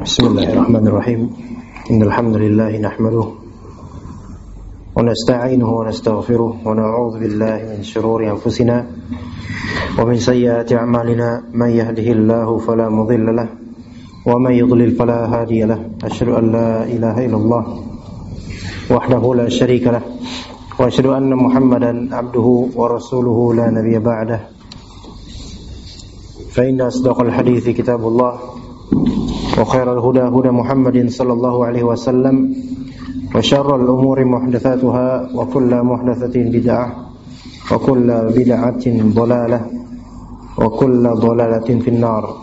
Bismillahirrahmanirrahim. Innal hamdalillah nahmaduhu wa nasta'inuhu wa nastaghfiruh wa na'udzu billahi min shururi anfusina wa min sayyiati a'malina may yahdihillahu fala mudilla lahu wa may yudlil fala hadiya lahu. Asyhadu an la ilaha illallah wahdahu la syarika lahu wa asyhadu anna Muhammadan 'abduhu wa rasuluhu la nabiyya ba'dahu. Fa inna asdaqal hadithi kitabullah wa khairal huda huda Muhammadin sallallahu alaihi wasallam wa syarrul umuri muhdatsatuha wa kullu muhdatsatin bid'ah wa kullu bid'atin dhalalah wa kullu dhalalatin finnar.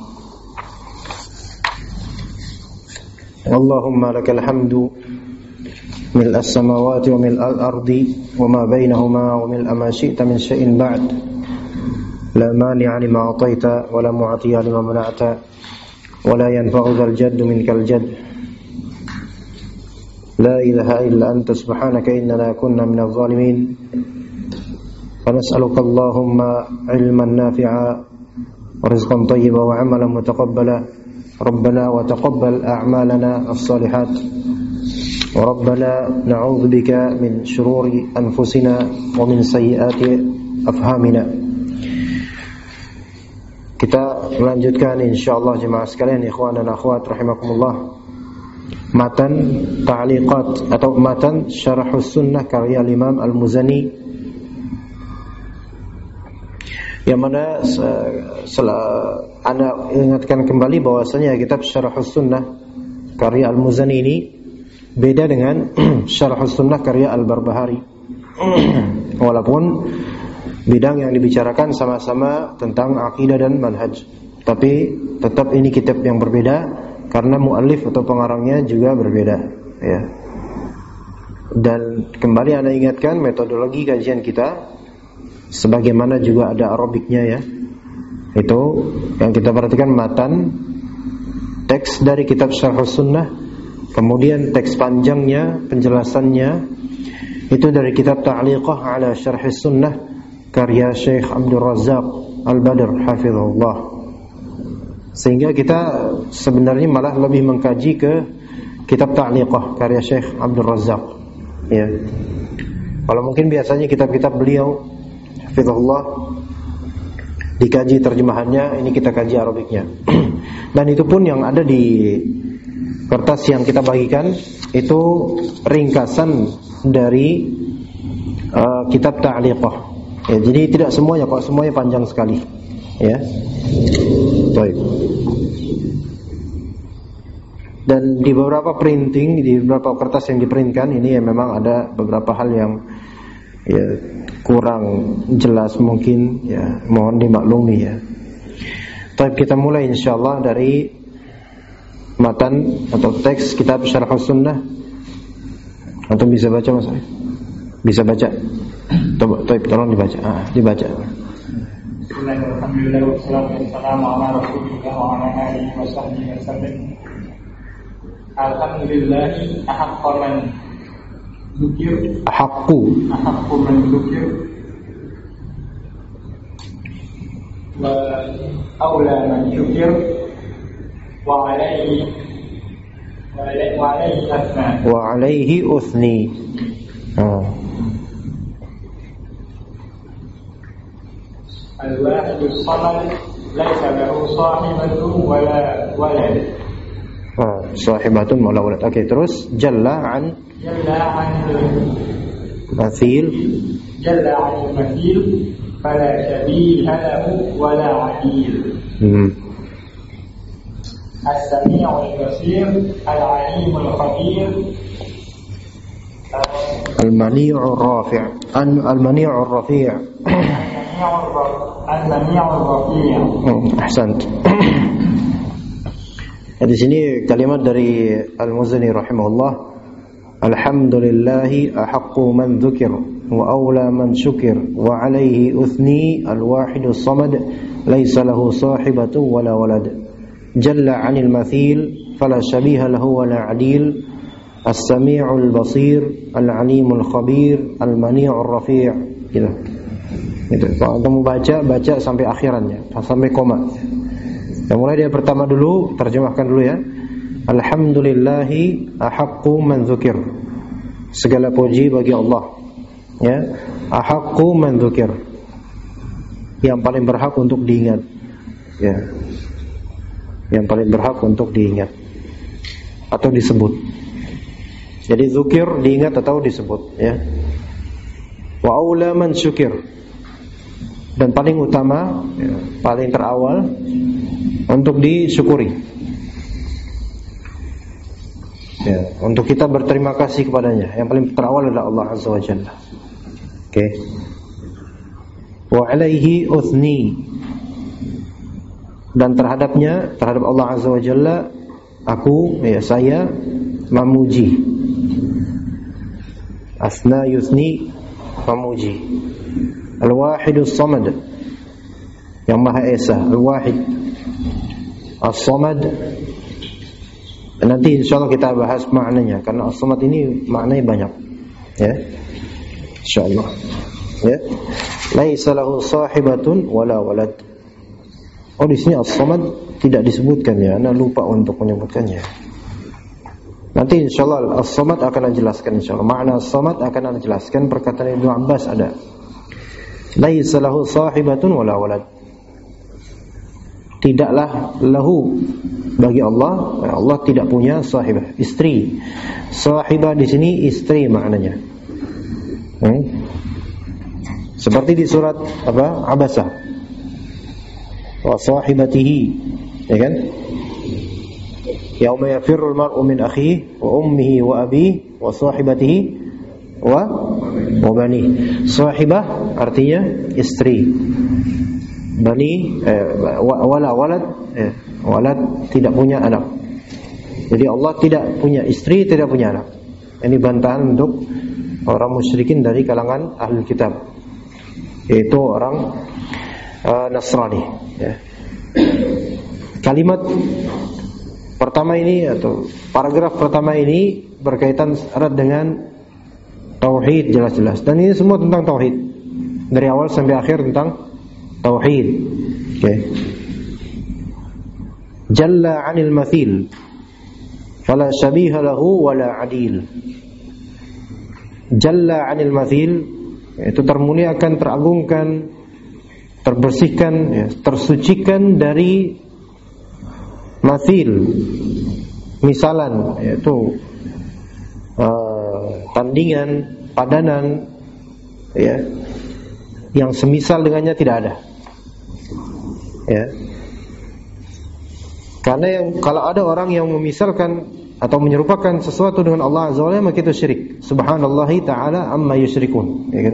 Allahumma lakal hamdu mil'as samawati wa mil'al ardi wa ma bainahuma wa mil'a ma syi'ta min syai'in ba'd. La mani'a lima ataita wa la mu'tiya lima mana'ta ولا ينفع ذا الجد منك الجد. لا إله إلا أنت سبحانك إننا كنا من الظالمين. فنسألك اللهم علما نافعا ورزقا طيبا وعملا متقبلا. ربنا وتقبل أعمالنا الصالحات وربنا نعوذ بك من شرور أنفسنا ومن سيئات أفهامنا. Kita melanjutkan insyaallah jemaah sekalian, ikhwan dan akhwat rahimakumullah, matan ta'liqat atau matan Syarhus Sunnah karya Imam Al-Muzani, yang mana Anda ingatkan kembali bahwasanya kitab Syarhus Sunnah karya Al-Muzani ini beda dengan Syarhus Sunnah karya Al-Barbahari. Walaupun bidang yang dibicarakan sama-sama tentang akidah dan manhaj, tapi tetap ini kitab yang berbeda karena muallif atau pengarangnya juga berbeda, ya. Dan kembali Anda ingatkan metodologi kajian kita, sebagaimana juga ada Arabiknya, ya. Itu yang kita perhatikan matan, teks dari kitab Syarhus Sunnah, kemudian teks panjangnya, penjelasannya itu dari kitab Ta'liqah ala Syarhis Sunnah karya Syekh Abdul Razzaq Al-Badr hafizahullah. Sehingga kita sebenarnya malah lebih mengkaji ke kitab Ta'liqah karya Syekh Abdul Razzaq, ya. Kalau mungkin biasanya kitab-kitab beliau hafizahullah dikaji terjemahannya, ini kita kaji Arabiknya. Dan itu pun yang ada di kertas yang kita bagikan itu ringkasan dari kitab Ta'liqah. Ya, jadi tidak semuanya, kok semuanya panjang sekali, ya. Baik. Dan di beberapa printing, di beberapa kertas yang diprintkan ini ya memang ada beberapa hal yang ya kurang jelas mungkin, ya mohon dimaklumi, ya. Baik, kita mulai insyaallah dari matan atau teks kitab Syarhus Sunnah. Atau bisa baca Mas? Bisa baca? Tolong dibaca. Dibaca. Bismillahirrahmanirrahim. Wassalamu ala Rasulillah wa ala alihi wa sahbihi wasallam. Alhamdulillah ahaqqa man dzukir. Ahaqqu man dzukir. Wa aula man syukir. Wa alaihi uthni. Al-wahid as-samad laisa lahu sahibatun wala walad. Sahibatun wala walad. Oke, terus jalla an mathil. Jalla an mathil fala shabiha lahu wala adil. As-sami'ul basir al-alimul khabir. Al-mani'ur rafi'. Al-mani'ur rafi'. Ahsant. Di sini kalimat dari Al-Muzani rahimahullah, alhamdulillahi ahaqqu man dzukir wa aula man syukir wa alaihi uthni al-wahidus samad laisa lahu sahibatun wala walad jalla 'anil mathil fala syabiha lahu wala 'adil as-sami'ul basir al-'alimul khabir al-mani'ur rafi'. Gitu. Gitu. Kalau kamu baca sampai akhirannya, sampai koma. Yang mulai dari pertama dulu, terjemahkan dulu ya. Alhamdulillahi ahaqqu man dzukir. Segala puji bagi Allah. Ya, ahaqqu man dzukir. Yang paling berhak untuk diingat. Ya. Yang paling berhak untuk diingat atau disebut. Jadi zukir diingat atau disebut, ya. Wa aula man syukir. Dan paling utama, ya, paling terawal untuk disyukuri. Ya, untuk kita berterima kasih kepadanya. Yang paling terawal adalah Allah Azza wa Jalla. Oke. Wa alaihi uthni. Dan terhadap Allah Azza wa Jalla, aku, ya, saya memuji. Asna yuthni, memuji. Al-Wahidus Samad, yang Maha Esa. Al-Wahid As-Samad. Nanti insyaallah kita bahas maknanya, karena As-Samad ini maknanya banyak, ya, insyaallah. Ya, laisa lahu sahibatun wala walad. Oh, di sini As-Samad tidak disebutkan, ya, Anda lupa untuk menyebutkannya. Nanti insyaallah As-Samad akan dijelaskan, insyaallah. Makna As-Samad akan dijelaskan. Perkataan Ibnu Abbas ada. Laisa lahu sahibatun wala walad. Tidaklah lahu bagi Allah, Allah tidak punya sahibah, istri. Sahibah di sini istri maknanya. Seperti di surat apa? Abasa. Wa sahibatihi, ya kan? Yauma yafirrul mar'u min akhihi wa ummihi wa abihi wa sahibatihi wa banihi. Sahibah artinya istri. Bani wala walad, walad tidak punya anak. Jadi Allah tidak punya istri, tidak punya anak. Ini bantahan untuk orang musyrikin dari kalangan ahli kitab, yaitu orang Nasrani, ya. Kalimat pertama ini atau paragraf pertama ini berkaitan erat dengan tauhid, jelas-jelas. Dan ini semua tentang tauhid. Dari awal sampai akhir tentang tauhid. Okay. Jalla 'anil mathil fala syabiha lahu wala 'adil. Jalla 'anil mathil, itu termuliakan, teragungkan, terbersihkan, ya, tersucikan dari mathil, misalan, yaitu tandingan, padanan, ya, yang semisal dengannya tidak ada, ya. Karena kalau ada orang yang memisalkan atau menyerupakan sesuatu dengan Allah Azza wa Jalla, maka itu syirik. Subhanallahi ta'ala amma yusyrikun, ya kan?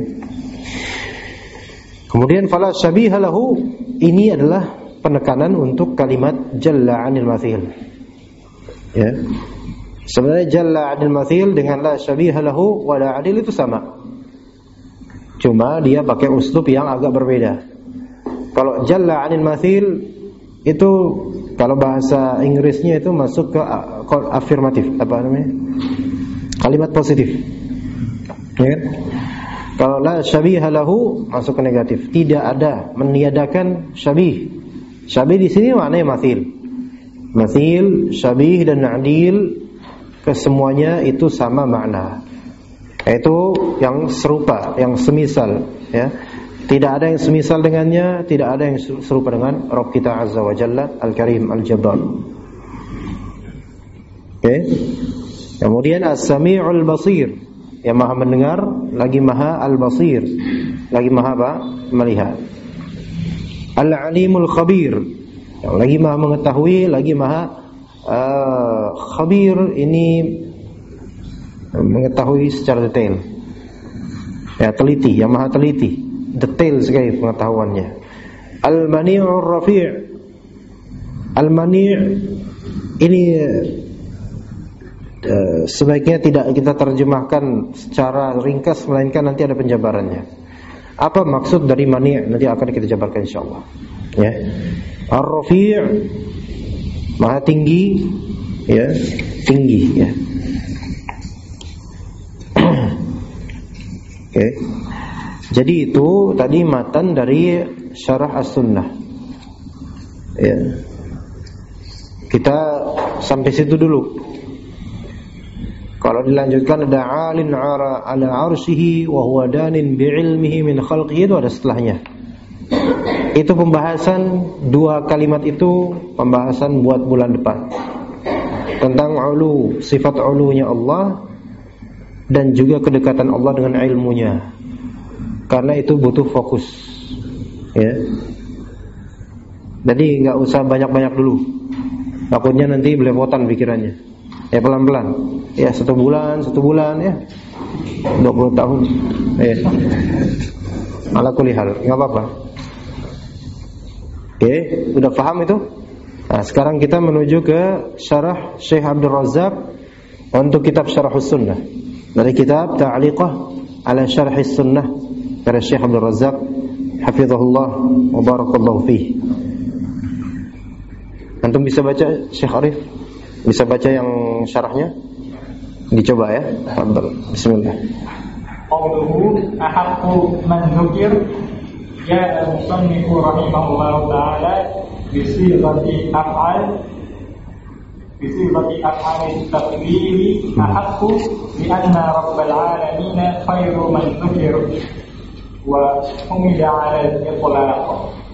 Kemudian fala syabiha lahu, ini adalah penekanan untuk kalimat jalla 'anil mathil. Ya. Sebenarnya jalla 'anil mathil dengan la syabiha lahu wa la 'adil itu sama. Cuma dia pakai uslub yang agak berbeda. Kalau jalla 'anil mathil itu kalau bahasa Inggrisnya itu masuk ke afirmatif, apa namanya? Kalimat positif. Ya kan? Kalau la syabiha lahu masuk ke negatif. Tidak ada, meniadakan syabih. Syabih di sini maknanya mathil. Mathil, syabih dan adil, kesemuanya itu sama makna. Yaitu yang serupa, yang semisal, ya. Tidak ada yang semisal dengannya, tidak ada yang serupa dengan Rabb kita Azza wa Jalla, Al-Karim, Al-Jabbar. Okay. Kemudian As-Sami'ul Basir, yang Maha mendengar, lagi Maha Al-Basir, lagi Maha apa? Melihat. Al-Alimul Khabir, yang lagi Maha mengetahui, lagi Maha Khabir, ini mengetahui secara detail, ya, teliti, yang Maha teliti, detail sekali pengetahuannya. Al-Mani'ur Rafi'. Al-Mani' ini sebaiknya tidak kita terjemahkan secara ringkas, melainkan nanti ada penjabarannya. Apa maksud dari mani'? Nanti akan kita jabarkan insyaallah. Ya. Ar-Rafi', Maha tinggi, ya, tinggi, ya. Okay. Jadi itu tadi matan dari Syarah As-Sunnah. Ya. Kita sampai situ dulu. Kalau dilanjutkan ada alin ala arsyihi wa huwa danin bi'ilmihi min khalqihi, itu ada setelahnya. Itu pembahasan dua kalimat itu, pembahasan buat bulan depan. Tentang ulu, sifat ulunya Allah dan juga kedekatan Allah dengan ilmunya. Karena itu butuh fokus. Ya. Jadi enggak usah banyak-banyak dulu. Takutnya nanti belepotan pikirannya. Ya pelan-pelan. Ya 1 bulan ya. 20 tahun. Ya. Ala kulli hal, enggak apa-apa. Oke, udah paham itu? Nah, sekarang kita menuju ke syarah Syekh Abdul Razzaq untuk kitab Syarahus Sunnah. Dari kitab Ta'liqah ala Syarahis Sunnah dari Syekh Abdul Razzaq hafizahullah wa barakallahu fihi. Antum bisa baca Syekh Arif? Bisa baca yang syarahnya? Dicoba ya. Bismillah. Qauluhu ahaqqu man dzukir ya al-musannif rahimahullahu ta'ala bisighati af'al at-taqdiri ahaqqu bi anna rabbal alamin khairu man dzukir wa humida 'ala al-itlaq.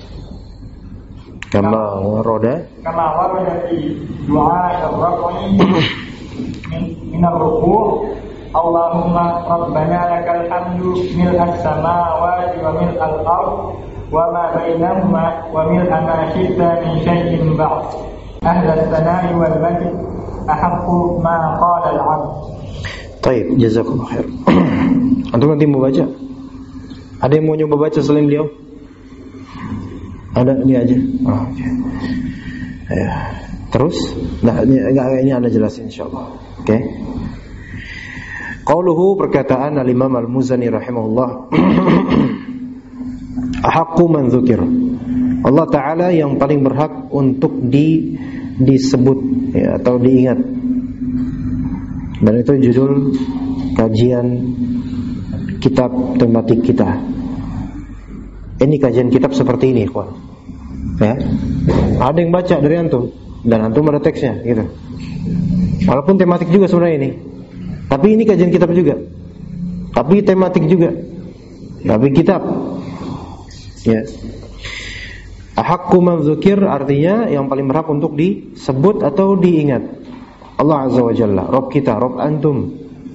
Kama warada fi du'a ar-raf'i min ar-ruku', Allahumma rabbana lakal hamdu mil'as samawati wa mil'al ardh wa ma bainahuma wa mil'a ma syi'ta min syai'in ba'd. Ahlas sana'i wal majd ahaqqu ma qala al-'abd. Baik, jazakallahu khair. Antum nanti mau baca? Ada yang mau nyoba baca selain beliau? Ada, ini aja. Oh, okay. Ya. Terus, nah ini Anda jelasin insyaallah. Oke. Okay. Qauluhu, perkataan al-Imam Al-Muzani rahimahullah. Ahaqqu man dzukir. Allah Ta'ala yang paling berhak untuk disebut ya, atau diingat. Dan itu judul kajian kitab tematik kita. Ini kajian kitab seperti ini, ikhwan. Ya. Ada yang baca dari antum dan antum ada teksnya gitu. Walaupun tematik juga sebenarnya ini. Tapi ini kajian kitab juga. Tapi tematik juga. Tapi kitab. Ya. Ahaqqu man dzukir artinya yang paling berhak untuk disebut atau diingat. Allah Azza wa Jalla, Rabb kita, Rabb antum.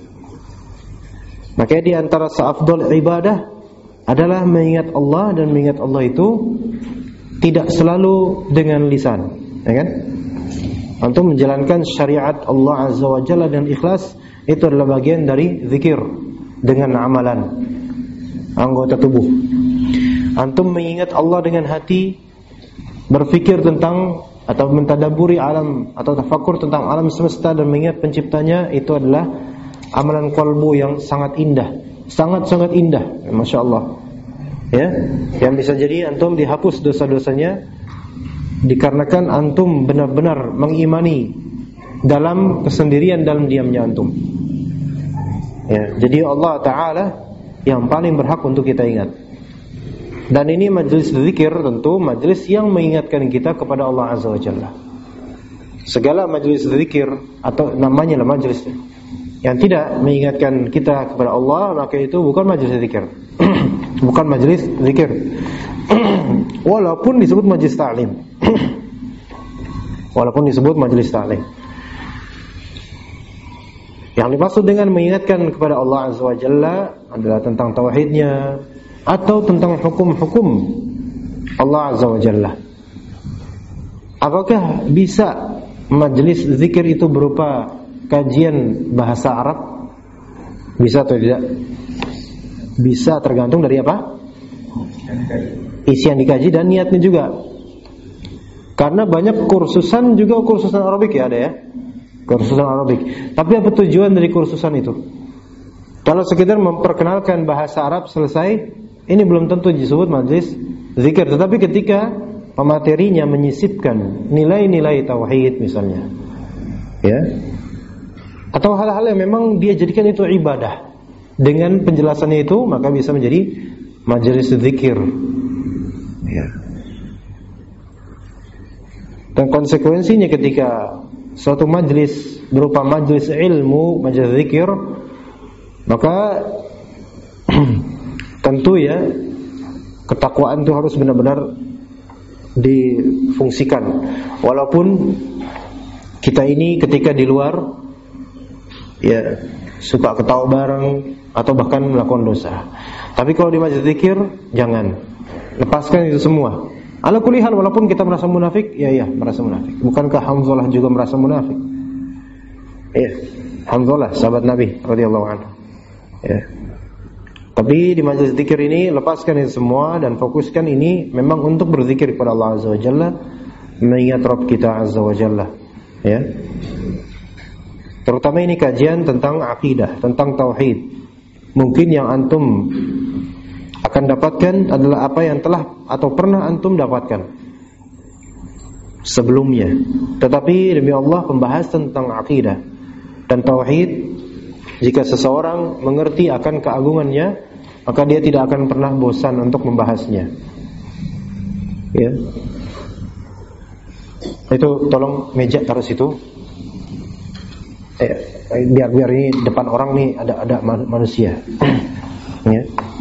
Maka di antara seafdal ibadah adalah mengingat Allah, dan mengingat Allah itu tidak selalu dengan lisan, ya kan? Antum menjalankan syariat Allah Azza wa Jalla dengan ikhlas, itu adalah bagian dari zikir dengan amalan anggota tubuh. Antum mengingat Allah dengan hati, berfikir tentang atau mentadaburi alam atau tafakur tentang alam semesta dan mengingat penciptanya, itu adalah amalan qalbu yang sangat indah. Sangat-sangat indah, Masya Allah. Ya, yang bisa jadi antum dihapus dosa-dosanya dikarenakan antum benar-benar mengimani dalam kesendirian, dalam diamnya antum. Ya, jadi Allah Ta'ala yang paling berhak untuk kita ingat. Dan ini majelis zikir tentu majelis yang mengingatkan kita kepada Allah Azza wa Jalla. Segala majelis zikir atau namanya lah majelis yang tidak mengingatkan kita kepada Allah, maka itu bukan majelis zikir. Bukan majelis zikir. Walaupun disebut majelis ta'lim. Walaupun disebut majelis ta'lim. Yang dimaksud dengan mengingatkan kepada Allah Azza wa Jalla adalah tentang tauhidnya atau tentang hukum-hukum Allah Azza wa Jalla. Apakah bisa majelis zikir itu berupa kajian bahasa Arab? Bisa atau tidak? Bisa, tergantung dari apa? Isi yang dikaji dan niatnya juga. Karena banyak kursusan juga, kursusan Arabik ya, ada ya, kursusan Arabik. Tapi apa tujuan dari kursusan itu? Kalau sekedar memperkenalkan bahasa Arab selesai, ini belum tentu disebut majelis zikir. Tetapi ketika pematerinya menyisipkan nilai-nilai tauhid misalnya, ya, atau hal-hal yang memang dia jadikan itu ibadah, dengan penjelasannya itu maka bisa menjadi majelis zikir. Ya. Dan konsekuensinya ketika suatu majlis berupa majlis ilmu, majlis zikir, maka tentu ya ketakwaan itu harus benar-benar difungsikan. Walaupun kita ini ketika di luar ya suka ketawa bareng atau bahkan melakukan dosa, tapi kalau di majlis zikir jangan, lepaskan itu semua. Ala kulli hal, walaupun kita merasa munafik, ya merasa munafik. Bukankah Hamzalah juga merasa munafik? Ya, Hamzalah sahabat Nabi radhiyallahu anhu. Ya. Tapi di majlis zikir ini lepaskan itu semua dan fokuskan ini memang untuk berzikir kepada Allah Azza wa Jalla, mengingat Rabb kita Azza wa Jalla. Ya. Terutama ini kajian tentang akidah, tentang tauhid. Mungkin yang antum akan dapatkan adalah apa yang telah atau pernah antum dapatkan sebelumnya. Tetapi demi Allah, pembahasan tentang akidah dan tauhid, jika seseorang mengerti akan keagungannya, maka dia tidak akan pernah bosan untuk membahasnya. Ya. Itu tolong meja taruh situ. Biar ini depan orang nih ada manusia. Ya.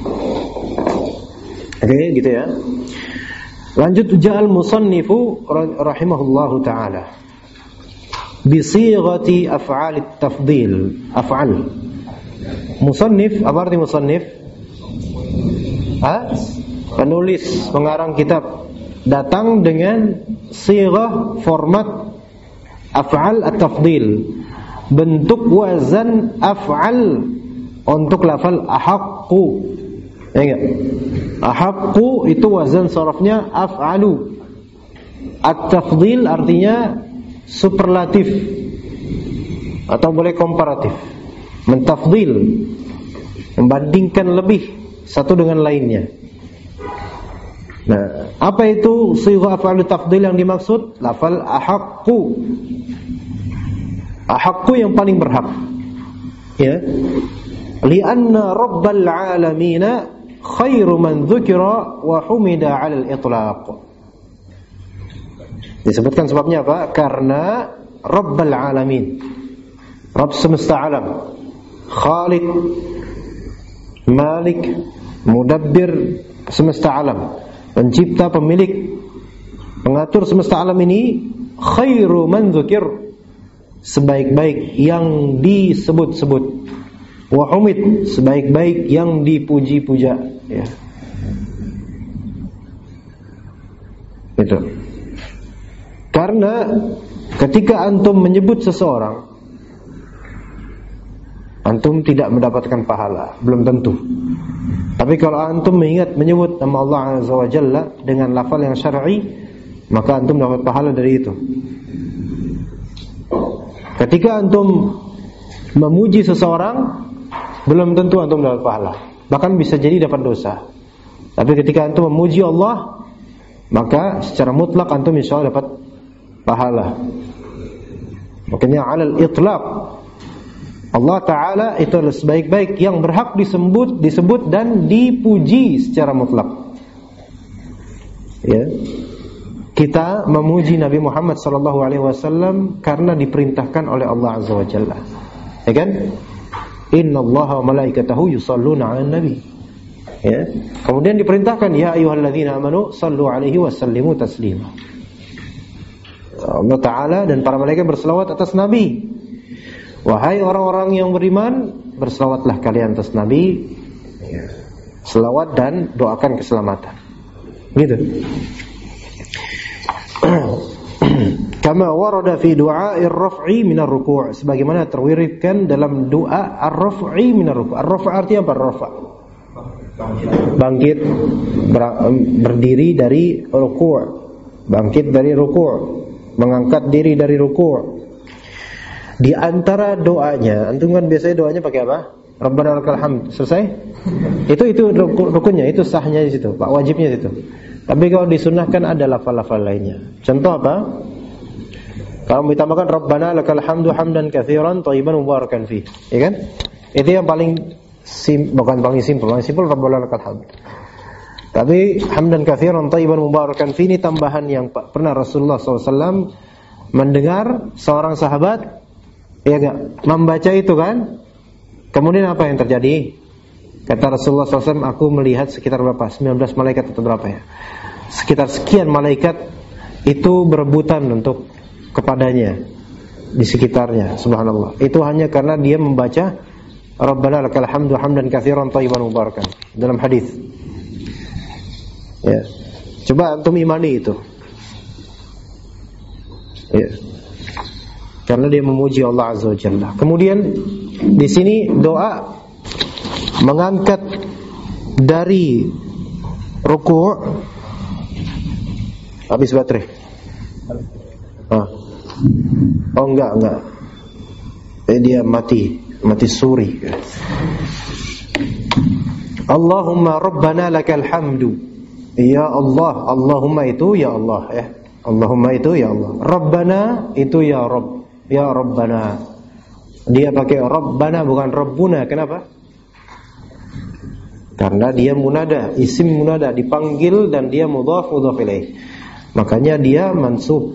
Oke, gitu ya. Lanjut, ja'al musannifu rahimahullahu ta'ala bi sighati af'al tafdil. Af'al. Musannif, apa arti musannif? Penulis, pengarang kitab, datang dengan sighah, format af'al at-tafdil, bentuk wazan af'al untuk lafal ahaqqu. Ya enggak? Ahaqqu itu wazan sarafnya af'alu. At-tafdil artinya superlatif atau boleh komparatif. Mentafdil, membandingkan lebih satu dengan lainnya. Nah, apa itu sighah af'alu tafdil yang dimaksud? Lafal ahaqqu. Ahaqqu yang paling berhak. Ya. Li'anna rabbal alamina khairu man dzukira wa humida 'alal itlaq. Disebutkan sebabnya apa? Karena Rabbul Alamin, Rabb semesta alam, Khaliq, Malik, Mudabbir semesta alam, pencipta, pemilik, pengatur semesta alam ini, khairu man dzukir, sebaik-baik yang disebut-sebut, wa humid, sebaik-baik yang dipuji-puja, ya. Itu. Karena ketika antum menyebut seseorang, antum tidak mendapatkan pahala, belum tentu. Tapi kalau antum menyebut nama Allah Azza wa Jalla dengan lafal yang syar'i, maka antum dapat pahala dari itu. Ketika antum memuji seseorang, belum tentu antum dapat pahala, bahkan bisa jadi dapat dosa. Tapi ketika antum memuji Allah, maka secara mutlak antum insyaallah dapat pahala. Makanya 'alal itlaq, Allah Ta'ala itu adalah sebaik-baik yang berhak disebut dan dipuji secara mutlak. Ya. Kita memuji Nabi Muhammad SAW karena diperintahkan oleh Allah Azza wa Jalla. Ya kan? Innallaha wa malaikatahu yusalluna 'alan nabi. Ya. Kemudian diperintahkan, ya ayyuhalladzina amanu sallu 'alaihi wa sallimu taslima. Allah Ta'ala dan para malaikat berselawat atas Nabi. Wahai orang-orang yang beriman, berselawatlah kalian atas Nabi, selawat dan doakan keselamatan. Gitu. Kama warada fi du'a'ir raf'i minar ruku', sebagaimana terwiridkan dalam doa ar-raf'i minar ruku'. Ar-raf' artinya apa? Rafa'. Bangkit, berdiri dari ruku', bangkit dari ruku', mengangkat diri dari ruku'. Di antara doanya, antum kan biasanya doanya pakai apa? Rabbana lakal hamd. Selesai? Itu rukunnya, itu sahnya di situ, Pak, wajibnya di situ. Tapi kalau disunahkan ada lafal-lafal lainnya. Contoh apa? Kalau ditambahkan Rabbana lakal hamdu hamdan katsiran thayyiban mubarakan fi. Ya kan? Itu yang paling bukan paling simpel Rabbana lakal hamd. Tapi hamdan katsiran thayyiban mubarakan fi ini tambahan yang pernah Rasulullah SAW mendengar seorang sahabat ya enggak membaca itu kan. Kemudian apa yang terjadi? Kata Rasulullah SAW, aku melihat sekitar berapa? 19 malaikat atau berapa ya? Sekitar sekian malaikat itu berebutan untuk kepadanya di sekitarnya, subhanallah. Itu hanya karena dia membaca Rabbana lakal hamdu hamdan katsiran thayyiban mubarakan dalam hadis. Ya. Coba antum imani itu. Ya. Karena dia memuji Allah Azza wa Jalla. Kemudian di sini doa mengangkat dari ruku'. Habis baterai. Oh enggak. Dia mati suri. Allahumma rabbana lakal hamdu. Ya Allah, Allahumma itu ya Allah ya. Allahumma itu ya Allah. Rabbana itu ya Rabb. Ya Rabbana. Dia pakai Rabbana bukan Rabbuna. Kenapa? Karena dia munada, isim munada, dipanggil dan dia mudhaf ilaih. Makanya dia mansub.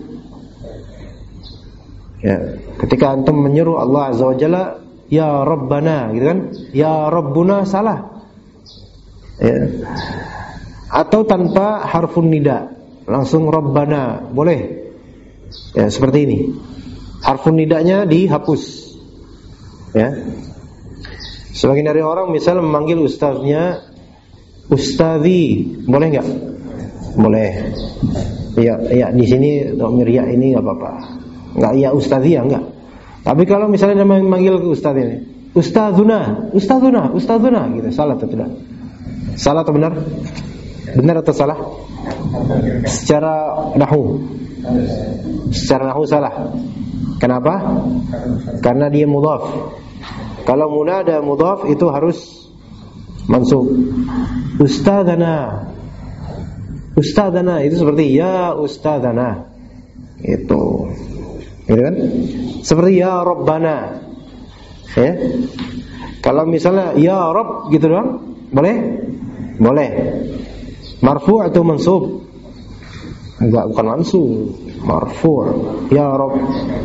Ya, ketika antum menyeru Allah Azza wa Jalla, ya Rabbana, gitu kan? Ya Rabbuna salah. Ya. Atau tanpa harfun nida, langsung Rabbana, boleh. Ya, seperti ini. Harfun nidanya dihapus. Ya. Sebagian dari orang misal memanggil ustaznya Ustazi, boleh enggak? Boleh. Ya di sini ya ini enggak apa-apa. Enggak ya Ustazi ya enggak. Tapi kalau misalnya dia memanggil ustaz ini, Ustazuna gitu, salah atau tidak? Salah atau benar? Benar atau salah? Secara nahwu salah. Kenapa? Karena dia mudhaf. Kalau munada mudhaf itu harus mansub. Ustadzana itu seperti ya ustadzana. Itu. Gitu kan? Seperti ya Rabbana. Ya. Kalau misalnya ya Rabb gitu doang, boleh? Boleh. Marfu' atau mansub? Enggak, bukan mansub. Marfu'. Ya Rabb.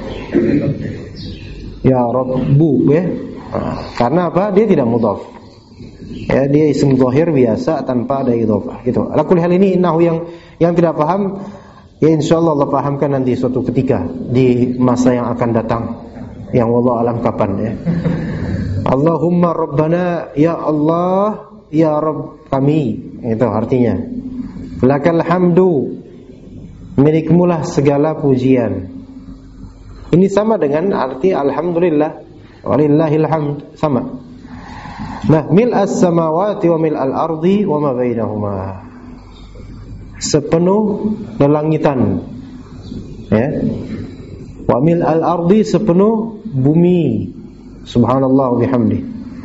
Ya Rabbu ya. Karena apa? Dia tidak mudhaf. Ya, dia isim zahir biasa tanpa ada idhofah gitu. Ala kulli hal ini innahu yang tidak paham ya insyaallah Allah pahamkan nanti suatu ketika di masa yang akan datang. Yang wallahu alam kapan ya. Allahumma rabbana ya Allah ya Rabb kami. Itu artinya. Lakal hamdu. Milikmulah segala pujian. Ini sama dengan arti alhamdulillah. Walillahil hamd, sama. Nah, mil'as samawati wa mil'al ardi wa ma bainahuma. Sepenuh langit-langit. Ya. Wa mil'al ardi sepenuh bumi. Subhanallah wa bihamdi.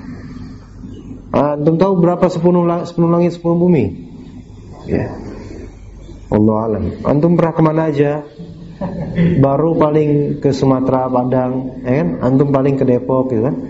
Antum tahu berapa sepenuh langit, sepenuh bumi? Ya. Wallahu alam. Antum pernah kemana aja? Baru paling ke Sumatera, Padang, ya kan? Antum paling ke Depok, gitu kan?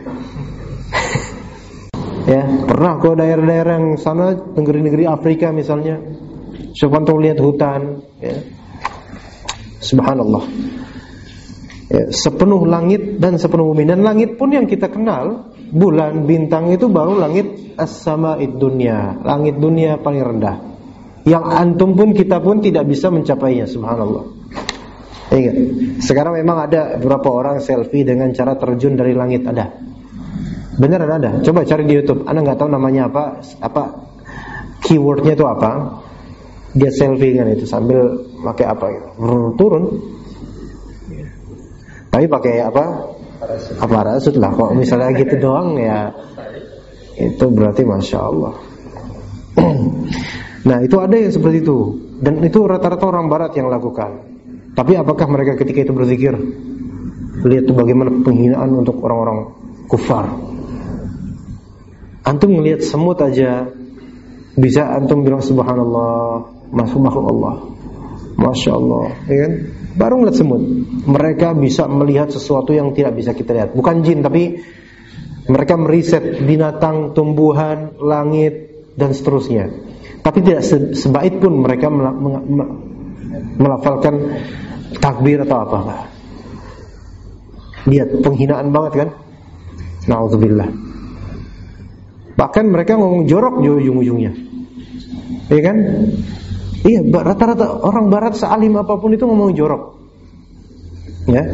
Ya, pernah ke daerah-daerah yang sana, negeri-negeri Afrika misalnya. Coba antum lihat hutan, ya. Subhanallah. Ya, sepenuh langit dan sepenuh bumi. Dan langit pun yang kita kenal, bulan, bintang itu baru langit as-sama'id dunya, langit dunia paling rendah. Yang antum pun kita pun tidak bisa mencapainya, subhanallah. Ingat, sekarang memang ada beberapa orang selfie dengan cara terjun dari langit, ada. Beneran ada. Coba cari di YouTube. Anda nggak tahu namanya apa keywordnya itu apa. Dia selfie kan itu sambil pakai apa gitu. Turun. Tapi pakai apa? Parasut lah. Kok misalnya gitu doang ya. Itu berarti masya Allah. Nah itu ada yang seperti itu. Dan itu rata-rata orang barat yang lakukan. Tapi apakah mereka ketika itu berzikir? Lihat tuh bagaimana penghinaan untuk orang-orang kufar. Antum ngelihat semut aja bisa antum bilang subhanallah, makhluk Allah, masya Allah, ya kan? Baru ngeliat semut, mereka bisa melihat sesuatu yang tidak bisa kita lihat. Bukan jin, tapi mereka meriset binatang, tumbuhan, langit dan seterusnya. Tapi tidak sebaik pun mereka melafalkan takbir atau apa, Pak. Lihat penghinaan banget kan? Na'udzubillah. Bahkan mereka ngomong jorok di ujung-ujungnya. Iya kan? Iya, rata-rata orang barat sealim apapun itu ngomong jorok. Ya.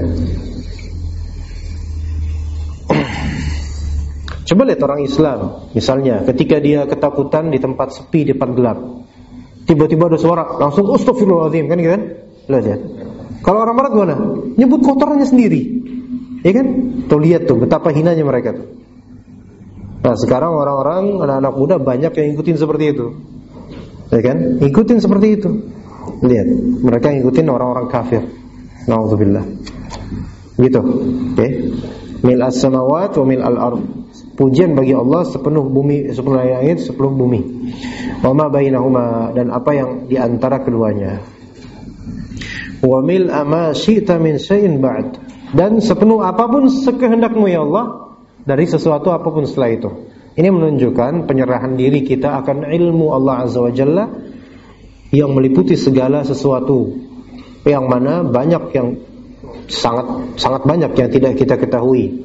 Coba lihat orang Islam, misalnya ketika dia ketakutan di tempat sepi, di tempat gelap, tiba-tiba ada suara, langsung astagfirullahaladzim, kan gitu kan? Lihat. Kalau orang barat gimana? Nyebut kotorannya sendiri, ya kan? Tuh lihat tuh betapa hinanya mereka tuh. Nah sekarang orang-orang, anak-anak muda banyak yang ikutin seperti itu, ya kan? Ikutin seperti itu. Lihat, mereka ikutin orang-orang kafir. Na'udzubillah. Gitu, oke? Mil as-samawat wa mil al-ard. Pujian bagi Allah sepenuh bumi, sepenuh langit, sepenuh bumi. Wa ma bainahuma, dan apa yang di antara keduanya. Wa mil ma syi'ta min syai'in ba'd, dan sepenuh apapun sekehendakmu ya Allah dari sesuatu apapun setelah itu. Ini menunjukkan penyerahan diri kita akan ilmu Allah Azza wa Jalla yang meliputi segala sesuatu, yang mana banyak yang sangat banyak yang tidak kita ketahui.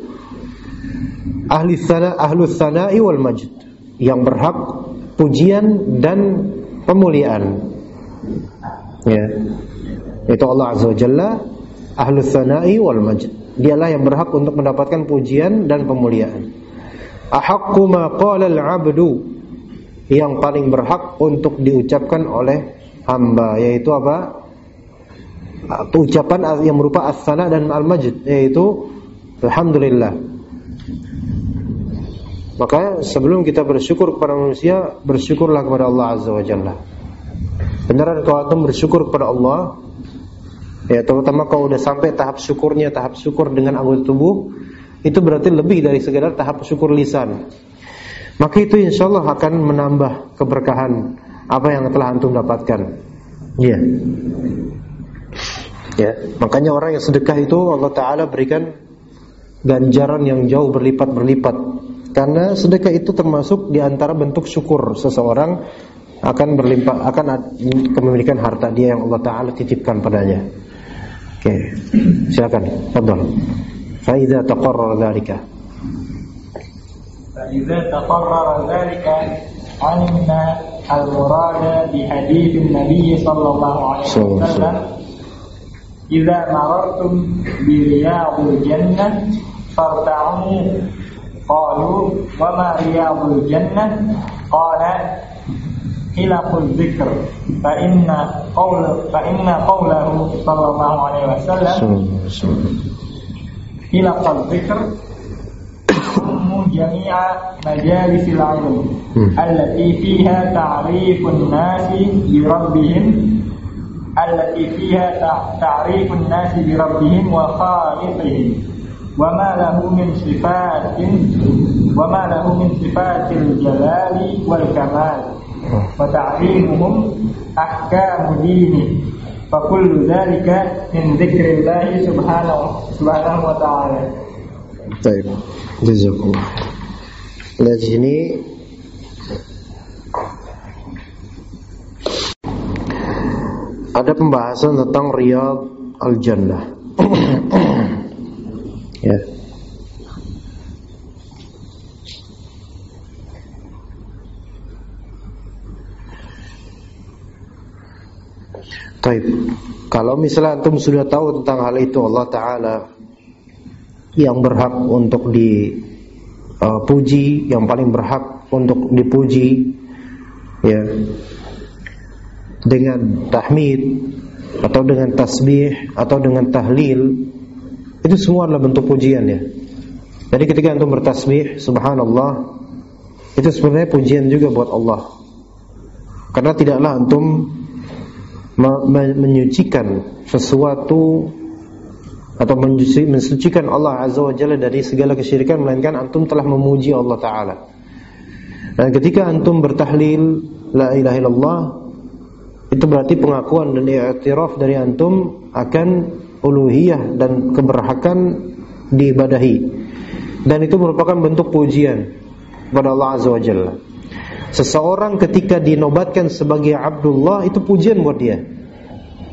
Ahlus tsana'i wal majd, yang berhak pujian dan pemuliaan. Ya. Itu Allah Azza wa Jalla, ahlus tsana'i wal majd. Dialah yang berhak untuk mendapatkan pujian dan pemuliaan. Ahaqqu ma qala al-'abdu, yang paling berhak untuk diucapkan oleh hamba, yaitu apa? Ucapan yang berupa as-sana dan al-majd, yaitu alhamdulillah. Maka sebelum kita bersyukur kepada manusia, bersyukurlah kepada Allah Azza wa Jalla. Beneran kalau antum bersyukur kepada Allah, ya terutama kalau udah sampai tahap syukurnya, tahap syukur dengan anggota tubuh, itu berarti lebih dari sekedar tahap syukur lisan. Maka itu insyaallah akan menambah keberkahan apa yang telah antum dapatkan. Iya. Ya, makanya orang yang sedekah itu Allah Ta'ala berikan ganjaran yang jauh berlipat-berlipat. Karena sedekah itu termasuk di antara bentuk syukur seseorang akan berlimpah, akan memiliki harta dia yang Allah Ta'ala titipkan padanya. Oke, silakan, fadhal. Fa idza taqarrara dzalika. Fa idza taqarrara dzalika 'alimna al-murada bi hadits Nabi sallallahu alaihi wasallam. Idza marartum bi riyadil jannah farta'u. Qalu wa ma riyadul jannah? Qala hilaqul dzikr fa inna qawlahu sallallahu alaihi wasallam hilaqul dzikr jami'a majalisil 'ilm allati fiha ta'rifun nasi bi rabbihim wa khaliqihim وما له من صفات الجلال والكمال وتعظيمهم أحكام دينه فكل ذلك من ذكر الله سبحانه وتعالى. Baik, jazakumullah. Lihat sini, ada pembahasan tentang Riyadh al-Jannah. Ya. Baik. Kalau misalnya antum sudah tahu tentang hal itu, Allah Ta'ala yang berhak untuk dipuji, yang paling berhak untuk dipuji, ya, dengan tahmid atau dengan tasbih atau dengan tahlil, itu semua adalah bentuk pujian ya. Jadi ketika antum bertasbih subhanallah, itu sebenarnya pujian juga buat Allah. Karena tidaklah antum menyucikan sesuatu atau mensucikan Allah Azza wa Jalla dari segala kesyirikan, melainkan antum telah memuji Allah Ta'ala. Dan ketika antum bertahlil la ilaha illallah, itu berarti pengakuan dan i'tiraf dari antum akan uluhiyah dan keberhakan diibadahi, dan itu merupakan bentuk pujian kepada Allah Azza wa Jalla. Seseorang ketika dinobatkan sebagai Abdullah, itu pujian buat dia.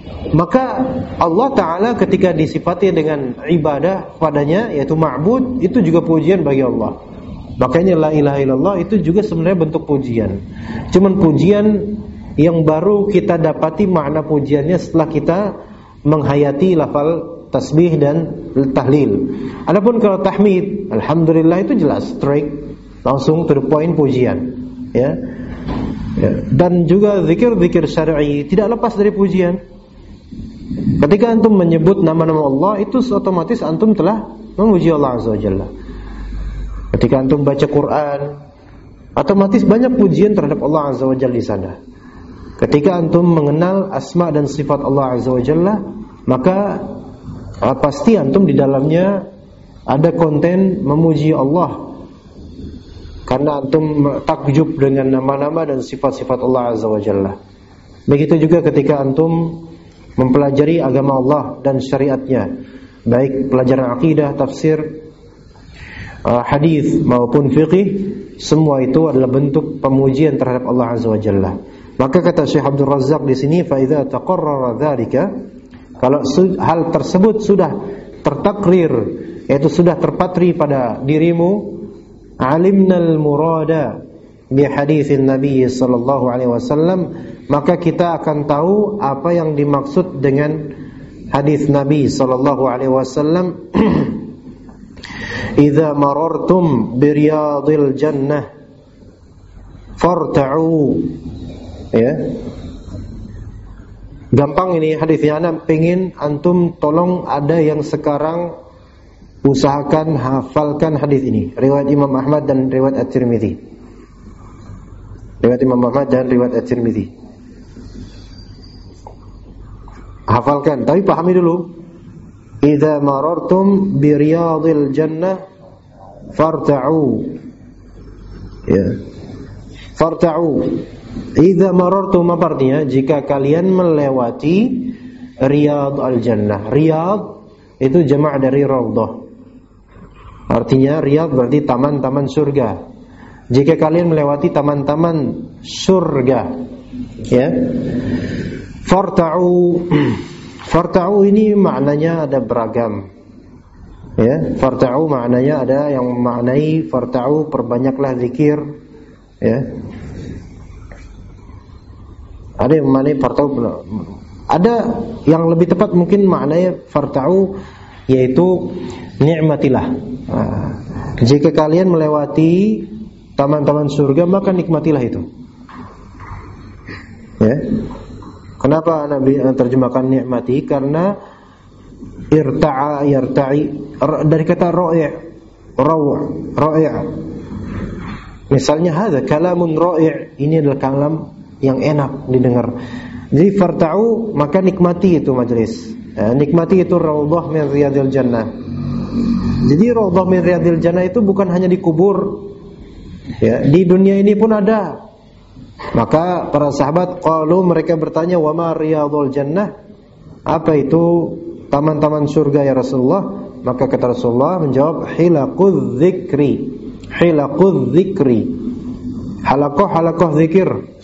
Maka Allah Ta'ala ketika disifati dengan ibadah padanya, yaitu ma'bud, itu juga pujian bagi Allah. Makanya la ilaha illallah itu juga sebenarnya bentuk pujian. Cuman pujian yang baru kita dapati makna pujiannya setelah kita menghayati lafal tasbih dan tahlil. Adapun kalau tahmid, alhamdulillah itu jelas, straight, langsung to the point pujian, ya. Dan juga zikir-zikir syar'i tidak lepas dari pujian. Ketika antum menyebut nama-nama Allah, itu otomatis antum telah memuji Allah Azza wa Jalla. Ketika antum baca Quran, otomatis banyak pujian terhadap Allah Azza wa Jalla di sana. Ketika antum mengenal asma dan sifat Allah Azza wa Jalla, maka pasti antum di dalamnya ada konten memuji Allah. Karena antum takjub dengan nama-nama dan sifat-sifat Allah Azza wa Jalla. Begitu juga ketika antum mempelajari agama Allah dan syariatnya, baik pelajaran akidah, tafsir, hadis maupun fiqih, semua itu adalah bentuk pemujian terhadap Allah Azza wa Jalla. Maka kata Syekh Abdul Razzaq di sini, fa idza taqarrara dzalika, kalau hal tersebut sudah tertakrir, yaitu sudah terpatri pada dirimu, alimnal murada bi haditsin Nabi sallallahu alaihi wasallam, maka kita akan tahu apa yang dimaksud dengan hadis Nabi sallallahu alaihi wasallam. Idza marartum bi riyadil jannah farta'u. Ya. Gampang ini hadisnya, anak pengen antum tolong ada yang sekarang usahakan hafalkan hadis ini. Riwayat Imam Ahmad dan riwayat At-Tirmidzi. Riwayat Imam Ahmad dan riwayat At-Tirmidzi. Hafalkan, tapi pahami dulu. Idza marartum bi riyadil jannah farta'u. Ya. Farta'u. Idza marartum, apa artinya? Jika kalian melewati riyad al-jannah. Riyad itu jama' dari raudhah. Artinya riyad berarti taman-taman surga. Jika kalian melewati taman-taman surga, ya. Farta'u. Farta'u ini maknanya ada beragam. Ya, farta'u maknanya ada yang maknai farta'u perbanyaklah zikir, ya. Ada yang maknai farta'u, ada yang lebih tepat mungkin maknanya farta'u yaitu nikmatilah. Jika kalian melewati taman-taman surga, maka nikmatilah itu. Ya. Kenapa Nabi terjemahkan nikmati? Karena irta'a yarta'i dari kata ra'i', ra'i'. Misalnya hadza kalamun ra'i', ini adalah kalam yang enak didengar. Jadi farta'u, maka nikmati itu majelis. Nikmati itu raudhah min riyadil jannah. Jadi raudhah min riyadil jannah itu bukan hanya di kubur. Ya, di dunia ini pun ada. Maka para sahabat qalu, mereka bertanya, wa ma riyadul jannah? Apa itu taman-taman surga ya Rasulullah? Maka kata Rasulullah menjawab, hilaqudz dzikri. Hilaqudz dzikri. Halaqah zikir.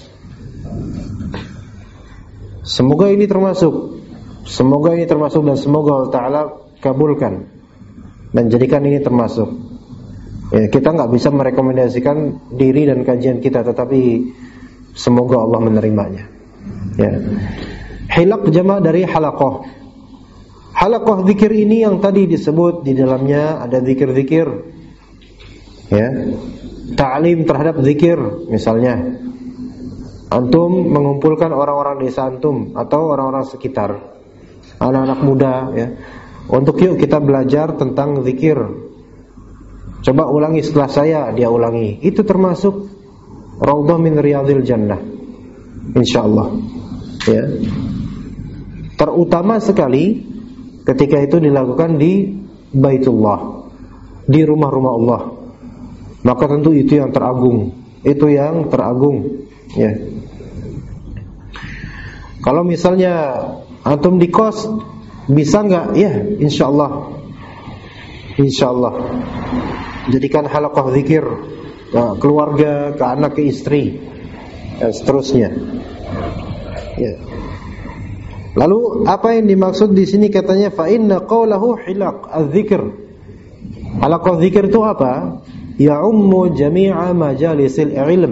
Semoga ini termasuk. Semoga ini termasuk dan semoga Allah Ta'ala kabulkan dan jadikan ini termasuk. Ya, kita nggak bisa merekomendasikan diri dan kajian kita, tetapi semoga Allah menerimanya. Ya. Hilaq jama' dari halaqah. Halaqah zikir ini yang tadi disebut di dalamnya ada zikir-zikir. Ya. Ta'lim terhadap zikir, misalnya antum mengumpulkan orang-orang desa antum atau orang-orang sekitar, anak-anak muda, ya. Untuk yuk kita belajar tentang zikir. Coba ulangi setelah saya, dia ulangi. Itu termasuk raudhah min riyadil jannah, insyaallah. Ya. Terutama sekali ketika itu dilakukan di Baitullah, di rumah-rumah Allah. Maka tentu itu yang teragung. Itu yang teragung, ya. Kalau misalnya antum di kos, bisa enggak? Ya, insyaallah. Insyaallah. Jadikan halaqah zikir ke keluarga, ke anak, ke istri, dan seterusnya. Ya. Lalu apa yang dimaksud di sini katanya fa inna qawlahu hilaq adz-dzikr. Halaqah dzikir itu apa? Ya ummu jami'a majalisil ilm.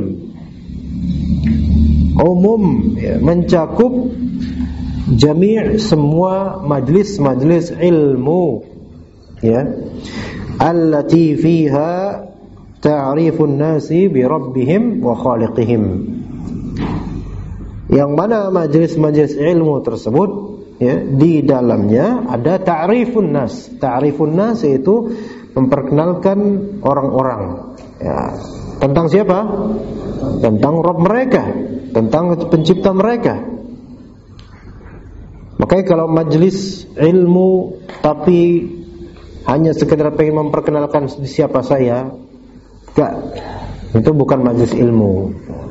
Umum ya, mencakup jami' semua majlis-majlis ilmu ya. Allati fiha ta'rifun nasi bi rabbihim wa khaliqihim. Yang mana majlis-majlis ilmu tersebut ya, di dalamnya ada ta'rifun nas. Ta'rifun nas yaitu memperkenalkan orang-orang ya, tentang siapa? Tentang Rabb mereka, tentang pencipta mereka. Makanya kalau majlis ilmu tapi hanya sekedar pengen memperkenalkan siapa saya, enggak, itu bukan majlis ilmu.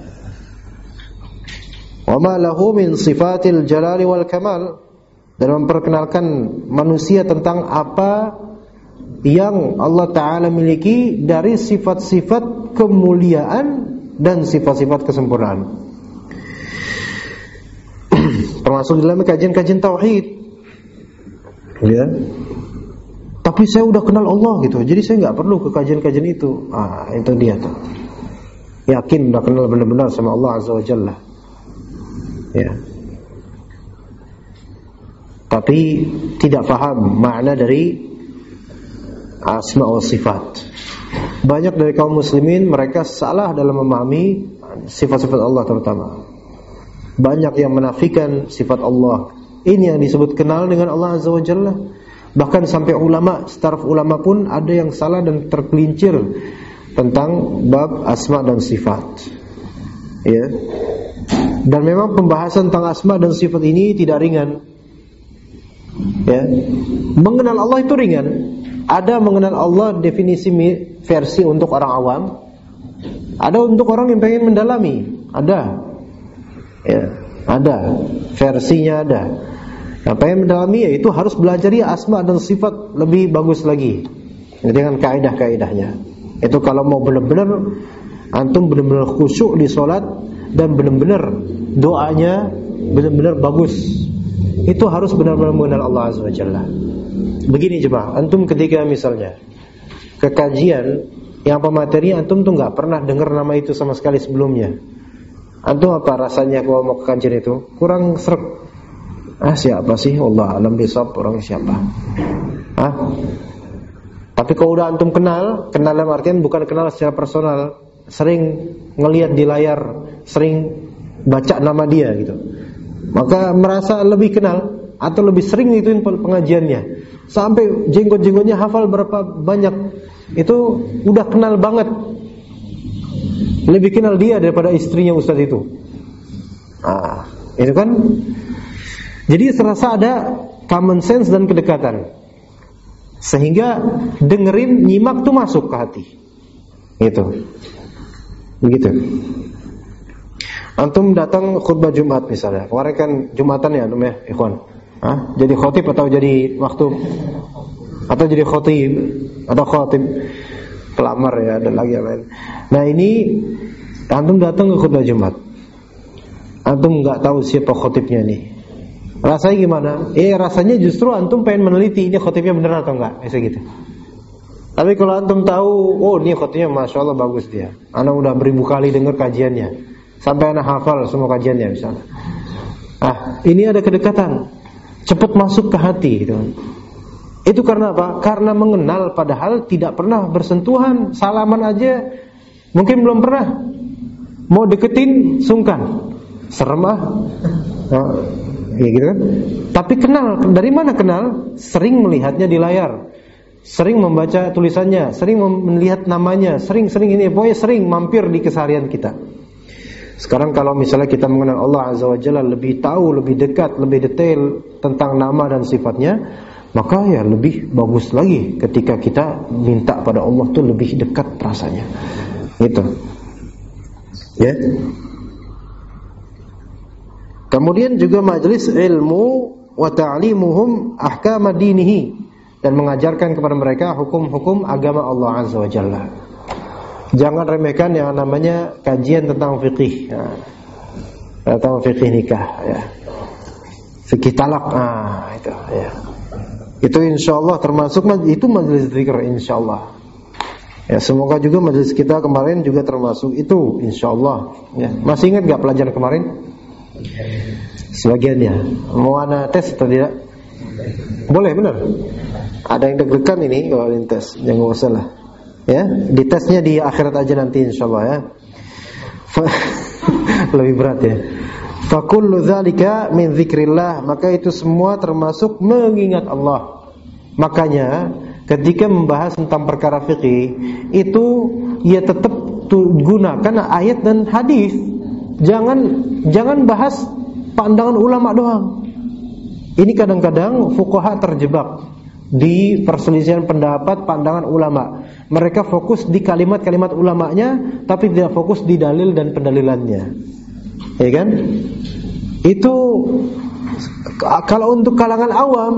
Wa ma lahu min sifatil jalali wal kamal, dan memperkenalkan manusia tentang apa yang Allah Ta'ala miliki dari sifat-sifat kemuliaan dan sifat-sifat kesempurnaan. Termasuk dalam kajian-kajian tauhid ya. Tapi saya udah kenal Allah gitu, jadi saya gak perlu ke kajian-kajian itu. Itu dia tuh, yakin udah kenal benar-benar sama Allah Azza wa Jalla ya. Tapi tidak faham makna dari asma wa sifat. Banyak dari kaum muslimin mereka salah dalam memahami sifat-sifat Allah terutama. Banyak yang menafikan sifat Allah. Ini yang disebut kenal dengan Allah Azza wa Jalla. Bahkan sampai ulama, staraf ulama pun ada yang salah dan tergelincir tentang bab asma dan sifat ya. Dan memang pembahasan tentang asma dan sifat ini tidak ringan ya. Mengenal Allah itu ringan. Ada mengenal Allah definisi versi untuk orang awam, ada untuk orang yang pengen mendalami, ada ya, ada versinya ada. Yang pengen mendalami yaitu harus belajar asma dan sifat lebih bagus lagi dengan kaidah-kaidahnya. Itu kalau mau benar-benar antum benar-benar khusyuk di sholat dan benar-benar doanya benar-benar bagus, itu harus benar-benar mengenal Allah Azza wa Jalla. Begini jemaah, antum ketika misalnya ke kajian yang pemateri antum tuh nggak pernah dengar nama itu sama sekali sebelumnya, antum apa rasanya kalau mau ke kajian itu? Kurang sreg. Siapa sih? Allah alam bisawab, orang siapa? Tapi kalau udah antum kenal dalam artian bukan kenal secara personal, sering ngelihat di layar, sering baca nama dia gitu, maka merasa lebih kenal atau lebih sering ngikutin pengajiannya, sampai jenggot-jenggotnya hafal berapa banyak, itu udah kenal banget, lebih kenal dia daripada istrinya ustaz itu. Itu kan, jadi serasa ada common sense dan kedekatan, sehingga dengerin, nyimak tuh masuk ke hati. Gitu. Begitu. Antum datang khutbah Jumat misalnya, kemarin kan Jumatan ya antum ya, ikhwan. Jadi khotib atau jadi waktu, atau jadi khotib atau khotib pelamar ya, ada lagi yang lain. Nah ini antum datang ke khutbah Jumat, antum nggak tahu siapa khotibnya nih, rasanya gimana? Rasanya justru antum pengen meneliti ini khotibnya benar atau enggak, kayak gitu. Tapi kalau antum tahu, ini khotibnya masya Allah bagus dia, anak udah beribu kali dengar kajiannya, sampai anak hafal semua kajiannya misalnya. Ini ada kedekatan, cepat masuk ke hati gitu. Itu karena apa? Karena mengenal padahal tidak pernah bersentuhan, salaman aja mungkin belum pernah, mau deketin sungkan, serem ya gitu kan. Tapi kenal, dari mana kenal? Sering melihatnya di layar, sering membaca tulisannya, sering melihat namanya, sering ini, pokoknya sering mampir di keseharian kita. Sekarang kalau misalnya kita mengenal Allah Azza wa Jalla, lebih tahu, lebih dekat, lebih detail tentang nama dan sifatnya, maka ya lebih bagus lagi ketika kita minta pada Allah tuh lebih dekat rasanya. Gitu. Ya. Kemudian juga majlis ilmu wa ta'limuhum ahkam dinihi, dan mengajarkan kepada mereka hukum-hukum agama Allah Azza wa Jalla. Jangan remehkan yang namanya kajian tentang fikih, tentang fikih nikah ya. fikih talak. Itu ya. Itu insyaallah termasuk itu majelis zikir insyaallah. Ya, semoga juga majelis kita kemarin juga termasuk itu insyaallah. Ya, masih ingat enggak pelajaran kemarin? Sebagiannya. Mau ana tes atau tidak? Boleh, benar. Ada yang deg-degan ini kalau tes, jangan usah lah. Ya, ditesnya di akhirat aja nanti insyaallah ya. Lebih berat ya. Fa kullu dzalika min dzikrillah, maka itu semua termasuk mengingat Allah. Makanya ketika membahas tentang perkara fikih itu ya tetap gunakan ayat dan hadis. Jangan bahas pandangan ulama doang. Ini kadang-kadang fuqaha terjebak di perselisihan pendapat pandangan ulama. Mereka fokus di kalimat-kalimat ulamanya tapi tidak fokus di dalil dan pendalilannya. Ya kan? Itu kalau untuk kalangan awam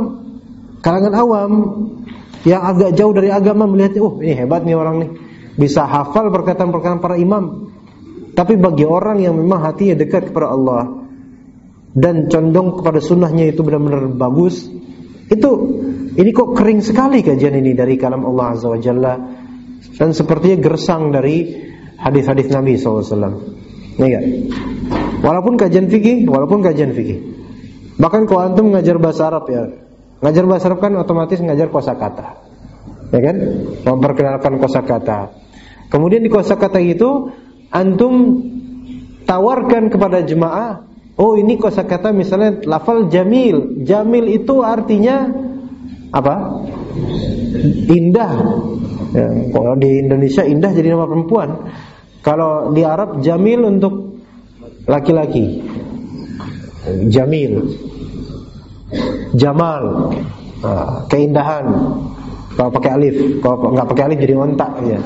yang agak jauh dari agama melihat, ini hebat nih orang nih, bisa hafal perkataan-perkataan para imam. Tapi bagi orang yang memang hatinya dekat kepada Allah dan condong kepada sunnahnya itu benar-benar bagus, ini kok kering sekali kajian ini dari kalam Allah Azza wa Jalla, dan sepertinya gersang dari hadis-hadis Nabi SAW. Ya enggak? Walaupun kajian fikih. Bahkan kalau antum ngajar bahasa Arab ya, ngajar bahasa Arab kan otomatis ngajar kosakata, ya kan? Memperkenalkan kosakata. Kemudian di kosakata itu antum tawarkan kepada jemaah, ini kosakata misalnya lafal jamil. Jamil itu artinya apa? Indah. Ya, kalau di Indonesia indah jadi nama perempuan. Kalau di Arab jamil untuk laki-laki. Jamil, jamal, keindahan. Kalau pakai alif, kalau nggak pakai alif jadi ontak ya.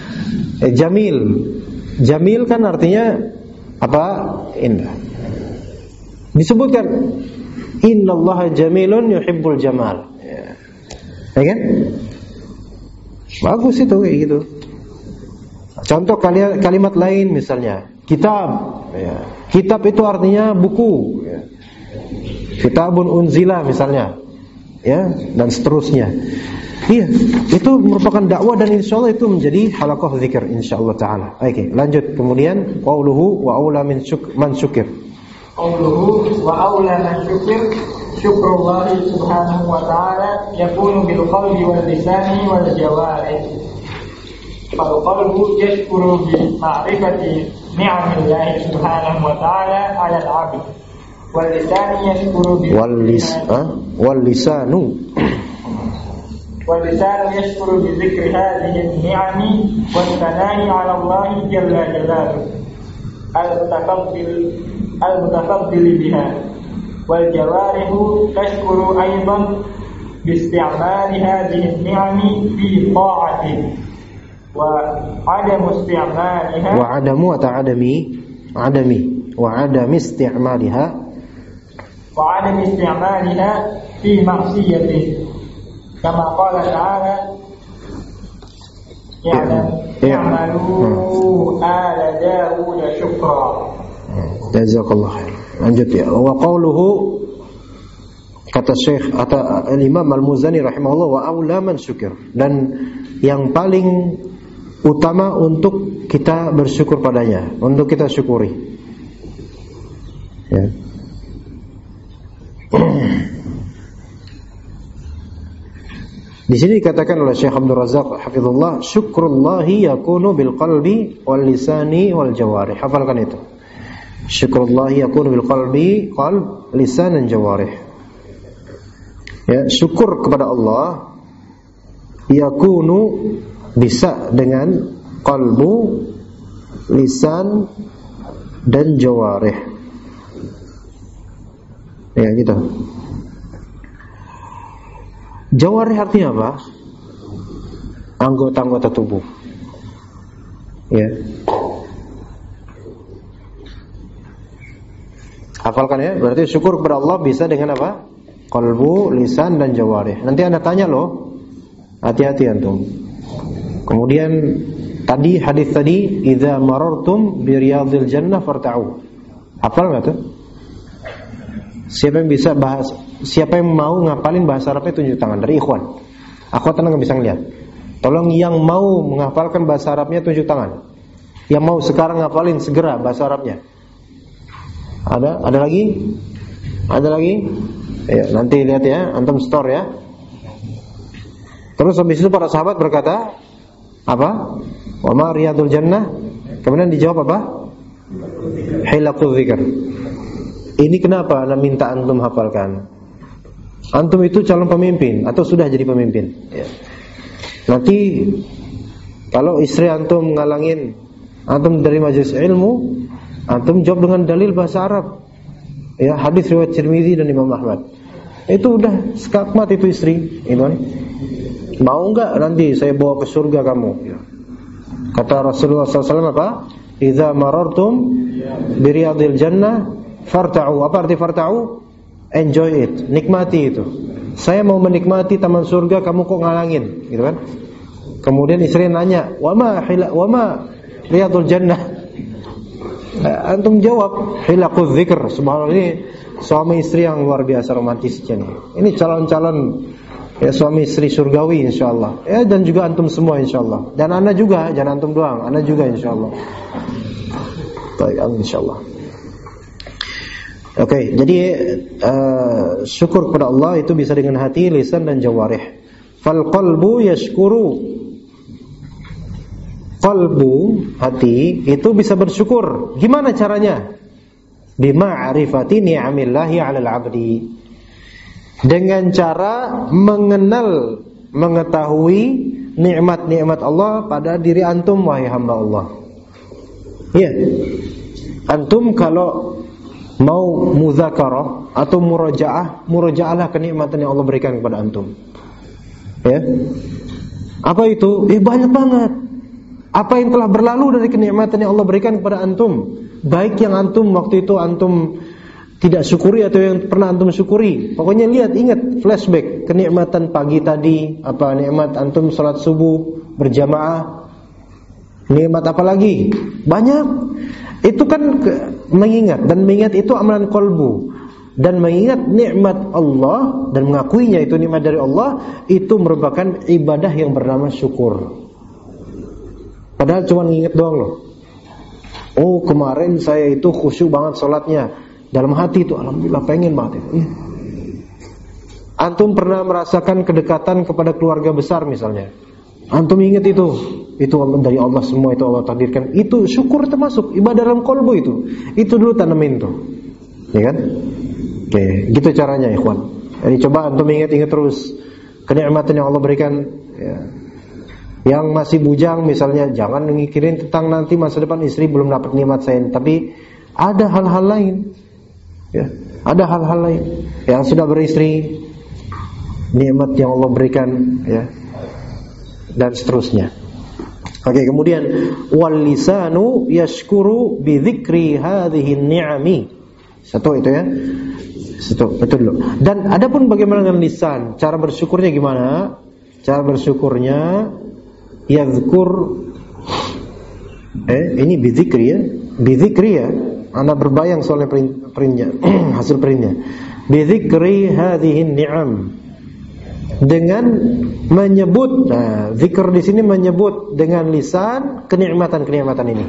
Jamil kan artinya apa? Indah. Disebutkan innallaha jamilun yuhibbul jamal. Ya kan? Bagus itu kayak gitu. Contoh kalimat lain misalnya kitab ya. Kitab itu artinya buku ya. Kitabun unzila misalnya ya, dan seterusnya. Iya, itu merupakan dakwah dan insyaallah itu menjadi halaqah zikir insyaallah taala. Oke, lanjut. Kemudian qauluhu wa aula man syukir. Qauluhu wa aula man syukir, syukrullah subhanahu wa taala yakunu bil qalbi wal lisani wal jawarih. Fal qalbu yashkuru bi ma'rifati ni'amillah subhanahu wa taala 'ala al-'abd. Wal lisani yashkuru bi wal lisanu يشكر بذكر هذه النعم والثناء على الله جل جلاله المتفضل بها والجوارح تشكر أيضا باستعمال هذه النعم في طاعته وعدم استعمالها في معصيته كما قال تعالى اعملوا آل داود شكرا. Jazakallah khair. Lanjut ya. Wa qauluhu, kata Syekh atau Imam Al-Muzani rahimahullah, wa aula man syukir, dan yang paling utama untuk kita bersyukur padanya, untuk kita syukuri. Ya. Di sini dikatakan oleh Syekh Abdul Razak hafizullah, syukrullahi yakunu bil qalbi wal lisani wal jawarih. Hafalkan itu. Syukrullahi yakunu bil qalbi, qalb, lisan dan jawarih. Ya, syukur kepada Allah yakunu bisa dengan qalbu, lisan dan jawarih. Ya, gitu. Jawarih artinya apa? Anggota-anggota tubuh. Ya. Hafalkan ya. Berarti syukur kepada Allah bisa dengan apa? Qalbu, lisan dan jawarih. Nanti Anda tanya loh. Hati-hati antum. Kemudian tadi hadis tadi, idza marartum bi riyadil jannah farta'u. Hafal enggak tuh? Siapa yang mau ngapalin bahasa Arabnya tunjuk tangan dari ikhwan. Akhwat nggak bisa ngeliat. Tolong yang mau menghafalkan bahasa Arabnya tunjuk tangan. Yang mau sekarang ngapalin segera bahasa Arabnya. Ada lagi? Ada lagi? Ya, nanti lihat ya, antum store ya. Terus habis itu para sahabat berkata, apa? Wa ma riyadul jannah? Kemudian dijawab apa? Hilaqul dzikr. Ini kenapa ana minta antum hafalkan? Antum itu calon pemimpin atau sudah jadi pemimpin? Ya. Nanti kalau istri antum ngalangin antum dari majelis ilmu, antum jawab dengan dalil bahasa Arab. Ya, hadis riwayat Tirmizi dan Imam Ahmad. Itu udah skakmat itu istri, itu kan. Mau enggak nanti saya bawa ke surga kamu? Ya. Kata Rasulullah SAW apa? Idza marartum biriyadil jannah farta'u. Apa arti farta'u? Enjoy it, nikmati itu. Saya mau menikmati taman surga, kamu kok ngalangin, gitu kan? Kemudian istri nanya, wa ma riyadul jannah? Antum jawab, hilaqul dzikr. Subhanallah, ini suami istri yang luar biasa romantisnya nih. Ini calon-calon ya suami istri surgawi insyaallah. Ya, dan juga antum semua insyaallah. Dan ana juga, jangan antum doang, ana juga insyaallah. Baik, amin insyaallah. Oke, jadi syukur kepada Allah itu bisa dengan hati, lisan dan jawarih. Fal qalbu yashkuru. Qalbu, hati itu bisa bersyukur. Gimana caranya? Bima'rifati ni'amillahi 'alal 'abdi. Dengan cara mengenal, mengetahui nikmat-nikmat Allah pada diri antum wahai hamba Allah. Iya. Antum kalau mau muzakarah atau murajaahlah kenikmatan yang Allah berikan kepada antum. Ya. Apa itu? Banyak banget. Apa yang telah berlalu dari kenikmatan yang Allah berikan kepada antum, baik yang antum waktu itu antum tidak syukuri atau yang pernah antum syukuri. Pokoknya lihat, ingat, flashback kenikmatan pagi tadi, apa nikmat antum salat subuh berjamaah. Nikmat apa lagi? Banyak. Itu kan mengingat, dan mengingat itu amalan qalbu. Dan mengingat nikmat Allah dan mengakuinya itu nikmat dari Allah, itu merupakan ibadah yang bernama syukur. Padahal cuma nginget doang loh. Oh, kemarin saya itu khusyuk banget sholatnya. Dalam hati itu alhamdulillah pengen banget itu. Antum pernah merasakan kedekatan kepada keluarga besar misalnya. Antum ingat itu dari Allah semua, itu Allah takdirkan. Itu syukur termasuk ibadah dalam qalbu itu. Itu dulu tanamin tuh. Ya kan? Oke, gitu caranya ikhwan. Jadi coba antum ingat-ingat terus kenikmatan yang Allah berikan ya. Yang masih bujang misalnya, jangan mikirin tentang nanti masa depan istri belum dapat nikmat saya, tapi ada hal-hal lain. Ya, ada hal-hal lain. Yang sudah beristri, nikmat yang Allah berikan ya. Dan seterusnya. Oke, kemudian wal lisanu yashkuru bi dzikri hadhihi ni'ami. Satu itu ya. Satu, betul dulu. Dan adapun bagaimana dengan lisan, cara bersyukurnya gimana? Cara bersyukurnya yadzkur ini bidzikri ya. Bidzikri ya. Anda berbayang soalnya printnya hasil printnya. Bidzikri hadhihi ni'am. Dengan menyebut, zikr di sini menyebut dengan lisan kenikmatan-kenikmatan ini.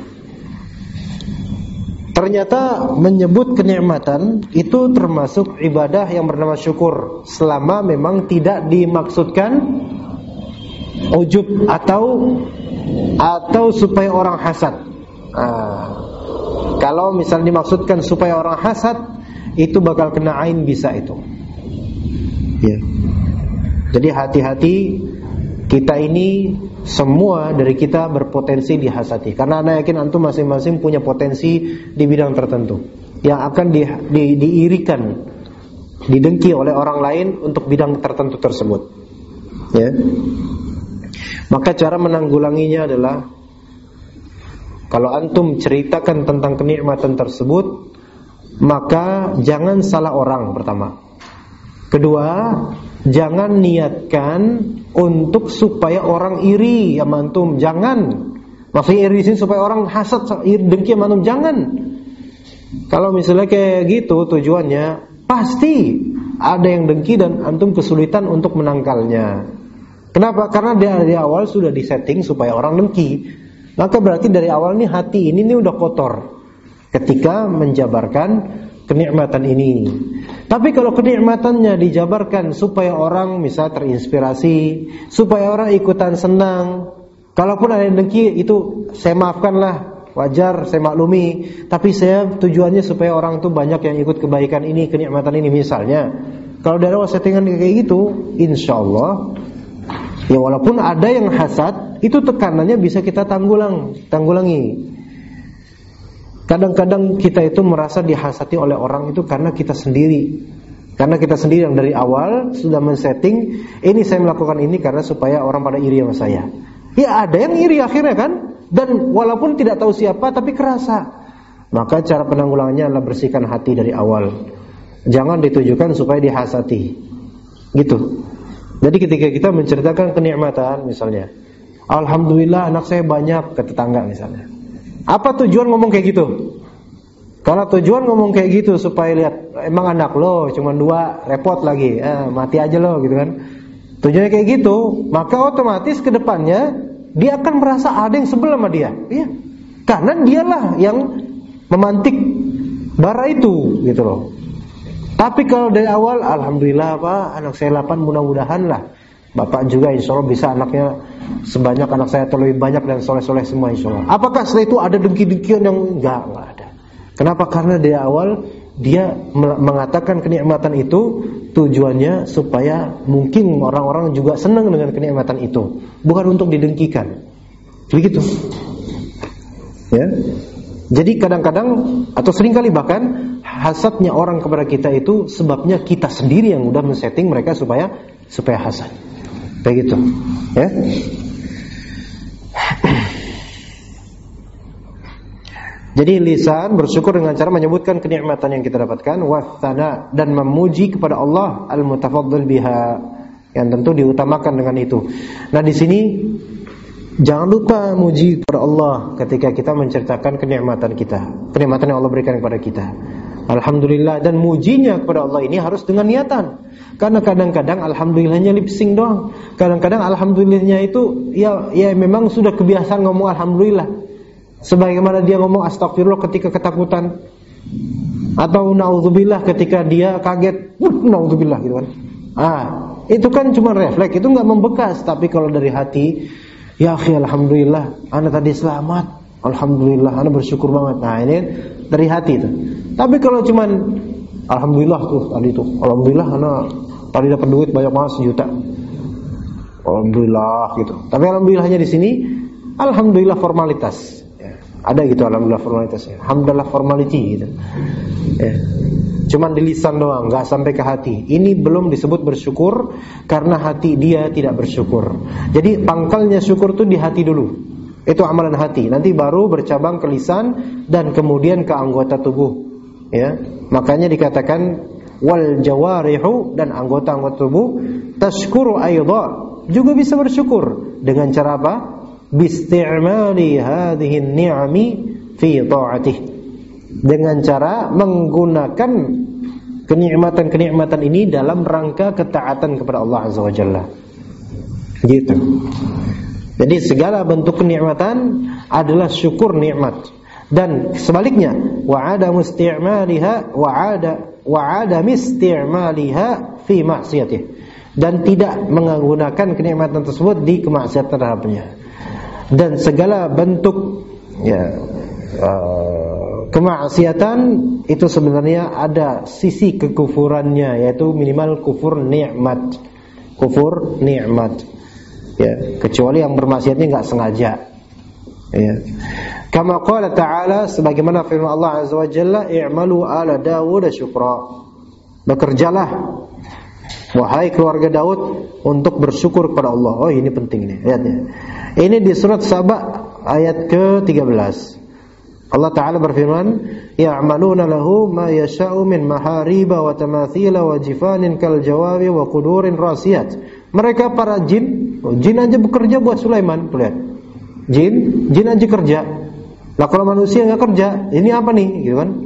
Ternyata menyebut kenikmatan itu termasuk ibadah yang bernama syukur, selama memang tidak dimaksudkan ujub atau supaya orang hasad. Kalau misalnya dimaksudkan supaya orang hasad, itu bakal kena ain bisa itu. Ya. Jadi hati-hati, kita ini semua dari kita berpotensi dihasati. Karena anda yakin antum masing-masing punya potensi di bidang tertentu yang akan diirikan, didengki oleh orang lain untuk bidang tertentu tersebut. Ya. Maka cara menanggulanginya adalah, kalau antum ceritakan tentang kenikmatan tersebut, maka jangan salah orang pertama. Kedua, jangan niatkan untuk supaya orang iri sama antum. Jangan. Maksudnya iri sini supaya orang hasad, dengki sama antum. Jangan. Kalau misalnya kayak gitu tujuannya, pasti ada yang dengki dan antum kesulitan untuk menangkalnya. Kenapa? Karena dari awal sudah disetting supaya orang dengki. Maka berarti dari awal nih hati ini udah kotor ketika menjabarkan kenikmatan ini. Tapi kalau kenikmatannya dijabarkan supaya orang misal terinspirasi, supaya orang ikutan senang, kalaupun ada yang dengki itu saya maafkanlah, wajar, saya maklumi. Tapi saya tujuannya supaya orang tuh banyak yang ikut kebaikan ini, kenikmatan ini misalnya. Kalau dari awal settingan kayak gitu, insya Allah, ya walaupun ada yang hasad, itu tekanannya bisa kita tanggulangi. Kadang-kadang kita itu merasa dihasati oleh orang itu karena kita sendiri. Karena kita sendiri yang dari awal sudah men-setting, ini saya melakukan ini karena supaya orang pada iri sama saya. Ya ada yang iri akhirnya kan, dan walaupun tidak tahu siapa tapi kerasa. Maka cara penanggulangannya adalah bersihkan hati dari awal. Jangan ditujukan supaya dihasati. Gitu. Jadi ketika kita menceritakan kenikmatan misalnya, alhamdulillah anak saya banyak, ke tetangga misalnya. Apa tujuan ngomong kayak gitu? Kalau tujuan ngomong kayak gitu supaya lihat, emang anak lo cuma 2, repot lagi, mati aja lo gitu kan. Tujuannya kayak gitu, maka otomatis ke depannya dia akan merasa ada yang sebel sama dia. Iya. Karena dialah yang memantik bara itu gitu loh. Tapi kalau dari awal, alhamdulillah Pak, anak saya 8, mudah-mudahan lah Bapak juga insya Allah bisa anaknya sebanyak anak saya atau lebih banyak dan soleh-soleh semua insya Allah. Apakah setelah itu ada dengki-dengkian yang enggak ada? Kenapa? Karena dari awal dia mengatakan kenikmatan itu tujuannya supaya mungkin orang-orang juga senang dengan kenikmatan itu, bukan untuk didengkikan. Begitu. Ya. Jadi kadang-kadang atau seringkali bahkan hasadnya orang kepada kita itu sebabnya kita sendiri yang udah men-setting mereka supaya hasad. Kayak gitu, ya. Jadi lisan bersyukur dengan cara menyebutkan kenikmatan yang kita dapatkan, wathana, dan memuji kepada Allah al-mutafaddil biha, yang tentu diutamakan dengan itu. Nah di sini jangan lupa muji kepada Allah ketika kita menceritakan kenikmatan kita, kenikmatan yang Allah berikan kepada kita. Alhamdulillah, dan mujinya kepada Allah ini harus dengan niatan. Karena kadang-kadang alhamdulillahnya lip sync doang. Kadang-kadang alhamdulillahnya itu ya memang sudah kebiasaan ngomong alhamdulillah. Sebagaimana dia ngomong astagfirullah ketika ketakutan, atau naudzubillah ketika dia kaget, naudzubillah gitu kan. Itu kan cuma refleks, itu enggak membekas. Tapi kalau dari hati, ya akhi alhamdulillah, ana tadi selamat. Alhamdulillah, ana bersyukur banget. Nah, ini dari hati itu. Tapi kalau cuman alhamdulillah tuh tadi tuh, alhamdulillah ana tadi dapat duit banyak banget 1 juta. Alhamdulillah gitu. Tapi alhamdulillahnya di sini alhamdulillah formalitas. Ya, ada gitu alhamdulillah formalitasnya. Alhamdulillah formality gitu. Ya. Cuman di lisan doang, enggak sampai ke hati. Ini belum disebut bersyukur karena hati dia tidak bersyukur. Jadi pangkalnya syukur tuh di hati dulu. Itu amalan hati. Nanti baru bercabang ke lisan dan kemudian ke anggota tubuh. Ya, makanya dikatakan wal jawarihu, dan anggota-anggota tubuh tashkuru aidha, juga bisa bersyukur dengan cara apa? Bisti'mali hadhihi ni'ami fi ta'atih, dengan cara menggunakan kenikmatan-kenikmatan ini dalam rangka ketaatan kepada Allah Azza wa Jalla. Gitu. Jadi segala bentuk kenikmatan adalah syukur nikmat. Dan sebaliknya, wa'ada musti'maliha wa'ada misti'maliha fi ma'siyatih, dan tidak menggunakan kenikmatan tersebut di kemaksiatan terhadapnya. Dan segala bentuk kemaksiatan itu sebenarnya ada sisi kekufurannya, yaitu minimal kufur nikmat. Ya, kecuali yang bermaksiatnya enggak sengaja. Ya. Kama qala ta'ala, sebagaimana firman Allah Azza wa Jalla, i'malu ala Dawud syukra. Bekerjalah wahai keluarga Daud untuk bersyukur kepada Allah. Oh, ini penting nih, lihat ya. Ini di surat Saba ayat ke-13. Allah Ta'ala berfirman, ya'maluna lahu ma yasha'u min mahariba wa tamathila wa jifanin kal jawabi wa qudurin rasiyat. Mereka para jin aja bekerja buat Sulaiman, tuh lihat. Jin aja kerja. Lah kalau manusia enggak kerja, ini apa nih, gitu kan?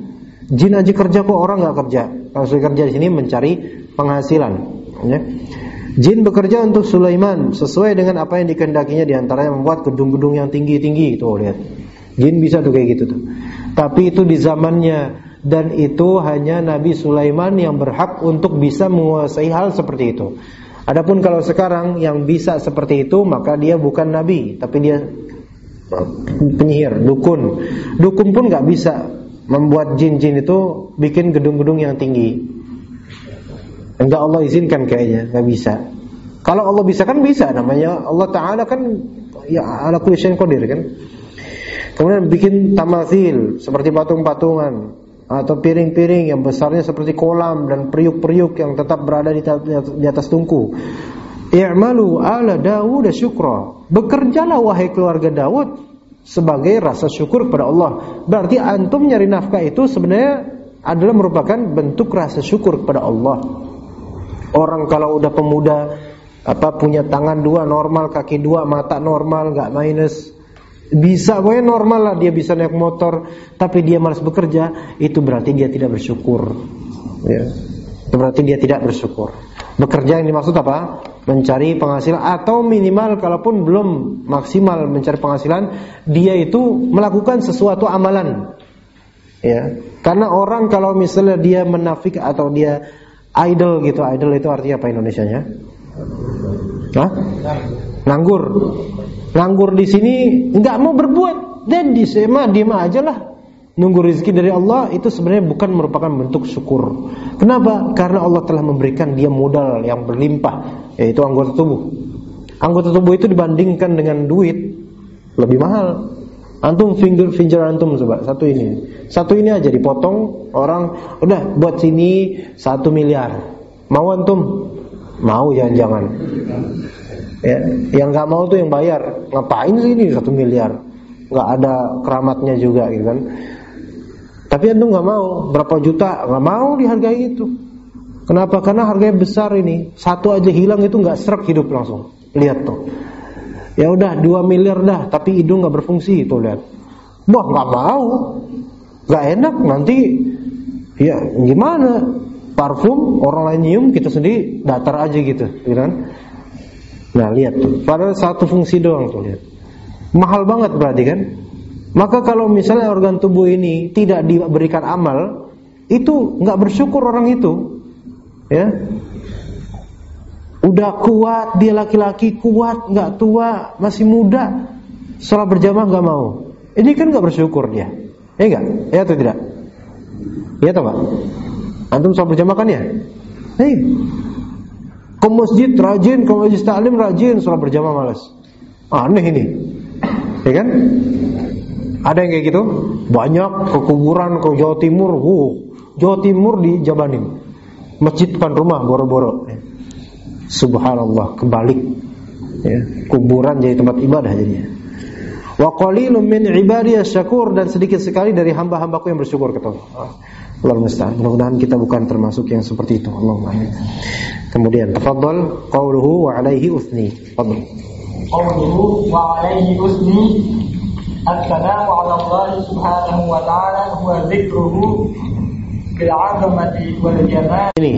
Jin aja kerja kok, orang nggak kerja. Kalau saya kerja di sini mencari penghasilan. Ya. Jin bekerja untuk Sulaiman sesuai dengan apa yang dikehendakinya, diantaranya membuat gedung-gedung yang tinggi-tinggi. Tuh lihat, jin bisa tuh kayak gitu tuh. Tapi itu di zamannya, dan itu hanya Nabi Sulaiman yang berhak untuk bisa menguasai hal seperti itu. Adapun kalau sekarang yang bisa seperti itu, maka dia bukan nabi, tapi dia penyihir, dukun. Dukun pun nggak bisa membuat jin-jin itu bikin gedung-gedung yang tinggi. Enggak Allah izinkan kayaknya, nggak bisa. Kalau Allah bisa kan bisa, namanya Allah Ta'ala kan ya ala kulli syai'in qadir kan. Kemudian bikin tamathil seperti patung-patungan atau piring-piring yang besarnya seperti kolam dan periuk-periuk yang tetap berada di atas tungku. I'malu ala Daud syukra. Bekerjalah wahai keluarga Daud sebagai rasa syukur kepada Allah. Berarti antum nyari nafkah itu sebenarnya adalah merupakan bentuk rasa syukur kepada Allah. Orang kalau udah pemuda punya tangan dua normal, kaki dua, mata normal, nggak minus, bisa pokoknya normal lah, dia bisa naik motor, tapi dia malas bekerja, itu berarti dia tidak bersyukur. Ya. Itu berarti dia tidak bersyukur. Bekerja yang dimaksud apa? Mencari penghasilan, atau minimal kalaupun belum maksimal mencari penghasilan, dia itu melakukan sesuatu amalan. Ya. Karena orang kalau misalnya dia menafik atau dia idle gitu, idle itu artinya apa Indonesianya? Hah? Nganggur. Nganggur di sini nggak mau berbuat, dan diam aja lah. Nunggu rezeki dari Allah itu sebenarnya bukan merupakan bentuk syukur. Kenapa? Karena Allah telah memberikan dia modal yang berlimpah, yaitu anggota tubuh. Anggota tubuh itu dibandingkan dengan duit lebih mahal. Antum finger antum coba, satu ini aja dipotong orang, udah buat sini 1 miliar. Mau antum? Mau jangan-jangan. Ya, yang nggak mau tuh yang bayar. Ngapain sih ini 1 miliar? Nggak ada keramatnya juga, gitu kan? Tapi antum nggak mau, berapa juta nggak mau dihargai itu. Kenapa? Karena harganya besar ini. Satu aja hilang itu nggak serak hidup langsung. Lihat tuh. Ya udah 2 miliar dah, tapi hidung nggak berfungsi, tuh lihat. Wah nggak mau, nggak enak nanti. Ya gimana? Parfum orang lain nyium, kita sendiri datar aja gitu, kan? Nah lihat tuh, padahal satu fungsi doang tuh lihat. Mahal banget berarti kan? Maka kalau misalnya organ tubuh ini tidak diberikan amal, itu nggak bersyukur orang itu, ya. Udah kuat, dia laki-laki kuat, nggak tua, masih muda, sholat berjamaah nggak mau. Ini kan nggak bersyukur dia, ya nggak? Ya atau tidak? Ya atau nggak? Antum sholat berjamaah kan ya? Hei, ke masjid rajin, ke majlis taklim rajin, sholat berjamaah malas. Aneh ini, ya kan? Ada yang kayak gitu? Banyak ke kuburan, ke Jawa Timur. Jawa Timur di Jabanim, masjid depan rumah boro-boro. Subhanallah, kebalik, ya, kuburan jadi tempat ibadah jadinya. Wa qalilun min ibadiyas syakur, dan sedikit sekali dari hamba-hambaku yang bersyukur, kata Allah. Allahumma musta'an. Mudah-mudahan kita bukan termasuk yang seperti itu. Allahumma amin. Kemudian tafadhal qauluhu wa alaihi uthni. Fadhal. Qauluhu wa alaihi uthni. As-salamu 'ala Allah subhanahu wa ta'ala huwa dzikruhu bil 'azamati wal jamal. Ini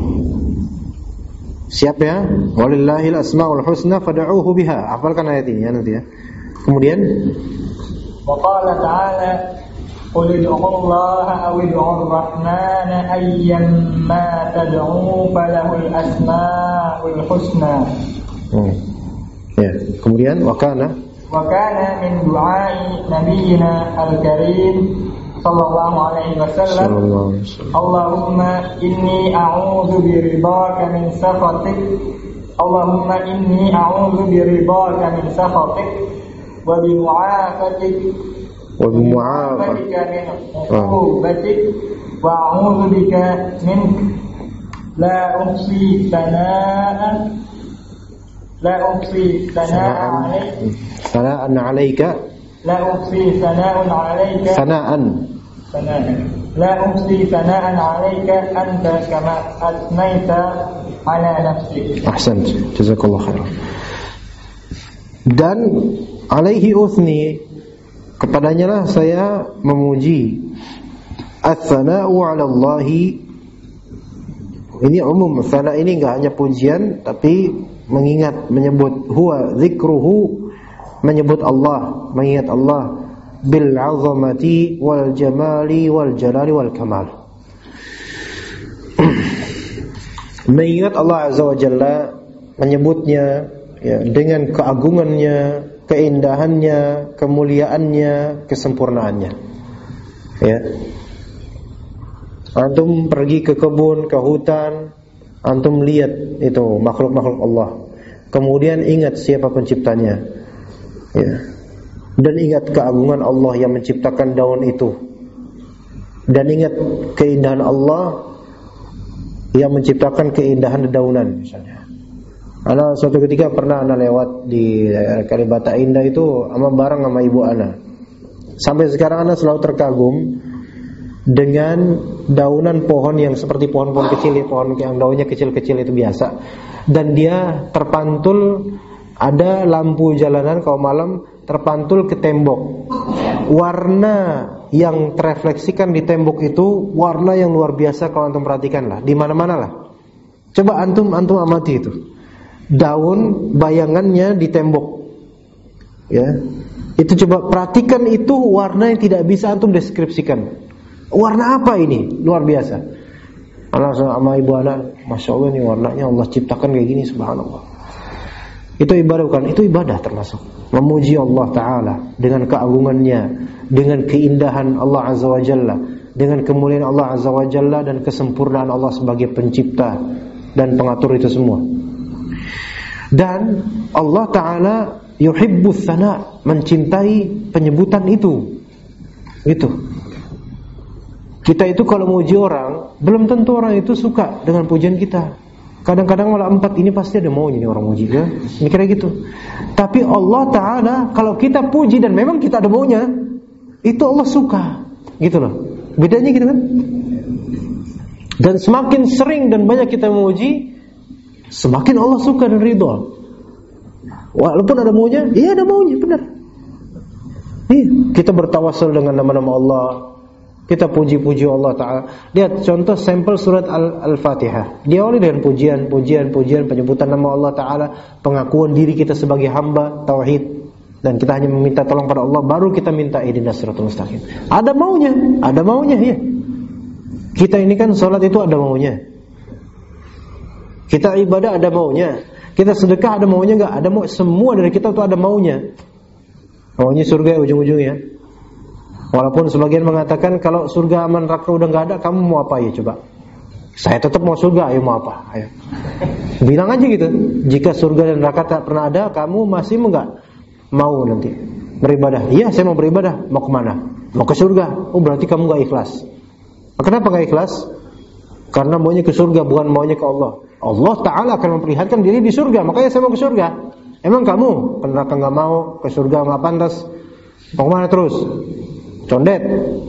siap ya? Walillahil asmaul husna fad'uuhu biha. Hafalkan ayat ini ya nanti ya. Kemudian wa qala ta'ala qul ud'u Allah aw ud'u ar-rahman ayyamma tad'u falahul asmaul husna. Ya, kemudian wa kana min du'ai nabiyyina al-karim sallallahu alaihi wasallam, Allahumma inni a'udzu biridhaka min sakhatik, Allahumma inni a'udzu biridhaka min sakhatik wa bi mu'afatika min 'uqubatik wa a'udzu bika minka la uhsi sana'an alayka لا أحصي ثناء عليك لا أحصي ثناء عليك أنت كما أثنيت على نفسك. أحسنت, jazakallah khair. Dan alaihi uthni, kepadanya lah saya memuji. Ats-tsana'u 'ala Allahi, ini umum. Tsana ini enggak hanya pujian, tapi mengingat, menyebut. Huwa dzikruhu, menyebut Allah, mengingat Allah. Bil 'azamati wal jamali wal jalali wal kamal. Mengingat Allah Azza wa Jalla, menyebutnya ya, dengan keagungannya, keindahannya, kemuliaannya, kesempurnaannya. Ya. Antum pergi ke kebun, ke hutan, antum lihat itu makhluk-makhluk Allah. Kemudian ingat siapa penciptanya. Ya. Dan ingat keagungan Allah yang menciptakan daun itu. Dan ingat keindahan Allah yang menciptakan keindahan dedaunan misalnya. Ana suatu ketika pernah ana lewat di Kalibata Indah itu bareng sama ibu ana. Sampai sekarang ana selalu terkagum dengan daunan pohon yang seperti pohon-pohon kecil, pohon yang daunnya kecil-kecil itu biasa. Dan dia terpantul, ada lampu jalanan kalau malam terpantul ke tembok. Warna yang terefleksikan di tembok itu warna yang luar biasa kalau antum perhatikan lah, di mana-mana lah. Coba antum amati itu. Daun bayangannya di tembok. Ya. Itu coba perhatikan, itu warna yang tidak bisa antum deskripsikan. Warna apa ini? Luar biasa. Anak sama ibu anak, Masya Allah ini warnanya Allah ciptakan kayak gini, subhanallah. Itu ibadah bukan? Itu ibadah termasuk memuji Allah Ta'ala dengan keagungannya, dengan keindahan Allah Azza wa Jalla, dengan kemuliaan Allah Azza wa Jalla, dan kesempurnaan Allah sebagai pencipta dan pengatur itu semua. Dan Allah Ta'ala yuhibbus sana, mencintai penyebutan itu. Itu. Kita itu kalau muji orang, belum tentu orang itu suka dengan pujian kita. Kadang-kadang malah 4 ini pasti ada maunya nih orang muji ya. Mikirnya gitu. Tapi Allah Ta'ala kalau kita puji dan memang kita ada maunya, itu Allah suka. Gitu loh. Bedanya gitu kan. Dan semakin sering dan banyak kita memuji, semakin Allah suka dan ridha. Walaupun ada maunya, iya ada maunya, benar. Kita bertawasul dengan nama-nama Allah, kita puji-puji Allah Ta'ala. Lihat contoh sampel surat Al-Fatihah. Diawali dengan pujian, penyebutan nama Allah Ta'ala, pengakuan diri kita sebagai hamba, tauhid. Dan kita hanya meminta tolong pada Allah, baru kita minta ihdinas siratal mustaqim. Ada maunya ya. Kita ini kan sholat itu ada maunya. Kita ibadah ada maunya. Kita sedekah ada maunya enggak? Ada mau, semua dari kita itu ada maunya. Maunya surga ujung-ujungnya. Walaupun sebagian mengatakan kalau surga aman neraka udah nggak ada, kamu mau apa ya coba? Saya tetap mau surga, ayo mau apa? Ayo. Bilang aja gitu. Jika surga dan neraka tak pernah ada, kamu masih nggak mau nanti beribadah? Iya, saya mau beribadah. Mau kemana? Mau ke surga. Oh berarti kamu nggak ikhlas. Kenapa nggak ikhlas? Karena maunya ke surga, bukan maunya ke Allah. Allah Ta'ala akan memperlihatkan diri di surga, makanya saya mau ke surga. Emang kamu ke neraka nggak mau, ke surga nggak pantas, mau kemana terus? Condet.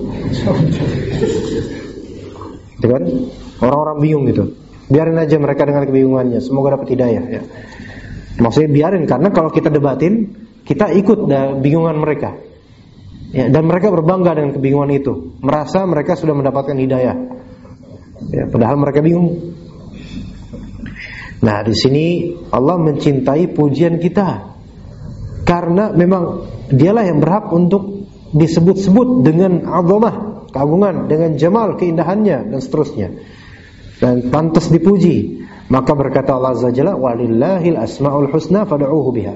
Itu kan? Orang-orang bingung gitu. Biarin aja mereka dengan kebingungannya, semoga dapat hidayah ya. Maksudnya biarin, karena kalau kita debatin, kita ikut bingungan mereka. Ya, dan mereka berbangga dengan kebingungan itu, merasa mereka sudah mendapatkan hidayah. Ya, padahal mereka bingung. Nah, di sini Allah mencintai pujian kita. Karena memang dialah yang berhak untuk disebut-sebut dengan azamah, keagungan, dengan jamal, keindahannya dan seterusnya, dan pantas dipuji. Maka berkata Allah Azza wa Jalla, walillahil asmaul husna fad'uuhu biha.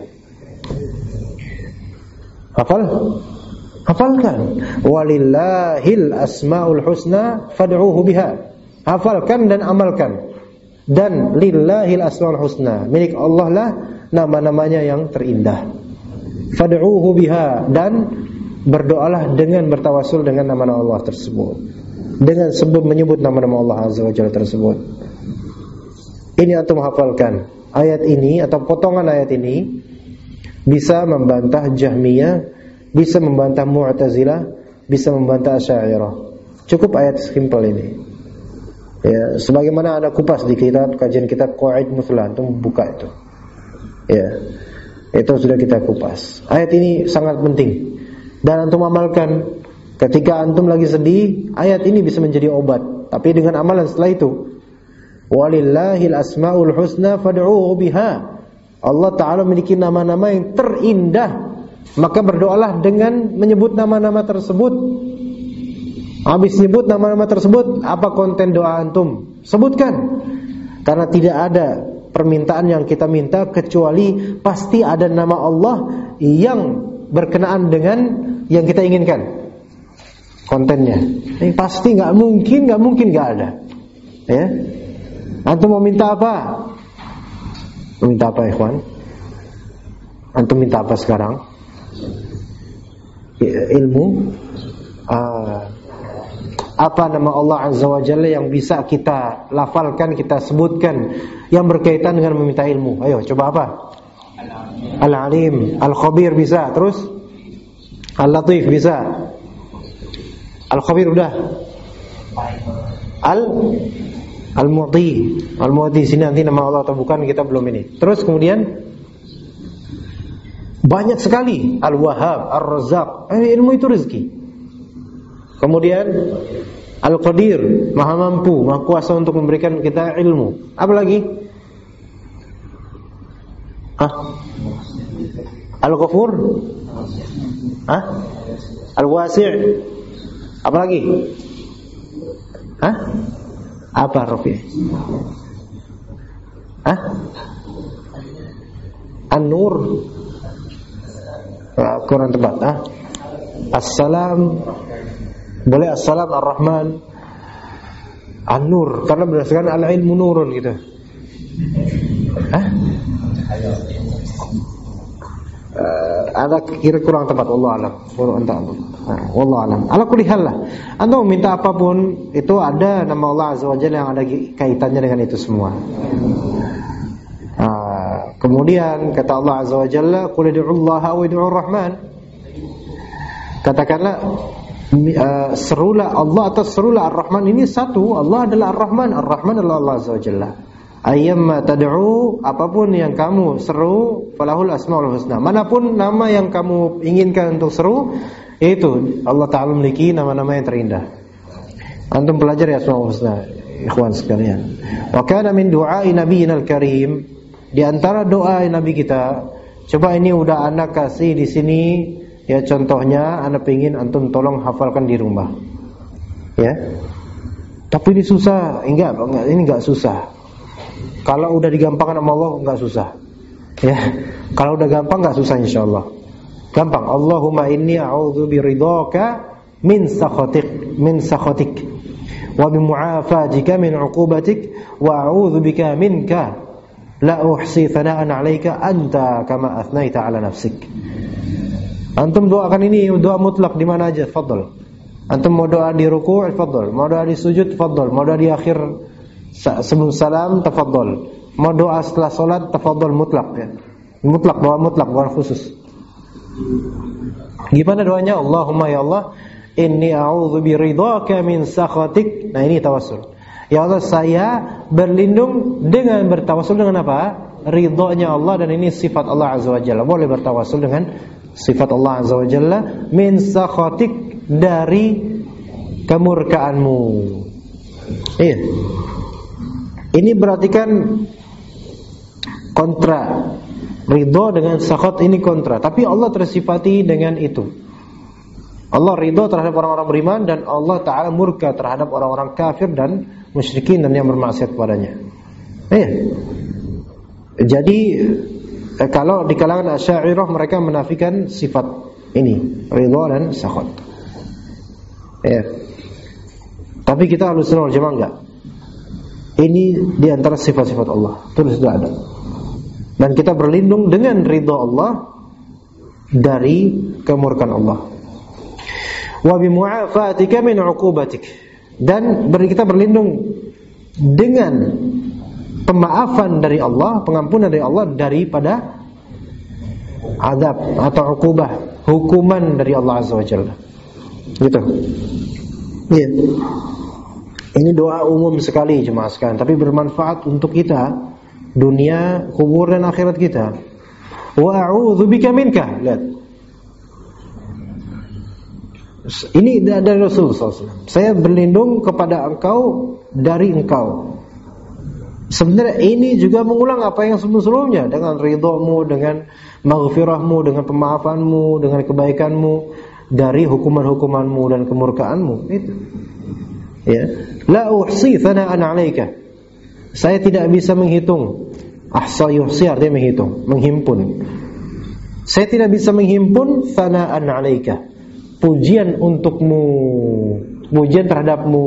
Hafalkan. Walillahil asmaul husna fad'uuhu biha. Hafalkan dan amalkan. Dan lillahil asmaul husna, milik Allah lah nama-namanya yang terindah. Fad'uuhu biha, dan berdoalah dengan bertawasul dengan nama-nama Allah tersebut, dengan sebut menyebut nama-nama Allah Azza wa Jalla tersebut. Ini antum hafalkan. Ayat ini atau potongan ayat ini bisa membantah Jahmiyah, bisa membantah Mu'tazilah, bisa membantah Asy'ariyah. Cukup ayat simpel ini. Ya, sebagaimana ada kupas di kajian kitab Qawaid Muthlah, antum buka itu. Ya. Itu sudah kita kupas. Ayat ini sangat penting. Dan antum amalkan Ketika antum lagi sedih, ayat ini bisa menjadi obat. Tapi dengan amalan setelah itu. Walillahil asmaul husna fad'uhu biha. Allah Ta'ala memiliki nama-nama yang terindah, maka berdoalah dengan menyebut nama-nama tersebut. Habis nyebut nama-nama tersebut, apa konten doa antum? Sebutkan. Karena tidak ada permintaan yang kita minta kecuali pasti ada nama Allah yang berkenaan dengan yang kita inginkan kontennya. Ini pasti nggak mungkin nggak ada. Ya, antum mau minta apa? Minta apa, ikhwan? Antum minta apa sekarang? Ilmu. Apa nama Allah Azza wa Jalla yang bisa kita lafalkan, kita sebutkan yang berkaitan dengan meminta ilmu? Ayo, coba apa? Al-Alim, Al-Khabir bisa. Terus Al-Latif bisa. Al-Khabir udah. Al-Mu'ti. Al-Mu'ti sini nanti nama Allah atau bukan kita belum ini. Terus kemudian banyak sekali. Al-Wahhab, Ar-Razzaq. Ilmu itu rezeki. Kemudian Al-Qadir, Maha mampu, Maha kuasa untuk memberikan kita ilmu. Apa lagi? Al-Ghafur? Al-Wasi'. Apa lagi? Apa Rafi? An-Nur. Kurang tepat. As-Salam. Boleh As-Salam, Ar-Rahman, An-Nur, karena berdasarkan al-ilmu nurun gitu. Ada kira kurang tepat, Allah alam. Wallah alam. Ala kulli hal lah. Anda minta apapun itu ada nama Allah Azza wa Jalla yang ada kaitannya dengan itu semua. Kemudian kata Allah Azza wa Jalla, "Qul ud'ullaha wa ud'ur rahman." Katakanlah serulah Allah atau serulah Ar-Rahman. Ini satu, Allah adalah Ar-Rahman. Ar-Rahman adalah Allah Azza wa Jalla. Ayyamma tad'u, apapun yang kamu seru, falahul asmaul husna. Manapun nama yang kamu inginkan untuk seru, itu Allah Ta'ala memiliki nama-nama yang terindah. Antum pelajari asmaul husna, ikhwan sekalian. Wa kana min du'ai nabiyina al-karim, di antara doa Nabi kita, coba ini udah anak kasih di sini. Ya, contohnya anak pengen antum tolong hafalkan di rumah. Ya. Tapi ini susah. Enggak, ini enggak susah. Kalau udah digampangkan sama Allah enggak susah. Ya. Kalau udah gampang enggak susah insyaallah. Gampang. Allahumma inni a'udzu biridhaka min sakhatik wa bi mu'afatika min 'uqubatik wa a'udzu bika minka la uhsi thana'an 'alaika anta kama athnaita 'ala nafsik. Antum doakan ini doa mutlak di mana aja, fadhal. Antum mau doa di ruku', fadhal. Mau doa di sujud, fadhal. Mau doa di akhir sebelum salam, tafadhal. Mau doa setelah salat, tafadhal mutlak ya. Mutlak, doa mutlak, bukan khusus. Gimana doanya? Allahumma ya Allah, inni a'udzu biridhaka min sakhatik. Nah, ini tawassul. Ya Allah, saya berlindung dengan bertawassul dengan apa? Ridhonya Allah, dan ini sifat Allah Azza wa Jalla. Boleh bertawassul dengan sifat Allah Azza wa Jalla, min sakhatik, dari kemurkaanmu. Iya. Ini berarti kan kontra. Ridho dengan sakhat ini kontra. Tapi Allah tersifati dengan itu. Allah ridho terhadap orang-orang beriman, dan Allah Ta'ala murka terhadap orang-orang kafir dan musyrikin dan yang bermaksiat kepadanya. Iya. Jadi kalau di kalangan Asy'ariyah mereka menafikan sifat ini, ridha dan sakhat. Ya. Tapi kita Ahlussunnah wal Jamaah enggak. Ini di antara sifat-sifat Allah, terus sudah ada. Dan kita berlindung dengan ridha Allah dari kemurkaan Allah. Wa bi mu'afatika min 'uqubatik. Dan kita berlindung dengan pemaafan dari Allah, pengampunan dari Allah daripada azab atau uqubah, hukuman dari Allah Azza wa Jalla. Gitu. Iya. Ini doa umum sekali jemaah sekalian, tapi bermanfaat untuk kita dunia, kubur dan akhirat kita. Wa a'udzu bika minka. Lihat. Ini dari Rasulullah SAW. Saya berlindung kepada engkau dari engkau. Sebenarnya ini juga mengulang apa yang sebelum-sebelumnya, dengan ridhamu, dengan maghfirahmu, dengan pemaafanmu, dengan kebaikanmu, dari hukuman-hukumanmu dan kemurkaanmu. Itu. Ya. La uhsi thana'an 'alaika. Saya tidak bisa menghitung. Ahsa yuhsi artinya menghitung, menghimpun. Saya tidak bisa menghimpun thana'an 'alaika. Pujian untukmu, pujian terhadapmu.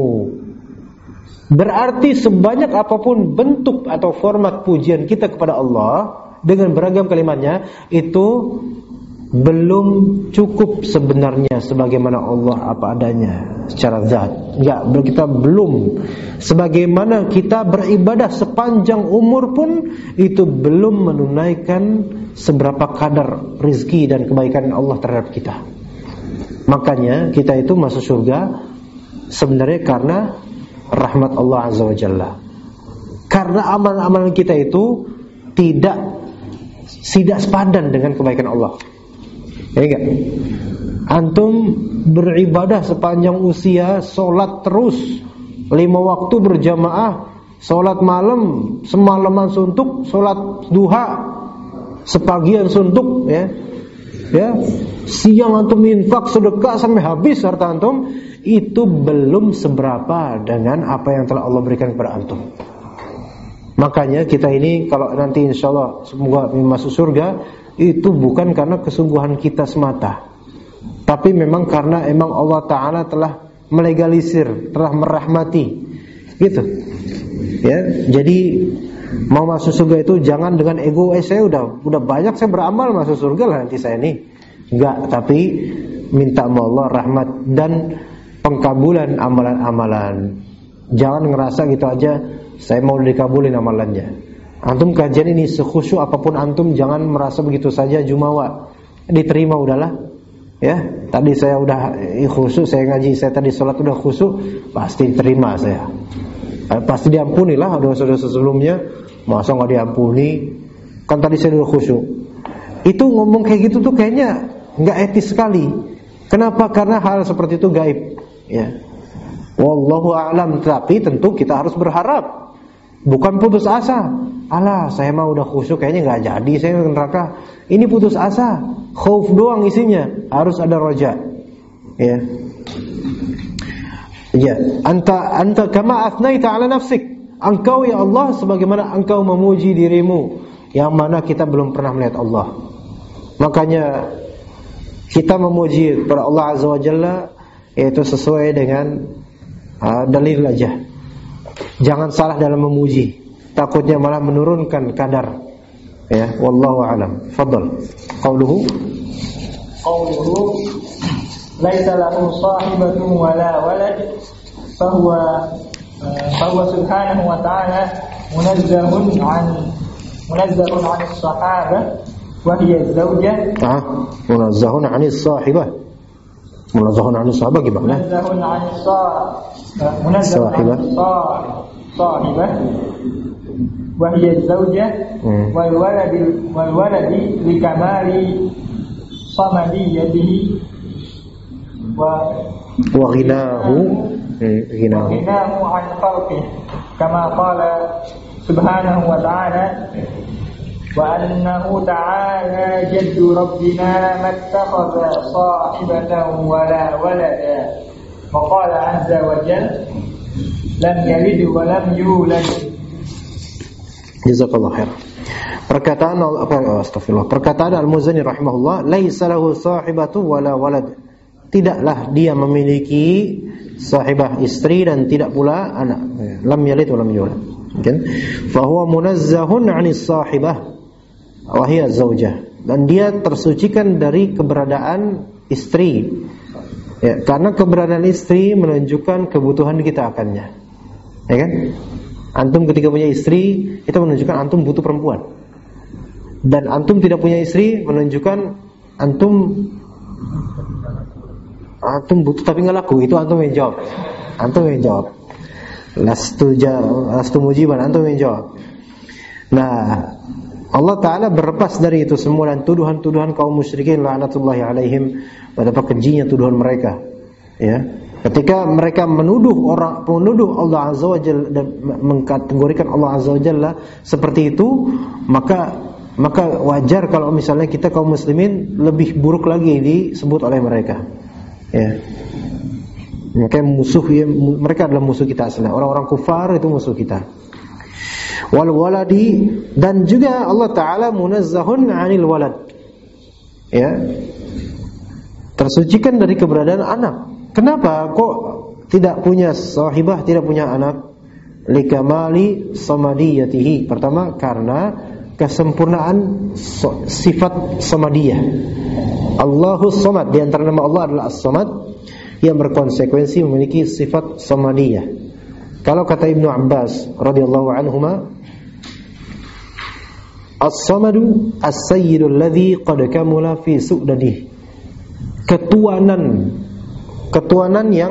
Berarti sebanyak apapun bentuk atau format pujian kita kepada Allah dengan beragam kalimatnya, itu belum cukup sebenarnya sebagaimana Allah apa adanya secara zat. Enggak, kita belum. Sebagaimana kita beribadah sepanjang umur pun itu belum menunaikan seberapa kadar rizki dan kebaikan Allah terhadap kita. Makanya kita itu masuk surga sebenarnya karena rahmat Allah Azza wa Jalla. Karena amalan-amalan kita itu tidak sepadan dengan kebaikan Allah. Ya enggak? Antum beribadah sepanjang usia, sholat terus 5 waktu berjamaah, sholat malam semalaman suntuk, sholat duha sepagian suntuk, ya. Siang antum infak sedekah sampai habis harta antum, itu belum seberapa dengan apa yang telah Allah berikan kepada antum. Makanya kita ini kalau nanti insyaallah semoga masuk surga, itu bukan karena kesungguhan kita semata, tapi memang karena emang Allah Ta'ala telah melegalisir, telah merahmati, gitu. Ya, jadi mau masuk surga itu jangan dengan ego, saya udah banyak saya beramal masuk surga lah nanti saya nih. Enggak, tapi minta sama Allah rahmat dan pengkabulan amalan-amalan. Jangan ngerasa gitu aja saya mau dikabulin amalannya. Antum kajian ini sekhusyuk apapun antum, jangan merasa begitu saja jumawa diterima udahlah. Ya, tadi saya udah khusyuk, saya ngaji, saya tadi sholat udah khusyuk, pasti terima saya. Pasti diampuni lah dosa-dosa sebelumnya. Masa nggak diampuni? Kan tadi saya udah khusyuk. Itu ngomong kayak gitu tuh kayaknya nggak etis sekali. Kenapa? Karena hal seperti itu gaib. Ya. Wallahu a'lam. Tapi tentu kita harus berharap, bukan putus asa. Alah, saya mah udah khusyuk kayaknya nggak jadi saya ke neraka. Ini putus asa, khauf doang isinya. Harus ada roja. Ya. Ya, anta kama athnaita ala nafsik. Engkau ya Allah sebagaimana engkau memuji dirimu, yang mana kita belum pernah melihat Allah. Makanya kita memuji kepada Allah Azza wa Jalla yaitu sesuai dengan dalil aja. Jangan salah dalam memuji, takutnya malah menurunkan kadar. Ya, wallahu a'lam. Fadhal. Qauluhu laisa lahu sahibatun wala walad fahuwa subhanahu wa ta'ala munazzahun 'an as-sahabah wa hiya az-zawjah. Munazzahun 'an as-sahibah. Munazzahun 'an as-sahabah gimana? Munazzahun 'an as-sahibah wa hiya az-zawjah wal waladi li kamali samadiyatihi wa ghinahu an khalqih kama qala subhanahu wa ta'ala wa annahu ta'ala jaddu rabbina mattakhadha sahibatan wala walada wa qala azza wa jalla lam yalid wa lam yulad. Jazakallahu khair. Perkataan Al-Muzani rahimahullah, laisa lahu sahibatu wala walad. Tidaklah dia memiliki sahibah istri dan tidak pula anak. Lam yalid wa lam yulad. Kan? Fa huwa munazzahun 'anis sahibah wa hiya zaujah. Dan dia tersucikan dari keberadaan istri. Ya, karena keberadaan istri menunjukkan kebutuhan kita akannya. Ya kan? Antum ketika punya istri itu menunjukkan antum butuh perempuan. Dan antum tidak punya istri menunjukkan antum butuh tapi nggak laku. Itu antum yang jawab. Lastu mujiban, antum yang jawab. Nah, Allah Ta'ala berlepas dari itu semua dan tuduhan-tuduhan kaum musyrikin la'natullahi alaihim, betapa kejinya tuduhan mereka. Ya, ketika mereka menuduh Allah Azza wa Jalla dan mengkategorikan Allah Azza wa Jalla seperti itu, maka wajar kalau misalnya kita kaum muslimin lebih buruk lagi disebut oleh mereka. Ya. Mereka mereka adalah musuh kita asli. Orang-orang kufar itu musuh kita. Wal waladi, dan juga Allah Ta'ala munazzahun 'anil walad. Ya. Tersucikan dari keberadaan anak. Kenapa kok tidak punya sahibah, tidak punya anak? Likamali samadiyatihi. Pertama, karena kesempurnaan sifat samadiyah. Allahus Samad, di antara nama Allah adalah As-Samad, yang berkonsekuensi memiliki sifat samadiyah. Kalau kata Ibnu Abbas radhiyallahu anhuma, As-Samadu as-sayyidul ladzi qad kamula fi su'dadihi. Ketuanan yang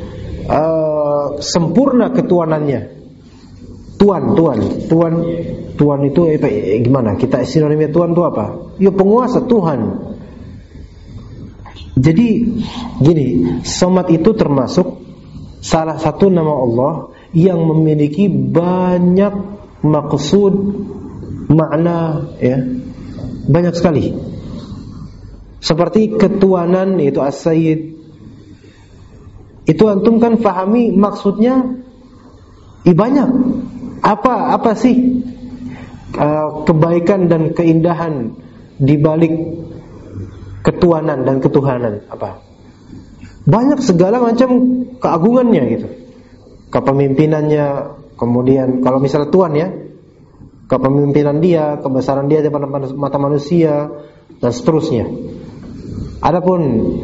sempurna ketuanannya. Tuan itu gimana? Kita sinonimnya Tuan itu apa? Ya penguasa, Tuhan. Jadi gini, Samad itu termasuk salah satu nama Allah yang memiliki banyak maksud, makna, ya, banyak sekali. Seperti ketuanan, yaitu As-Sayyid. Itu antum kan pahami maksudnya banyak. Apa sih kebaikan dan keindahan di balik ketuanan dan ketuhanan? Apa? Banyak segala macam keagungannya gitu. Kepemimpinannya, kemudian kalau misalnya Tuhan ya, kepemimpinan dia, kebesaran dia di mata manusia, dan seterusnya. Adapun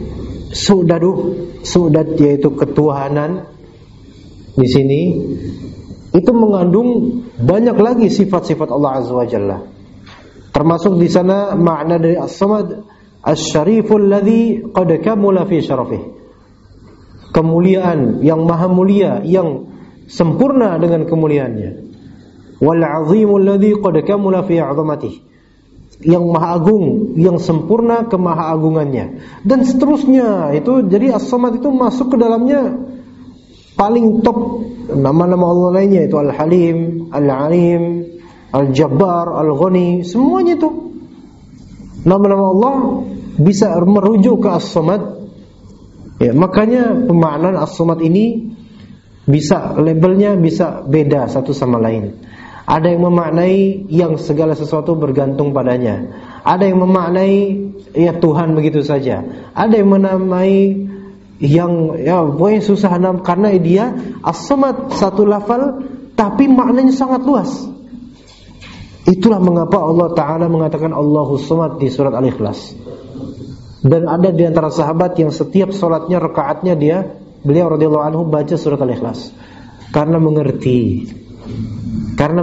su'dad yaitu ketuhanan di sini itu mengandung banyak lagi sifat-sifat Allah Azza wa Jalla. Termasuk di sana makna dari As-Samad, Asy-Syariful ladzi qad kamula fi syarafih. Kemuliaan yang maha mulia, yang sempurna dengan kemuliaannya. Wal 'azimul ladzi qad kamula fi 'azamatihi. Yang maha agung, yang sempurna kemahaagungannya, dan seterusnya. Itu jadi As-Samad itu masuk ke dalamnya paling top nama-nama Allah lainnya, itu Al-Halim, Al-Alim, Al-Jabbar, Al-Ghani, semuanya itu nama-nama Allah bisa merujuk ke As-Samad. Ya, makanya pemaknaan As-Samad ini bisa labelnya bisa beda satu sama lain. Ada yang memaknai yang segala sesuatu bergantung padanya. Ada yang memaknai ya Tuhan begitu saja. Ada yang menamai yang ya pokoknya susah karena dia As-Samad satu lafal tapi maknanya sangat luas. Itulah mengapa Allah Ta'ala mengatakan Allahus Samad di surat Al-Ikhlas. Dan ada di antara sahabat yang setiap sholatnya, rakaatnya beliau radhiyallahu anhu baca surat Al-Ikhlas. Karena mengerti. Karena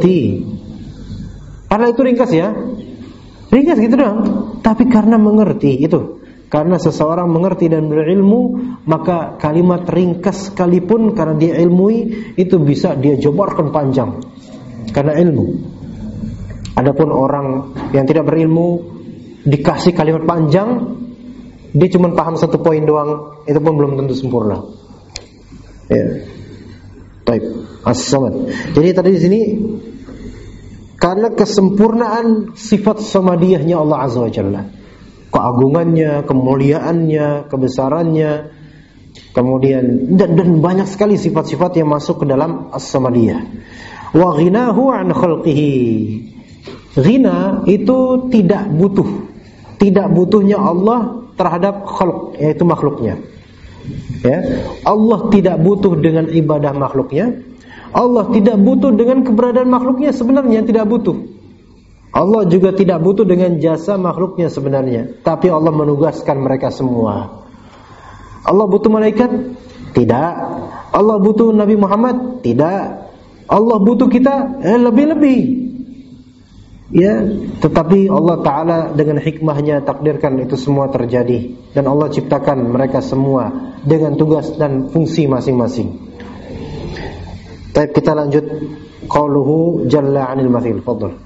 itu ringkas ya. Ringkas gitu dong. Tapi karena mengerti itu. Karena seseorang mengerti dan berilmu, maka kalimat ringkas sekalipun karena dia ilmui, itu bisa dia jabarkan panjang. Karena ilmu. Adapun orang yang tidak berilmu, dikasih kalimat panjang, dia cuma paham satu poin doang, itu pun belum tentu sempurna. Ya. Baik, As-Samad. Jadi tadi di sini karena kesempurnaan sifat samadiyahnya Allah Azza wa Jalla, keagungannya, kemuliaannya, kebesarannya, kemudian dan banyak sekali sifat-sifat yang masuk ke dalam As-Samadiyah. Wa ghinahu an khalqihi. Ghina itu tidak butuhnya Allah terhadap khalq, yaitu makhluknya. Ya, Allah tidak butuh dengan ibadah makhluknya. Allah tidak butuh dengan keberadaan makhluknya, sebenarnya tidak butuh. Allah juga tidak butuh dengan jasa makhluknya sebenarnya, tapi Allah menugaskan mereka semua. Allah butuh malaikat? Tidak. Allah butuh Nabi Muhammad? Tidak. Allah butuh kita? Lebih-lebih. Ya, tetapi Allah Ta'ala dengan hikmahnya takdirkan itu semua terjadi. Dan Allah ciptakan mereka semua dengan tugas dan fungsi masing-masing. Baik, kita lanjut. Qauluhu jalla 'anil mathil. Fadhal.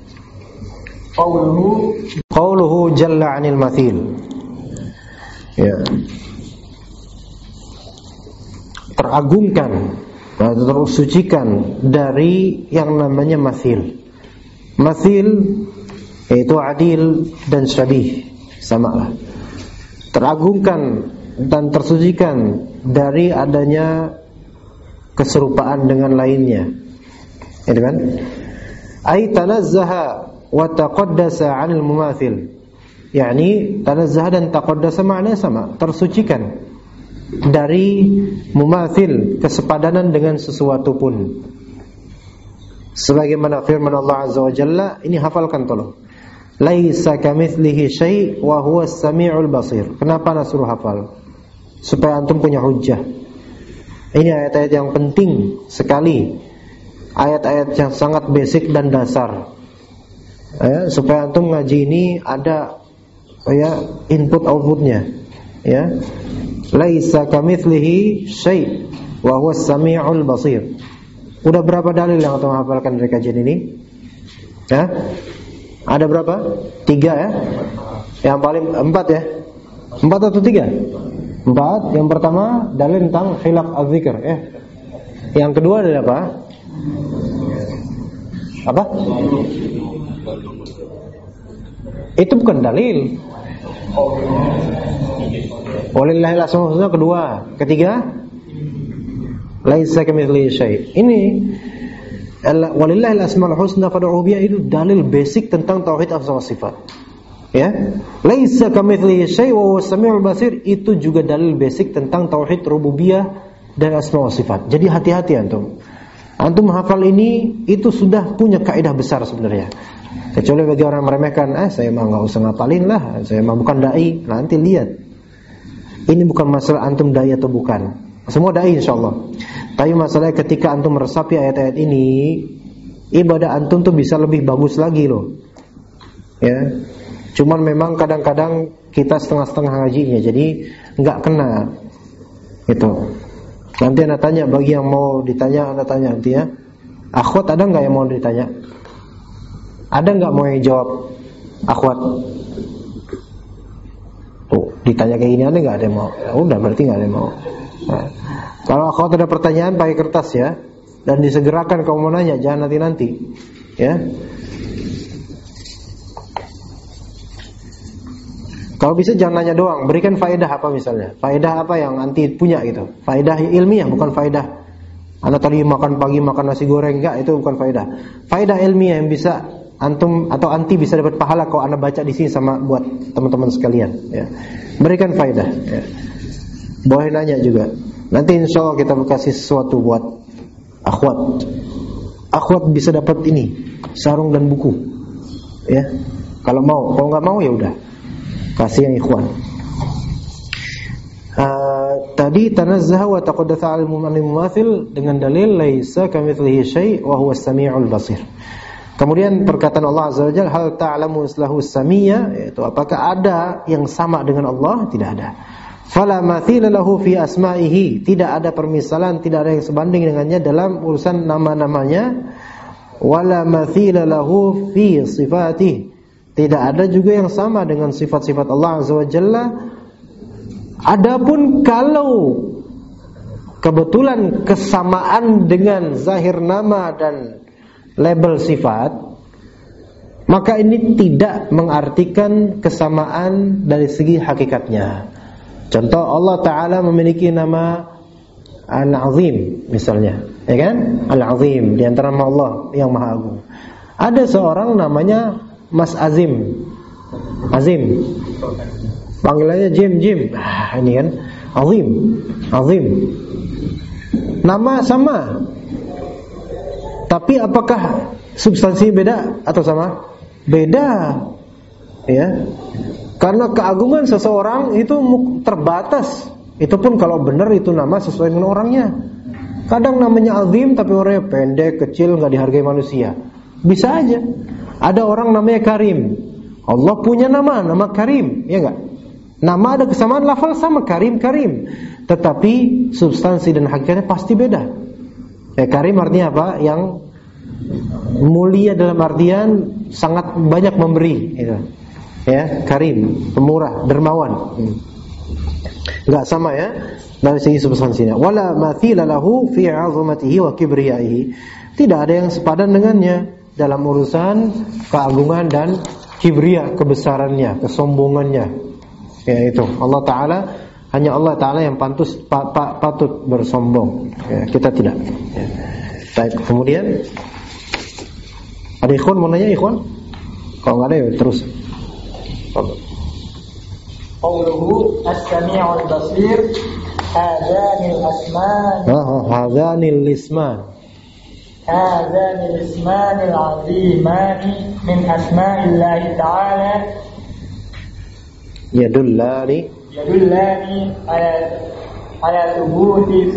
Qauluhu jalla 'anil mathil. Ya. teragungkan atau tersucikan dari yang namanya mathil. Mathil yaitu adil dan syabih, sama lah. Teragungkan dan tersucikan dari adanya keserupaan dengan lainnya. Itu kan? Ai tanazzaha wa taqaddasa 'anil mumathil. yakni tanazzaha dan taqaddasa maknanya sama, tersucikan dari mumathil, kesepadanan dengan sesuatu pun. Sebagaimana firman Allah Azza wa Jalla, ini hafalkan tolong. Laisa kamitslihi syai' wa huwas samiul basir. Kenapa Nasruh hafal? Supaya antum punya hujjah. Ini ayat-ayat yang penting sekali, ayat-ayat yang sangat basic dan dasar. Supaya antum ngaji ini ada input outputnya. Laisa kamitslihi syai' wa huwas samiul basir. Udah berapa dalil yang antum hafalkan dari kajian ini? Ada berapa? 3 ya? Yang paling 4 ya? 4 atau 3? 4. Yang pertama dalil tentang khilaf az-zikr ya. Yang kedua adalah apa? Apa? Itu bukan dalil. Walillahil asmaul husna kedua. Ketiga, laisa kamitslihi syai'. Ini walillahil asmaul husna fad'uhu biha, itu dalil basic tentang tauhid asma wa sifat. Laisa kamitslihi syai' wa huwas samiul basir, itu juga dalil basic tentang tauhid rububiyah dan asma wa sifat. Jadi hati-hati antum. Antum hafal ini itu sudah punya kaidah besar sebenarnya. Kecuali bagi orang meremehkan, saya mah enggak usah ngapalin lah, saya mah bukan dai. Nanti lihat. Ini bukan masalah antum dai atau bukan. Semua dai insyaallah. Tapi masalahnya ketika antum meresapi ayat-ayat ini, ibadah antum tuh bisa lebih bagus lagi loh. Cuman memang kadang-kadang kita setengah-setengah ngajinya, jadi nggak kena. Itu. Nanti anda tanya, bagi yang mau ditanya anda tanya nanti ya. Akhwat ada nggak yang mau ditanya? Ada nggak mau yang jawab? Akhwat. Tuh, ditanya kayak gini ada nggak ada yang mau? Ya, udah berarti nggak ada yang mau. Nah, kalau akhwat ada pertanyaan pakai kertas ya, dan disegerakan kalau mau nanya, jangan nanti-nanti ya. Kalau bisa jangan nanya doang, berikan faedah apa misalnya. Faedah apa yang anti punya gitu. Faedah ilmiah, bukan faedah anda tadi makan pagi makan nasi goreng, enggak, itu bukan faedah. Faedah ilmiah yang bisa antum atau anti bisa dapat pahala kalau anda baca di sini sama buat teman-teman sekalian ya. Berikan faedah ya. Boleh nanya juga. Nanti insyaallah kita kasih sesuatu buat akhwat. Akhwat bisa dapat ini, sarung dan buku. Ya. Kalau mau, kalau enggak mau ya udah. Kasih yang ikhwan. Tadi tanazzaha wa taqaddatha 'alal mumathil dengan dalil laisa kamitslihi syai' wa huwas samiul basir. Kemudian perkataan Allah Azza wa Jalla, hal ta'lamu islahu samia, yaitu apakah ada yang sama dengan Allah? Tidak ada. Fala mathila lahu fi asma'ihi, tidak ada permisalan, tidak ada yang sebanding dengannya dalam urusan nama-namanya. Wala mathila lahu fi sifatihi, tidak ada juga yang sama dengan sifat-sifat Allah Azza wa Jalla. Adapun kalau kebetulan kesamaan dengan zahir nama dan label sifat, maka ini tidak mengartikan kesamaan dari segi hakikatnya. Contoh, Allah Ta'ala memiliki nama Al-Azim misalnya, ya kan? Al-Azim, di antara nama Allah yang Maha Agung. Ada seorang namanya Mas Azim, panggilannya Jim. Ini kan Azim. Nama sama, tapi apakah substansi beda atau sama? Beda, ya. Karena keagungan seseorang itu terbatas. Itu pun kalau benar itu nama sesuai dengan orangnya. Kadang namanya Azim tapi orangnya pendek, kecil, nggak dihargai manusia. Bisa aja. Ada orang namanya Karim. Allah punya nama Karim, ya enggak? Nama ada kesamaan, lafal sama, Karim. Tetapi substansi dan hakikatnya pasti beda. Karim artinya apa? Yang mulia dalam artian sangat banyak memberi, gitu. Ya, Karim, pemurah, dermawan. Enggak sama ya dari segi substansinya. Wala mathila lahu fi 'azamatihi wa kibriyaihi. Tidak ada yang sepadan dengannya dalam urusan keagungan dan kibriya, kebesarannya, kesombongannya. Yaitu Allah Ta'ala, hanya Allah Ta'ala yang patut bersombong. Ya, kita tidak. Ya. Baik, kemudian ada ikhwan mau nanya, ikhwan? Kalau enggak ada ya terus. Qawluhu as-sami'ul basir hadanil asman. Hadanil isman. Hadanil ismanil azimani min asma'illahi ta'ala. Yadullani ala thubuti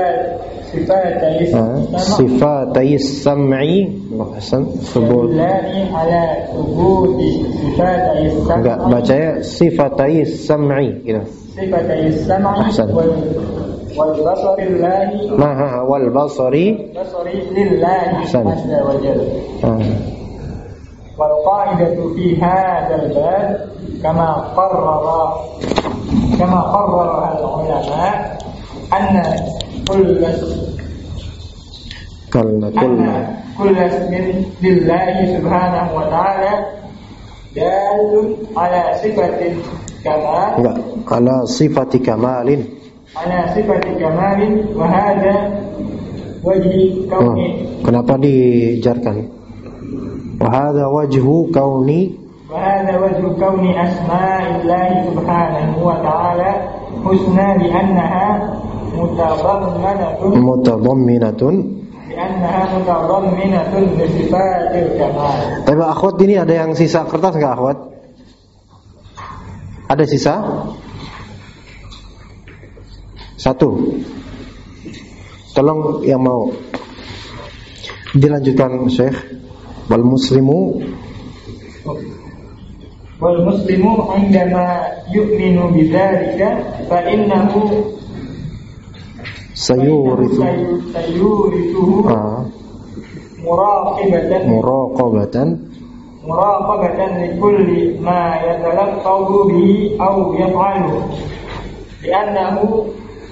sifatayis sam'i. Yadullani ala thubuti sifatayis sam'i. Enggak, bacanya sifatayis sam'i gitu. Sifatayis sam'i wal basari lillahi. Wal basari lillahi azza wa jalla. Wal qa'idatu fi hadzal bab kama qarrara al-ulama anna kullas min lillahi subhanahu wa ta'ala dalun ala sifatin kamal. Enggak, ala sifati kamalin. Ala sifati kamalin wa hadha wajhi kauni. Kenapa dijarkan? Wa hadha wajhu kauni. Wa hadha wajhu kauni asma'illahi subhanahu wa ta'ala husna li annaha mutadamminatun li sifatil kamal. Tapi akhwat ini ada yang sisa kertas enggak, akhwat? Ada sisa? Satu. Tolong yang mau dilanjutkan, Syekh. Wal muslimu indama yu'minu bidzalika fa innahu sayurithu muraqabatan li kulli ma yatalaqqahu bihi aw yaf'alu li'annahu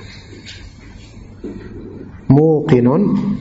muqinun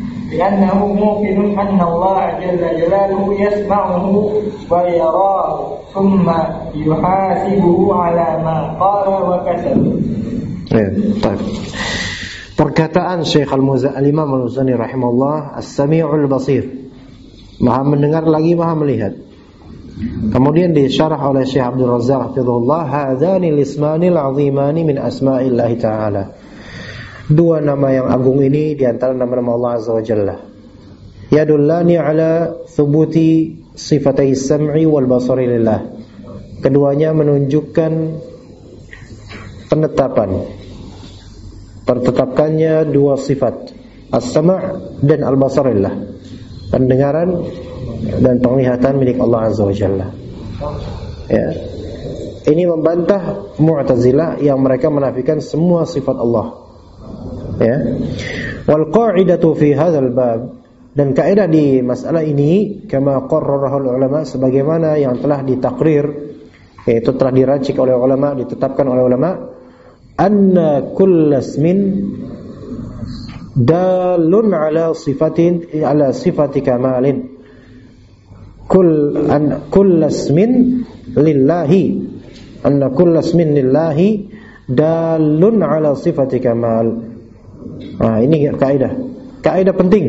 anna Allah jalla jalaluhu yasma'uhu wa yarahu thumma yuhasibuhu ala ma qala wa kasaba. Baik. Perkataan Syekh Al-Imam Al-Muzani rahimahullah, As-Sami'ul Basir, Maha mendengar lagi Maha melihat. Kemudian disyarah oleh Syekh Abdul Razzaq hafizahullah, hadzanil ismanil azimani min asma'illahi ta'ala. Dua nama yang agung ini di antara nama-nama Allah Azza wa Jalla. Yadullani ala thubuti sifatai sam'i wal basari lillah. Keduanya menunjukkan tertetapkannya dua sifat, as-sam' dan al-basar lillah, pendengaran dan penglihatan milik Allah Azza wa Jalla. Ya. Ini membantah Mu'tazilah yang mereka menafikan semua sifat Allah. Ya. Wal qa'idatu fi hadzal bab, dan kaidah di masalah ini kama qarrarahul ulama, sebagaimana yang telah ditakrir, yaitu telah diracik oleh ulama, ditetapkan oleh ulama, anna kullasmin dalun ala sifati kamalin. Kullasmin lillahi, anna kullasmin lillahi dalun ala sifati kamal. Nah, ini kaidah penting.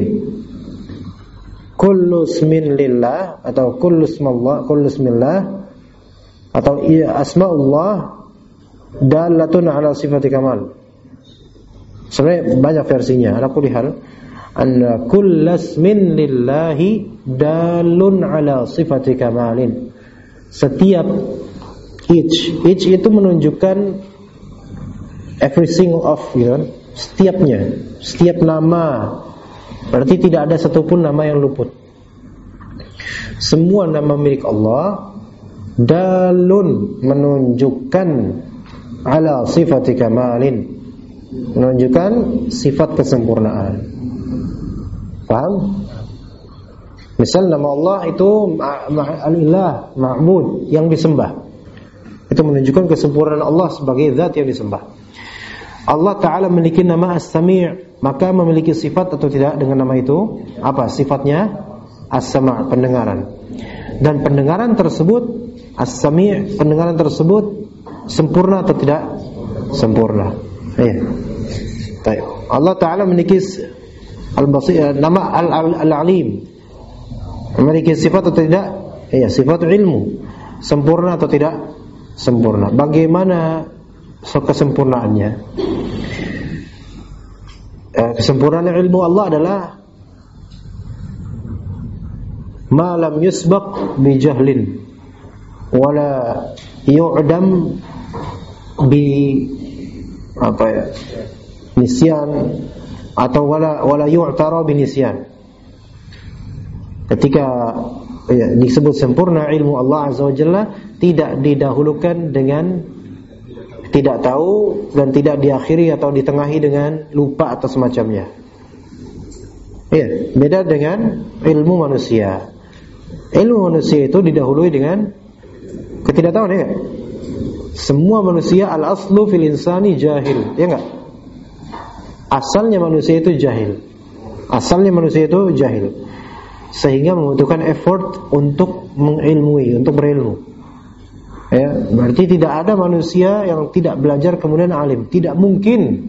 Kullu ismin lillah atau kullu ismillah atau asmaullah dalatun ala sifati kamal. Sebenarnya banyak versinya. Ala kulli hal, anna kullu ismin lillahi dalun ala sifati kamalin. Setiap each itu menunjukkan everything of, gitu. Setiap nama, berarti tidak ada satupun nama yang luput. Semua nama milik Allah dalun, menunjukkan ala sifati kamalin, menunjukkan sifat kesempurnaan. Paham? Misal nama Allah itu al-ilah, ma'bud, yang disembah. Itu menunjukkan kesempurnaan Allah sebagai zat yang disembah. Allah Ta'ala memiliki nama As-Sami', maka memiliki sifat atau tidak dengan nama itu? Apa sifatnya? As-Sama', pendengaran. Dan pendengaran tersebut, As-Sami', pendengaran tersebut sempurna atau tidak? Sempurna. Iya. Baik. Allah Ta'ala memiliki Al-Basir, nama Al-Alim. Memiliki sifat atau tidak? Iya, sifat ilmu. Sempurna atau tidak? Sempurna. Bagaimana kesempurnaannya? Kesempurnaan ilmu Allah adalah ma lam yusbaq bi jahlin wala yu'dam bi nisyan atau wala yu'tara bi nisyan. Ketika disebut sempurna ilmu Allah Azza wa Jalla, tidak didahulukan dengan tidak tahu dan tidak diakhiri atau ditengahi dengan lupa atau semacamnya. Iya, beda dengan ilmu manusia. Ilmu manusia itu didahului dengan ketidaktahuan, ya enggak? Semua manusia al-aslu fil insani jahil, ya enggak? Asalnya manusia itu jahil. Asalnya manusia itu jahil. Sehingga membutuhkan effort untuk mengilmui, untuk berilmu. Ya, berarti tidak ada manusia yang tidak belajar kemudian alim, tidak mungkin.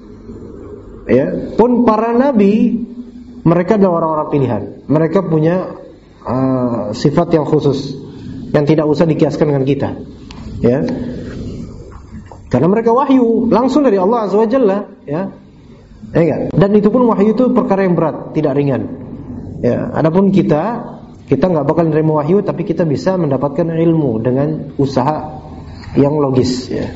Ya, pun para nabi mereka adalah orang-orang pilihan. Mereka punya sifat yang khusus yang tidak usah dikiaskan dengan kita. Ya. Karena mereka wahyu langsung dari Allah Azza wa Jalla, ya. Ya, dan itu pun wahyu itu perkara yang berat, tidak ringan. Ya, adapun kita nggak bakal menerima wahyu, tapi kita bisa mendapatkan ilmu dengan usaha yang logis. Ya.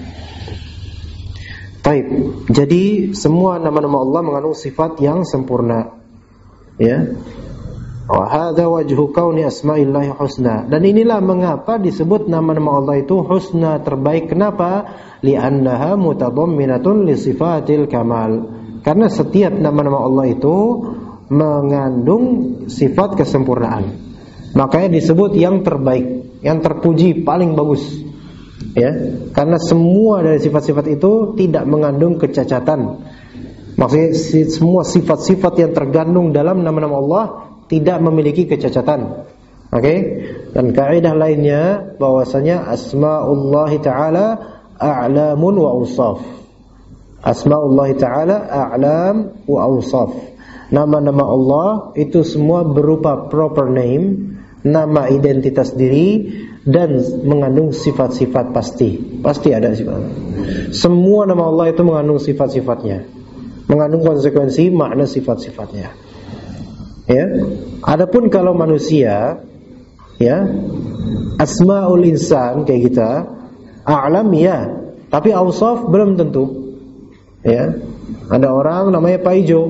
Baik, jadi semua nama-nama Allah mengandung sifat yang sempurna. Ya, wa hadza wajhu kauni asma'illahi husna. Dan inilah mengapa disebut nama-nama Allah itu husna, terbaik. Kenapa? Li'annaha mutadamminatun li sifatil kamal. Karena setiap nama-nama Allah itu mengandung sifat kesempurnaan. Makanya disebut yang terbaik, yang terpuji, paling bagus. Ya, karena semua dari sifat-sifat itu tidak mengandung kecacatan. Maksudnya semua sifat-sifat yang tergandung dalam nama-nama Allah tidak memiliki kecacatan. Oke? Dan kaidah lainnya bahwasanya asma'ullahi ta'ala a'lamun wa awsaf. Asma'ullahi ta'ala a'lam wa awsaf. Nama-nama Allah itu semua berupa proper name, nama identitas diri, dan mengandung sifat-sifat pasti. Pasti ada sifat. Semua nama Allah itu mengandung sifat-sifatnya, mengandung konsekuensi makna sifat-sifatnya. Ya. Adapun kalau manusia, ya, asmaul insan kayak kita, a'lam ya, tapi awsaf belum tentu. Ya. Ada orang namanya Pak Ijo.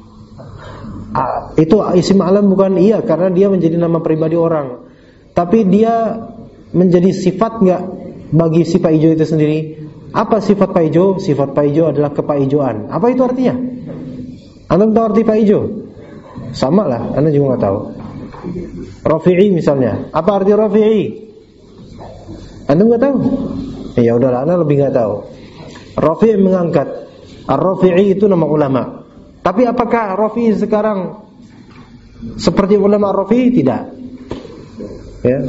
Itu isim alam bukan? Iya, karena dia menjadi nama pribadi orang. Tapi dia menjadi sifat enggak bagi si Pak Ijo itu sendiri? Apa sifat Pak Ijo? Sifat Pak Ijo adalah kepaijoan. Apa itu artinya? Anda tahu arti Pak Ijo? Sama lah, Anda juga enggak tahu. Rafi'i misalnya, apa arti Rafi'i? Anda enggak tahu? Ya udahlah, Anda lebih enggak tahu. Rafi'i mengangkat. Ar-Rafi'i itu nama ulama. Tapi apakah Rafi'i sekarang seperti ulama Rafi'i? Tidak. Ya,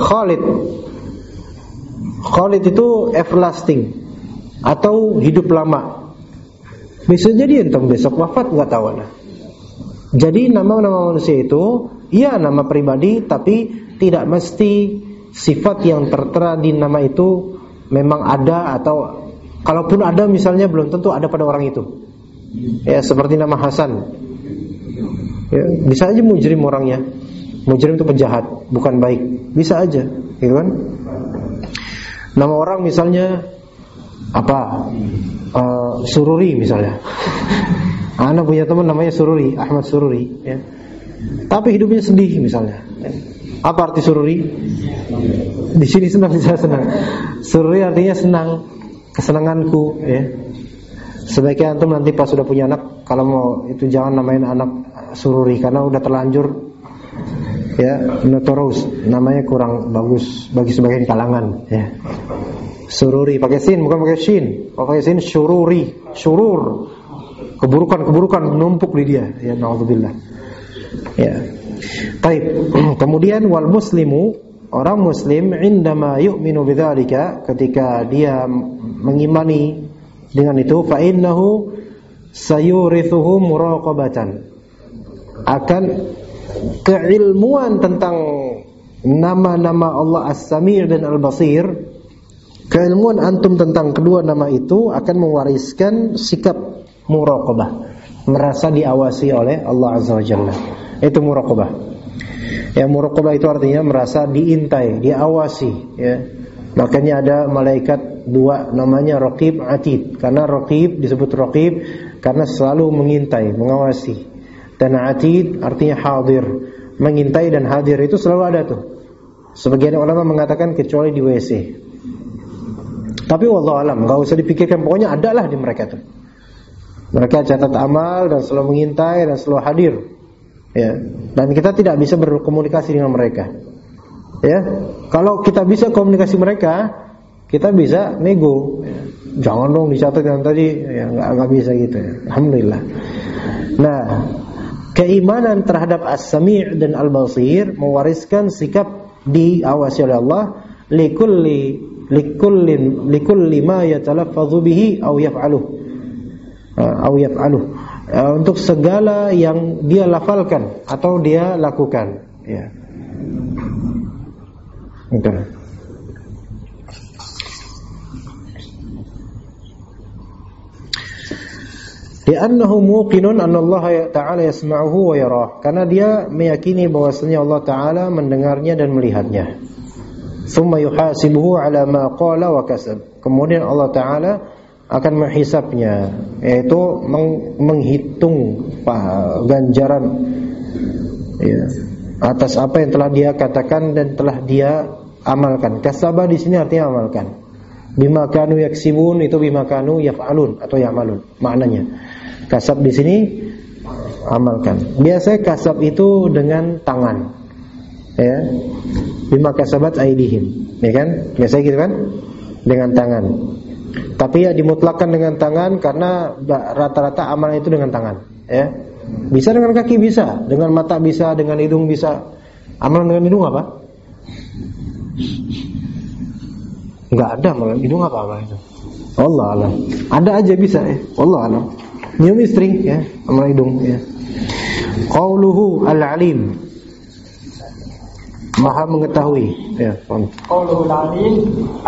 Khalid itu everlasting atau hidup lama. Bisa jadi entah besok wafat, enggak tahu nah. Jadi nama-nama manusia itu iya nama pribadi, tapi tidak mesti sifat yang tertera di nama itu memang ada, atau kalaupun ada misalnya belum tentu ada pada orang itu. Ya, seperti nama Hasan. Ya, bisa aja mujrim orangnya. Mujrim itu penjahat, bukan baik. Bisa aja, gitu kan? Nama orang misalnya apa? Sururi misalnya. Anak punya teman namanya Sururi, Ahmad Sururi, ya. Tapi hidupnya sedih misalnya. Apa arti Sururi? Di sini senang, saya senang. Sururi artinya senang, kesenanganku, ya. Sebaiknya antum nanti pas sudah punya anak, kalau mau itu jangan namain anak Sururi karena udah terlanjur, ya, notorious, namanya kurang bagus bagi sebagian kalangan, ya. Sururi pakai sin, bukan pakai shin. Kalau pakai sin syururi, syurur. Keburukan menumpuk di dia. Ya naudzubillah. Ya. Baik. Kemudian wal muslimu, orang muslim indama yu'minu bidzalika, ketika dia mengimani dengan itu, fa innahu sayurithuhu muraqabatan. Akan keilmuan tentang nama-nama Allah As-Sami' dan Al-Basir, keilmuan antum tentang kedua nama itu akan mewariskan sikap muraqabah, merasa diawasi oleh Allah Azza wa Jalla. Itu muraqabah. Ya, muraqabah itu artinya merasa diintai, diawasi, ya. Makanya ada malaikat dua namanya Raqib, Atid. Karena Raqib disebut Raqib karena selalu mengintai, mengawasi. Dan Atid artinya hadir, mengintai dan hadir itu selalu ada tuh. Sebagian ulama mengatakan kecuali di WC. Tapi wallahu alam, enggak usah dipikirkan, pokoknya adalah di mereka tuh. Mereka catat amal dan selalu mengintai dan selalu hadir. Ya, dan kita tidak bisa berkomunikasi dengan mereka. Ya, kalau kita bisa komunikasi mereka, kita bisa nego. Ya. Jangan dong dicatat yang tadi, ya nggak bisa gitu. Ya. Alhamdulillah. Nah, keimanan terhadap As-Sami' dan Al-Basir mewariskan sikap diawasi oleh Allah likulli ma yatalaffazu bihi aw yaf'aluh. Untuk segala yang dia lafalkan atau dia lakukan, ya. Okay. Li'annahu muqinun anna Allah Ta'ala yasma'uhu wa yarah. Karena dia meyakini bahwasanya Allah Ta'ala mendengarnya dan melihatnya. Tsumma yuhasibuhu 'ala ma qala wa kasab. Kemudian Allah Ta'ala akan menghisapnya, yaitu menghitung ganjaran, ya, atas apa yang telah dia katakan dan telah dia amalkan. Kasaba di sini artinya amalkan. Bima kanu yaksibun itu bima kanu yaf'alun atau ya'malun maknanya. Kasab di sini amalkan. Biasanya kasab itu dengan tangan. Ya. Bima kasabat aidihim, ya kan? Biasanya gitu kan? Dengan tangan. Tapi ya dimutlakkan dengan tangan karena rata-rata amalan itu dengan tangan, ya. Bisa dengan kaki bisa, dengan mata bisa, dengan hidung bisa. Amalan dengan hidung apa? Enggak ada amalan hidung apa itu? Allah alam. Ada aja bisa ya. Allah alam. Nyium istri ya, amalan hidung ya. Qauluhu al-alim, Maha mengetahui ya. Qauluhu al-alim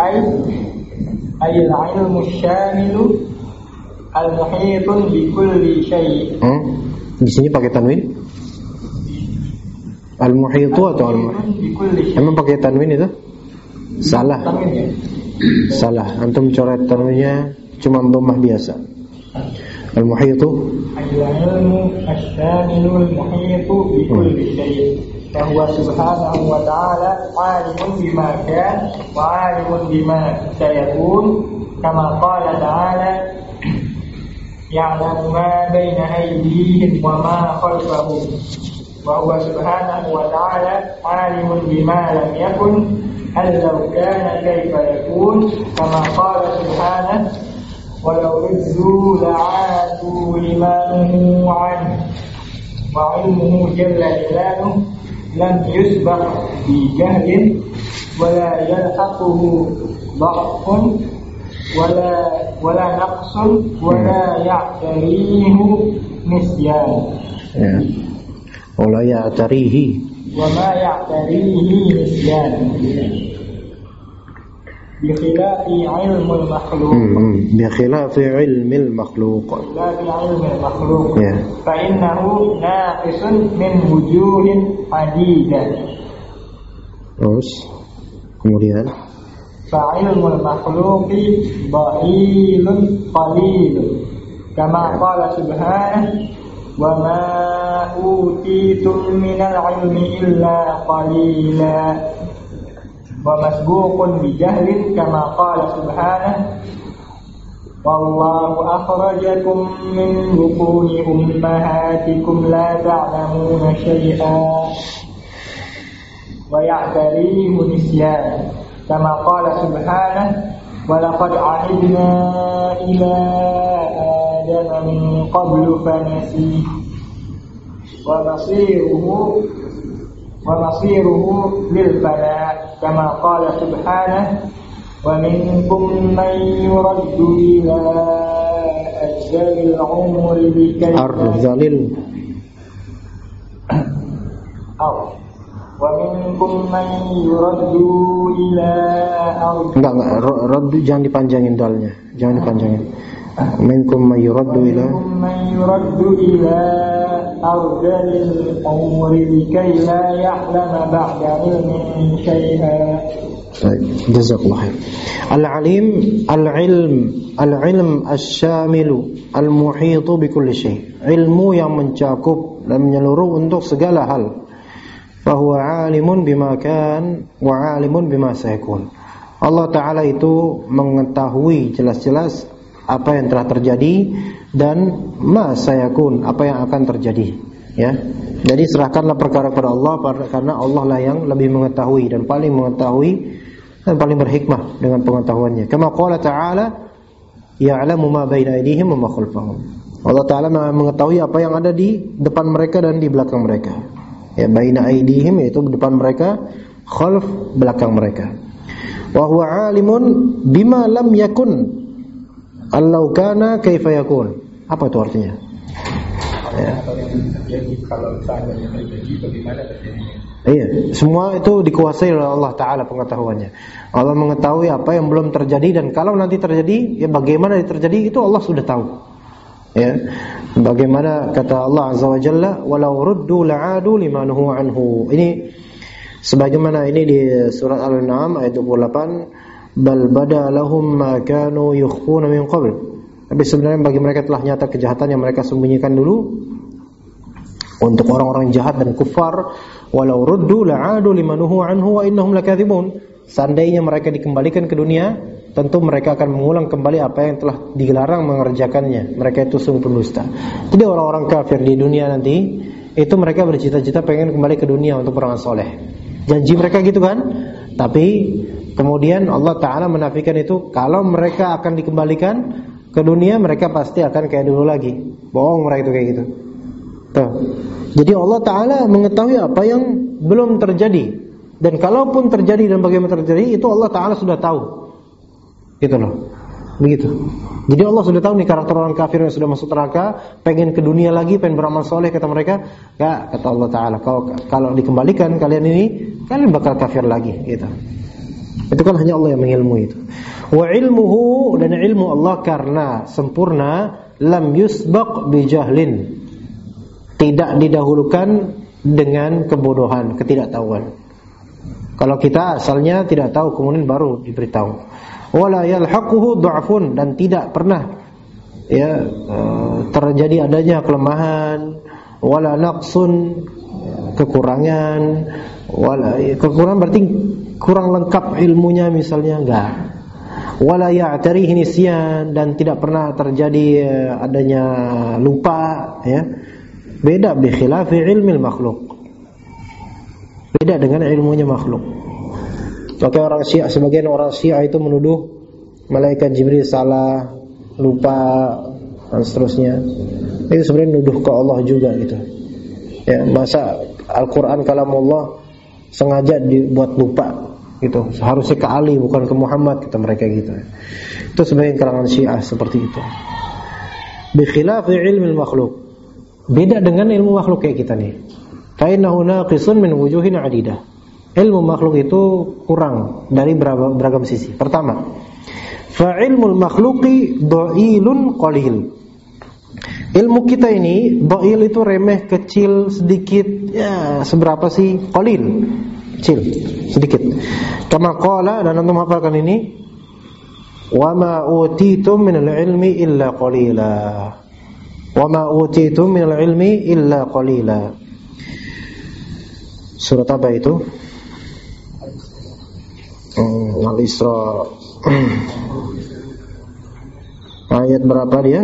ay al-ilmu syamilu al-muhitun bi kulli syai'. Di sini pakai tanwin? Al-muhitu atau al-muhit? Emang pakai tanwin itu? Salah. Salah. Antum coret tanwinnya cuma dhammah biasa. Al-muhitu al-ilmu asy-syamilu al-muhitu bi kulli syai'. Bahwa subhanahu wa ta'ala alimun bima kan wa alimun bima sayakun, kama qala ta'ala ya'lamu ma baina aydihim wa ma khalfahum, wa huwa subhanahu wa ta'ala alimun bima lam yakun allau kana kaifa yakun, kama qala subhanahu walau rizzu la'adu liman anhu wa ilmuhu jalla jalaluhu lam yusbah bi jahlin wala yalhaquhu dha'fun wala naqsun wala ya'tarihu nisyan. Ya. Wala ya'tarihi wa ma ya'tarihi nisyan. Bi khilafi ilmul makhluq. Bi khilafi ilmil makhluq. Fa innahu naqisun min wujuhin adidah. Terus kemudian fa ilmul makhluqi dha'ilun qalilun, kama qala subhanahu wa ma utitum minal ilmi illa qalila, wa masbuqun bi jahlin, kama qala subhanahu wallahu akhrajakum min butuni ummahatikum la ta'lamuna syai'an wa ya'tarihu nisyan, kama qala subhanahu walaqad 'ahidna ila adama min qablu fanasi wa nasiruhu lil fala kama qala subhanahu wa minkum man yuraddu ila arzalil umri bikay wa minkum man yuraddu ila enggak raddu jangan dipanjangin dalnya, jangan dipanjangin. Minkum man yuraddu ila arzalil umri bikay la ya'lama ba'da ilmin syai'a. Jazakallahu khair. Al-alim al-ilm asy-syamilu al-muhitu bi kulli syai'. Ilmu yang mencakup dan menyeluruh untuk segala hal. Fahuwa 'alimun bima kan wa 'alimun bima sayakun. Allah Ta'ala itu mengetahui jelas-jelas apa yang telah terjadi dan ma sayakun, apa yang akan terjadi, ya. Jadi serahkanlah perkara kepada Allah karena Allah lah yang lebih mengetahui dan paling mengetahui dan paling berhikmah dengan pengetahuannya. Kama qala ta'ala ya'lamu ma baina aydihim wa ma khalfahum. Allah Ta'ala mengetahui apa yang ada di depan mereka dan di belakang mereka. Ya, baina aydihim yaitu depan mereka, khalf belakang mereka. Wa huwa 'alimun bima lam yakun allau kana kaifa yakun. Apa itu artinya? Ya. Kalau seandainya terjadi bagaimana terjadinya? Iya, semua itu dikuasai oleh Allah Ta'ala pengetahuannya. Allah mengetahui apa yang belum terjadi dan kalau nanti terjadi, ya bagaimana terjadi itu Allah sudah tahu. Ya, bagaimana kata Allah Azza wa Jalla, walau ruddu la'adu limanuhu anhu. Ini sebagaimana ini di surat Al-An'am ayat 28, bal bada lahum ma kanu yukhfuna min qabl. Tapi sebenarnya bagi mereka telah nyata kejahatan yang mereka sembunyikan dulu. Untuk orang-orang jahat dan kufar, walau ruddu la'adu limanuhu anhu wa innahum lakadzibun. Seandainya mereka dikembalikan ke dunia, tentu mereka akan mengulang kembali apa yang telah dilarang mengerjakannya. Mereka itu sungguh pendusta. Jadi orang-orang kafir di dunia nanti itu mereka bercita-cita pengen kembali ke dunia untuk beramal soleh. Janji mereka gitu kan? Tapi kemudian Allah Ta'ala menafikan itu. Kalau mereka akan dikembalikan ke dunia, mereka pasti akan kayak dulu lagi. Bohong mereka itu kayak gitu. Tuh. Jadi Allah Ta'ala mengetahui apa yang belum terjadi. Dan kalaupun terjadi dan bagaimana terjadi, itu Allah Ta'ala sudah tahu. Gitu loh. Begitu. Jadi Allah sudah tahu nih karakter orang kafir yang sudah masuk neraka, pengen ke dunia lagi, pengen beramal soleh, kata mereka. Ya, kata Allah Ta'ala, kalau dikembalikan kalian ini, kalian bakal kafir lagi. Gitu. Itu kan hanya Allah yang mengilmu itu. Wa ilmuhu, dan ilmu Allah karena sempurna, lam yusbaq bijahlin. Tidak didahulukan dengan kebodohan, ketidaktahuan. Kalau kita asalnya tidak tahu, kemudian baru diberitahu. Wala yalhaquhu dha'fun, dan tidak pernah ya terjadi adanya kelemahan, wala naqsun, kekurangan, kekurangan berarti kurang lengkap ilmunya misalnya, enggak. Wala ya'tarihi nisyan, dan tidak pernah terjadi adanya lupa, ya. Beda bi khilafi ilmil makhluk. Beda dengan ilmunya makhluk. Maka orang Syiah, sebagian orang Syiah itu menuduh malaikat Jibril salah, lupa, dan seterusnya. Itu sebenarnya nuduh ke Allah juga gitu. Ya, masa Al-Qur'an kalamullah sengaja dibuat lupa gitu. Seharusnya ke Ali bukan ke Muhammad, kata mereka gitu. Itu sebagian kalangan Syiah seperti itu. Bi khilafi ilmil makhluk. Beda dengan ilmu makhluk kayak kita nih. Fa innahu naqisun min wujuhin 'adidah. Ilmu makhluk itu kurang dari beragam sisi. Pertama, fa ilmul makhluqi dha'ilun qalil. Ilmu kita ini dha'il itu remeh, kecil, sedikit. Ya, seberapa sih? Qalil. Kecil, sedikit. Kama qala, dan antum hafalkan ini, wa ma utitum minal ilmi illa qalila. Wa ma utitum minal ilmi illa qalila. Surat apa itu? Al-Isra. Ayat berapa dia?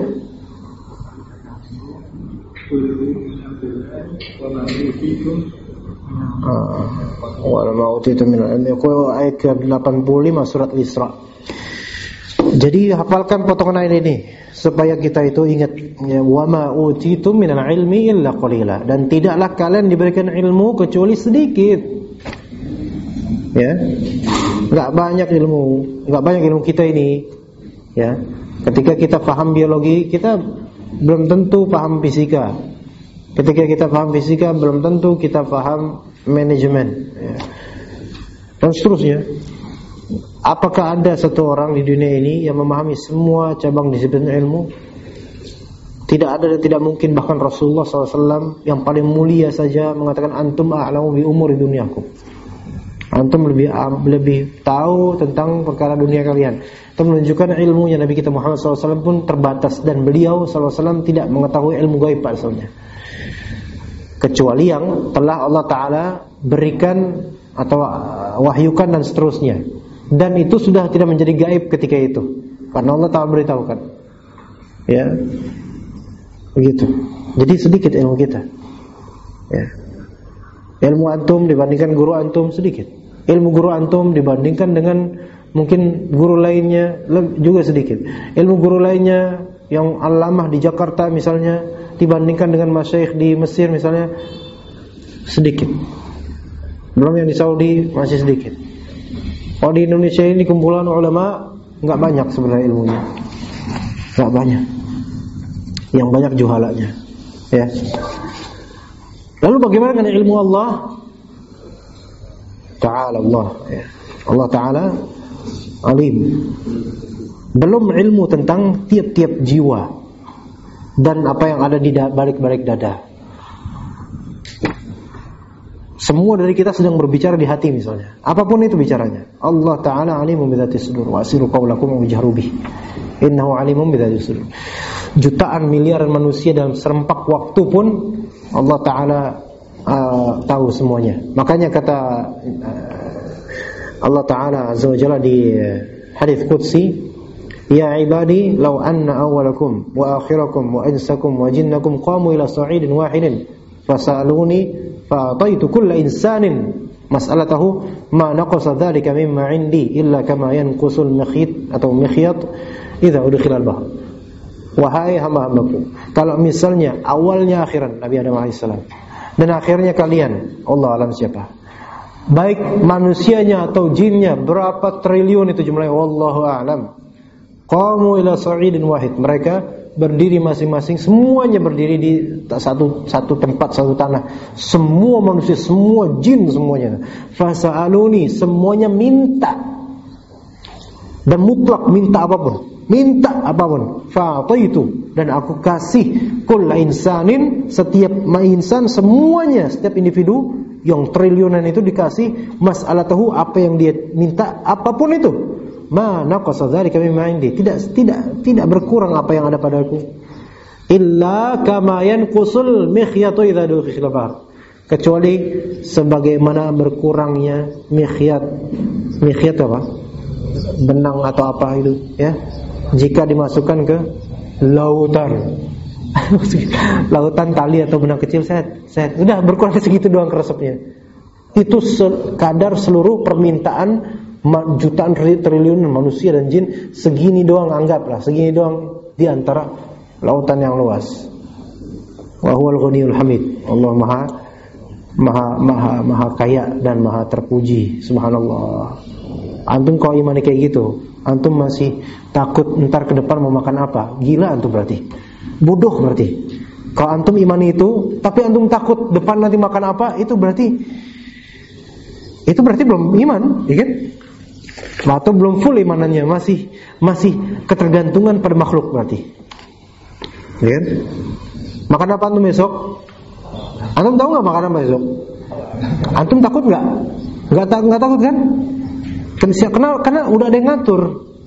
Wa ma utitum minal ilmi. Ayat ke-85 surat Al-Isra. Jadi hafalkan potongan ayat ini supaya kita itu ingat ya, wa ma utitum minal ilmi illa qalila, dan tidaklah kalian diberikan ilmu kecuali sedikit. Ya. Enggak banyak ilmu kita ini. Ya. Ketika kita paham biologi, kita belum tentu paham fisika. Ketika kita paham fisika, belum tentu kita paham manajemen, ya. Dan seterusnya. Apakah ada satu orang di dunia ini yang memahami semua cabang disiplin ilmu? Tidak ada dan tidak mungkin. Bahkan Rasulullah SAW yang paling mulia saja mengatakan antum a'lamu bi umuri dunyakum. Antum lebih tahu tentang perkara dunia kalian. Itu menunjukkan ilmunya Nabi kita Muhammad SAW pun terbatas, dan beliau SAW tidak mengetahui ilmu gaib asalnya, kecuali yang telah Allah Ta'ala berikan atau wahyukan dan seterusnya. Dan itu sudah tidak menjadi gaib ketika itu, karena Allah Ta'ala beritahukan. Ya, begitu. Jadi sedikit ilmu kita. Ya. Ilmu antum dibandingkan guru antum sedikit. Ilmu guru antum dibandingkan dengan mungkin guru lainnya juga sedikit. Ilmu guru lainnya yang alamah di Jakarta misalnya dibandingkan dengan masyayikh di Mesir misalnya sedikit. Belum yang di Saudi masih sedikit. Kalau di Indonesia ini kumpulan ulama nggak banyak sebenarnya ilmunya, nggak banyak. Yang banyak juhalanya, ya. Lalu bagaimana dengan ilmu Allah Ta'ala? Ya. Allah Ta'ala alim. Belum ilmu tentang tiap-tiap jiwa dan apa yang ada di balik-balik dada. Semua dari kita sedang berbicara di hati misalnya. Apapun itu bicaranya. Allah Ta'ala alimun bidzatis sudur wa asiru qawlakum wa jahru bih. Innahu alimun bidzatis sudur. Jutaan miliaran manusia dalam serempak waktu pun Allah Ta'ala tahu semuanya. Makanya kata Allah Ta'ala Azza wa Jalla di hadits qudsi, ya ibadi law anna awwalakum wa akhirakum wa insakum wa jinnakum qamu ila sa'idin wahidin fasaluni fa'ataitu kulla insanin mas'alatahu ma naqasa dzalika mimma 'indi illa kama yanqusul mikhyat atau mikhyat idza udkhila al-bahr. Wahai hamba-hambaku, kalau misalnya awalnya akhiran Nabi Adam alaihissalam dan akhirnya kalian, Allah alam siapa, baik manusianya atau jinnya, berapa triliun itu jumlahnya, wallahu a'lam, qamu ila sa'idin wahid, mereka berdiri masing-masing, semuanya berdiri di satu tempat, satu tanah, semua manusia, semua jin, semuanya fasa'aluni, semuanya minta, dan mutlak minta apapun, fa'ataitu, dan aku kasih kulla insanin, setiap insan, semuanya, setiap individu yang triliunan itu dikasih mas'alatahu, apa yang dia minta, apapun itu, ma naqasa dzalika mimma 'indi, tidak berkurang apa yang ada padaku, illa kama yanqusul mikhyatu idza dukhila bahr, kecuali sebagaimana berkurangnya mikhyat apa? Benang atau apa itu, ya, jika dimasukkan ke lautan. Lautan tali atau benang kecil, set, udah berkurang segitu doang keresepnya. Itu kadar seluruh permintaan jutaan triliun manusia dan jin, segini doang, anggaplah segini doang di antara lautan yang luas. Wa huwal ghaniyul hamid. Allah maha kaya dan maha terpuji, subhanallah. Antum kalau imani kayak gitu, antum masih takut ntar ke depan mau makan apa? Gila antum berarti. Bodoh berarti. Kalau antum imani itu, tapi antum takut depan nanti makan apa, itu berarti belum iman, ya kan? Atau belum full imanannya, masih ketergantungan pada makhluk berarti. Ya kan? Makan apa antum besok? Antum tahu nggak makan apa besok? Antum takut nggak? Nggak takut kan? Karena udah ada yang ngatur.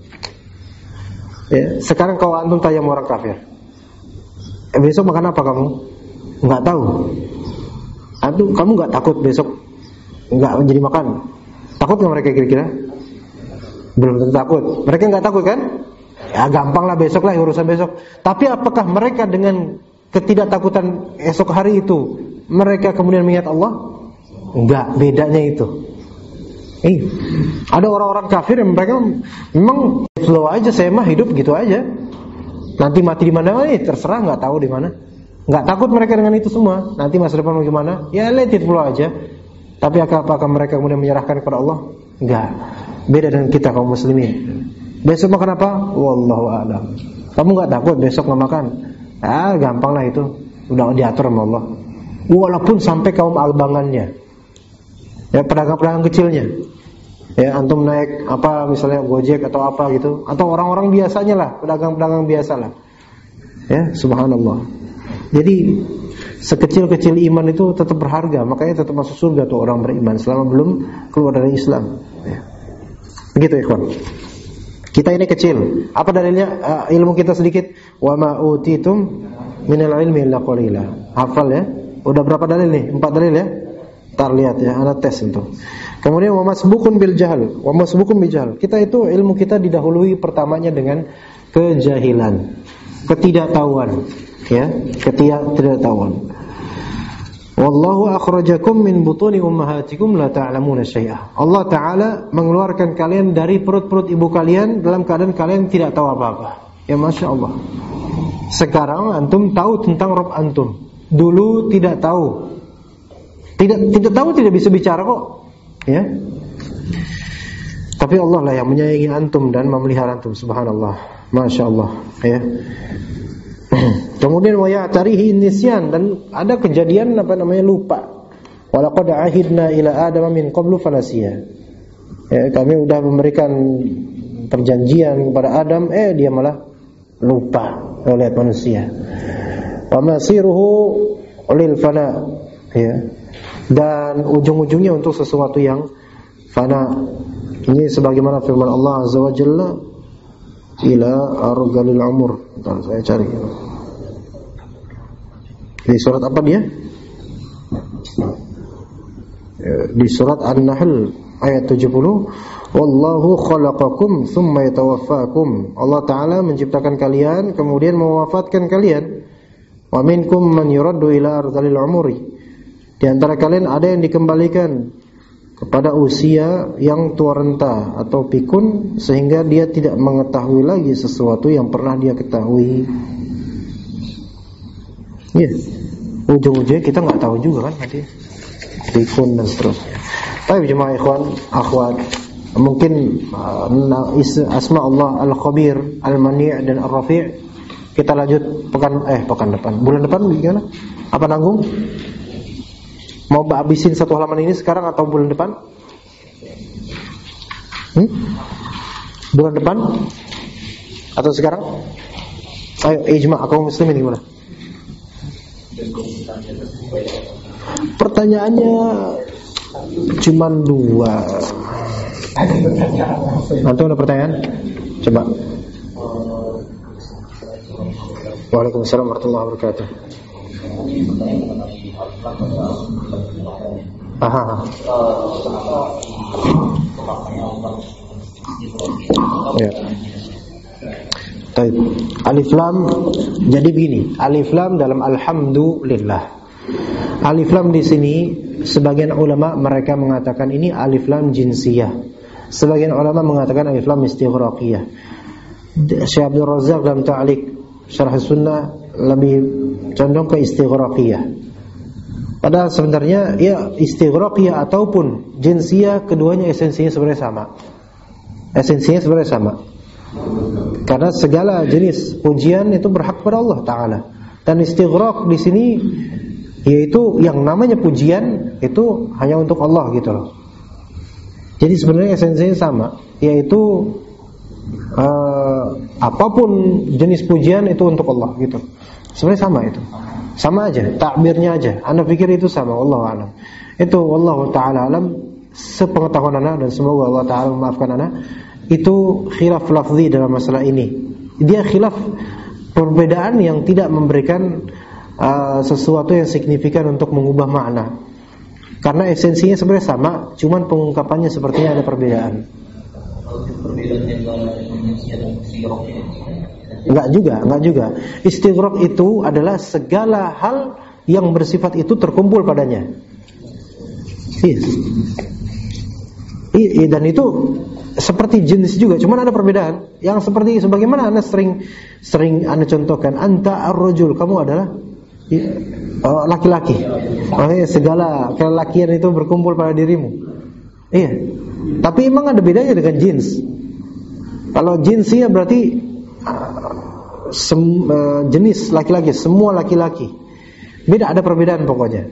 Ya, sekarang kalau antum tanya sama orang kafir, besok makan apa kamu? Nggak tahu. Kamu nggak takut besok nggak menjadi makan? Takut nggak mereka kira-kira? Belum tentu takut. Mereka nggak takut kan? Ya gampang lah, besok lah, urusan besok. Tapi apakah mereka dengan ketidaktakutan esok hari itu mereka kemudian mengingat Allah? Enggak, bedanya itu. Ada orang-orang kafir yang mereka memang slow aja, saya mah hidup gitu aja. Nanti mati di mana terserah, nggak tahu di mana. Nggak takut mereka dengan itu semua. Nanti masa depan bagaimana? Ya let it flow aja. Tapi apakah mereka kemudian menyerahkan kepada Allah? Enggak. Beda dengan kita kaum muslimin. Besok makan apa? Wallahu a'lam. Kamu nggak takut besok nggak makan? Gampang lah itu. Udah diatur sama Allah. Walaupun sampai kaum albangannya, ya pedagang-pedagang kecilnya. Ya, antum naik apa misalnya Gojek atau apa gitu, atau orang-orang biasanya lah, pedagang-pedagang biasa lah. Ya, subhanallah. Jadi sekecil-kecil iman itu tetap berharga, makanya tetap masuk surga tuh orang beriman selama belum keluar dari Islam. Ya. Begitu ikhwan. Kita ini kecil. Apa dalilnya? Ilmu kita sedikit. Wa ma utitum minal ilmi illa qalila. Hafal ya. Udah berapa dalil nih? 4 dalil ya. Ntar lihat ya, ana tes itu. Kemudian wa masbukun bil jahl. Wa masbukun bil jahl. Kita itu ilmu kita didahului pertamanya dengan kejahilan, ketidaktahuan, ya, ketidaktahuan. Wallahu akhrajakum min butuni ummahatikum la ta'lamuna syai'a. Allah Ta'ala mengeluarkan kalian dari perut-perut ibu kalian dalam keadaan kalian tidak tahu apa-apa. Ya Masya Allah. Sekarang antum tahu tentang Rabb antum. Dulu tidak tahu. Tidak tahu, tidak bisa bicara kok. Ya. Tapi Allah lah yang menyayangi antum dan memelihara antum, subhanallah. Masya Allah, ya. Kemudian wa ya'tarihi nisyan, dan ada kejadian lupa. Walaqad ahidna ila adama min qablu fanasiya. Ya, kami sudah memberikan perjanjian kepada Adam, dia malah lupa. Lihat manusia. Wa masiruhu lil fana, ya. Dan ujung-ujungnya untuk sesuatu yang fana. Ini sebagaimana firman Allah Azza wa Jalla, ila argalil umur. Bentar, saya cari. Di surat apa dia? Di surat An-Nahl ayat 70. Wallahu khalaqakum tsumma yatawaffakum. Allah Ta'ala menciptakan kalian kemudian mewafatkan kalian. Wa minkum man yuraddu ila ardhil umuri. Di antara kalian ada yang dikembalikan kepada usia yang tua renta atau pikun, sehingga dia tidak mengetahui lagi sesuatu yang pernah dia ketahui. Ya, ujung-ujungnya kita nggak tahu juga kan nanti pikun dan seterusnya. Tapi jemaah ikhwan, akhwat, mungkin asma Allah Al-Khabir, Al-Mani' dan Ar-Rafi'. Kita lanjut pekan depan. Bulan depan gimana? Apa nanggung? Mau habisin satu halaman ini sekarang atau bulan depan? Bulan depan? Atau sekarang? Ayo, ijma' kaum muslimin gimana? Pertanyaannya cuma 2. Antum ada pertanyaan? Coba. Waalaikumsalam warahmatullahi wabarakatuh. Ya. Alif lam. Jadi begini, alif lam dalam alhamdulillah. Alif lam di sini sebagian ulama mereka mengatakan ini alif lam jinsiyah. Sebagian ulama mengatakan alif lam istighraqiyah. Syekh Abdul Razak dalam ta'liq Syarh Sunnah lebih condong ke istighraqiyah. Padahal sebenarnya ya istighraqiyah ataupun jinsiyah, keduanya esensinya sebenarnya sama. Esensinya sebenarnya sama. Karena segala jenis pujian itu berhak pada Allah Ta'ala. Dan istighraq di sini yaitu yang namanya pujian itu hanya untuk Allah gitu loh. Jadi sebenarnya esensinya sama, yaitu apapun jenis pujian itu untuk Allah gitu. Sebenarnya sama itu. Sama aja, takbirnya aja. Anda pikir itu sama, wallahu a'lam. Itu wallahu ta'ala alam, sepengetahuan ana, dan semoga Allah Ta'ala memaafkan ana. Itu khilaf lafzi dalam masalah ini. Dia khilaf perbedaan yang tidak memberikan sesuatu yang signifikan untuk mengubah makna. Karena esensinya sebenarnya sama, cuman pengungkapannya sepertinya ada perbedaan. Enggak juga. Istighraq itu adalah segala hal yang bersifat itu terkumpul padanya. Yes. Dan itu seperti jenis juga, cuman ada perbedaan. Yang seperti sebagaimana Anda sering Anda contohkan, anta ar-rajul, kamu adalah laki-laki. Makanya segala kelelakian itu berkumpul pada dirimu. Iya. Tapi memang ada bedanya dengan jins. Kalau jinsnya berarti jenis laki-laki, semua laki-laki. Beda, ada perbedaan pokoknya.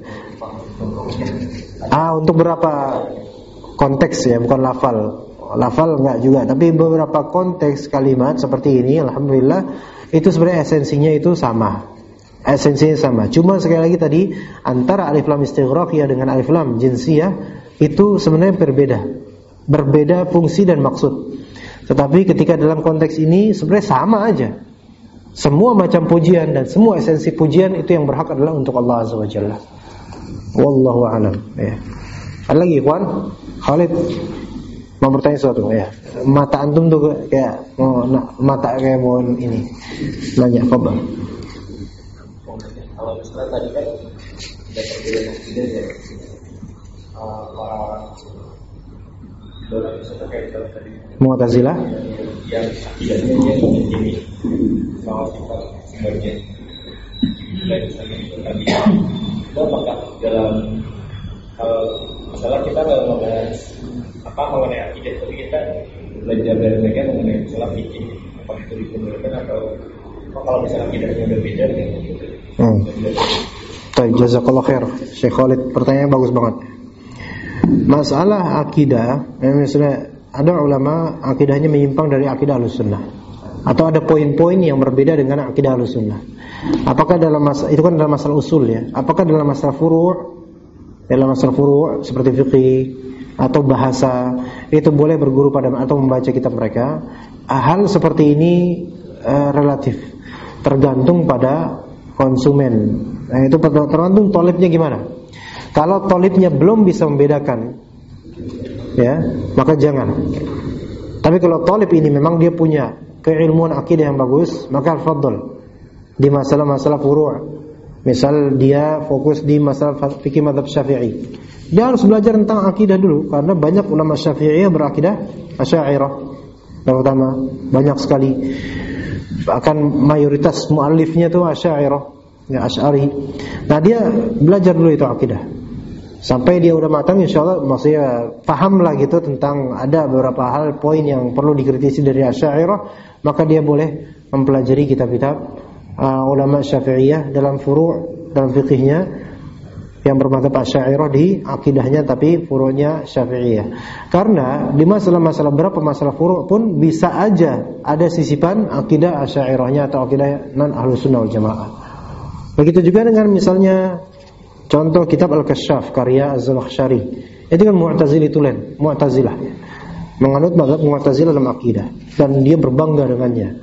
Untuk berapa konteks ya, bukan lafal. Lafal enggak juga, tapi beberapa konteks kalimat seperti ini, alhamdulillah, itu sebenarnya esensinya itu sama. Esensinya sama. Cuma sekali lagi tadi, antara alif lam istighraqiyah dengan alif lam jinsiyah itu sebenarnya berbeda fungsi dan maksud. Tetapi ketika dalam konteks ini sebenarnya sama aja. Semua macam pujian dan semua esensi pujian itu yang berhak adalah untuk Allah Azza wa Jalla. Wallahu a'lam. Ya. Ada lagi, ikhwan? Khalid mau bertanya sesuatu ya. Mata antum tuh kayak mata kayak mau ini. Nanya apa? Kalau misalnya tadi kan ada perbedaan akidah ya. Para misalnya kayak tadi Mu'tazilah yang akidahnya dia menjadi sama sifat sebenarnya. Misalnya itu tadi. Apakah dalam masalah kita dalam membahas mengenai akidah, tapi kita belajar dari mereka mengenai masalah fikih, apakah itu dibenarkan atau kalau misalnya akidahnya berbeda gitu. Baik, jazakallah khair Syekh Khalid, pertanyaan bagus banget. Masalah akidah, misalnya ada ulama akidahnya menyimpang dari akidah Ahlussunnah, atau ada poin-poin yang berbeda dengan akidah Ahlussunnah. Apakah dalam masalah itu kan dalam masalah usul ya? Apakah dalam masalah furu' seperti fikih atau bahasa itu boleh berguru pada atau membaca kitab mereka? Hal seperti ini relatif, tergantung pada konsumen. Itu tergantung tolibnya gimana. Kalau tolibnya belum bisa membedakan, ya, maka jangan. Tapi kalau tolib ini memang dia punya keilmuan akidah yang bagus, maka al-fadl di masalah-masalah furu'. Misal dia fokus di masalah fikih mazhab Syafi'i, dia harus belajar tentang akidah dulu, karena banyak ulama Syafi'iyah berakidah Asy'ariyah. Terutama banyak sekali, bahkan mayoritas muallifnya tuh Asy'ariyah, ya Asy'ari. Nah, dia belajar dulu itu akidah. Sampai dia udah matang, insyaallah maksudnya paham lah gitu tentang ada beberapa hal poin yang perlu dikritisi dari Asy'ariyah, maka dia boleh mempelajari kitab-kitab ulama Syafi'iyah dalam furu', dalam fikihnya yang bermadzhab Asy'ariyah di akidahnya, tapi furu'nya Syafi'iyah. Karena di masalah-masalah berapa masalah furu' pun bisa aja ada sisipan akidah Asy'ariyahnya atau akidah non Ahlussunnah wal Jamaah. Begitu juga dengan misalnya contoh kitab Al-Kasyaf karya Az-Zamakhsyari. Itu kan Mu'tazilah. Menganut mazhab Mu'tazilah dalam akidah, dan dia berbangga dengannya.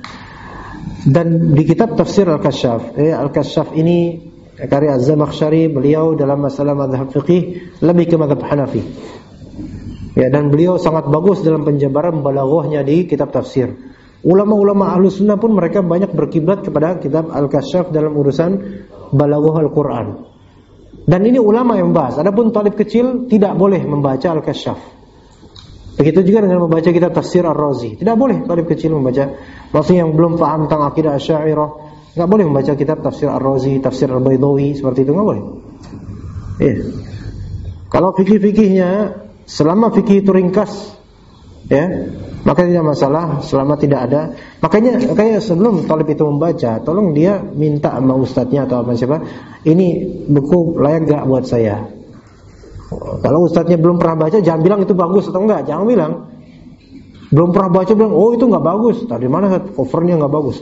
Dan di kitab tafsir Al-Kasyaf, Al-Kasyaf ini karya Az-Zamakhsyari, beliau dalam masalah mazhab fiqih lebih ke mazhab Hanafi. Ya, dan beliau sangat bagus dalam penjabaran balaghahnya di kitab tafsir. Ulama-ulama Ahlussunnah pun mereka banyak berkiblat kepada kitab Al-Kasyaf dalam urusan balaghah Al-Qur'an. Dan ini ulama yang membahas. Adapun talib kecil tidak boleh membaca Al-Kasyaf. Begitu juga dengan membaca kitab tafsir Ar-Razi. Tidak boleh talib kecil membaca. Maksudnya yang belum paham tentang akidah Asy'ariyah, enggak boleh membaca kitab tafsir Ar-Razi, tafsir Al-Baydawi, seperti itu enggak boleh. Iya. Kalau fikih-fikihnya, selama fikih itu ringkas, ya, maka tidak masalah, selama tidak ada. Makanya sebelum talib itu membaca, tolong dia minta sama ustadznya atau apa siapa, ini buku layak gak buat saya. Kalau ustadznya belum pernah baca, jangan bilang itu bagus atau enggak, jangan bilang. Belum pernah baca bilang, oh itu enggak bagus. Dari mana covernya enggak bagus?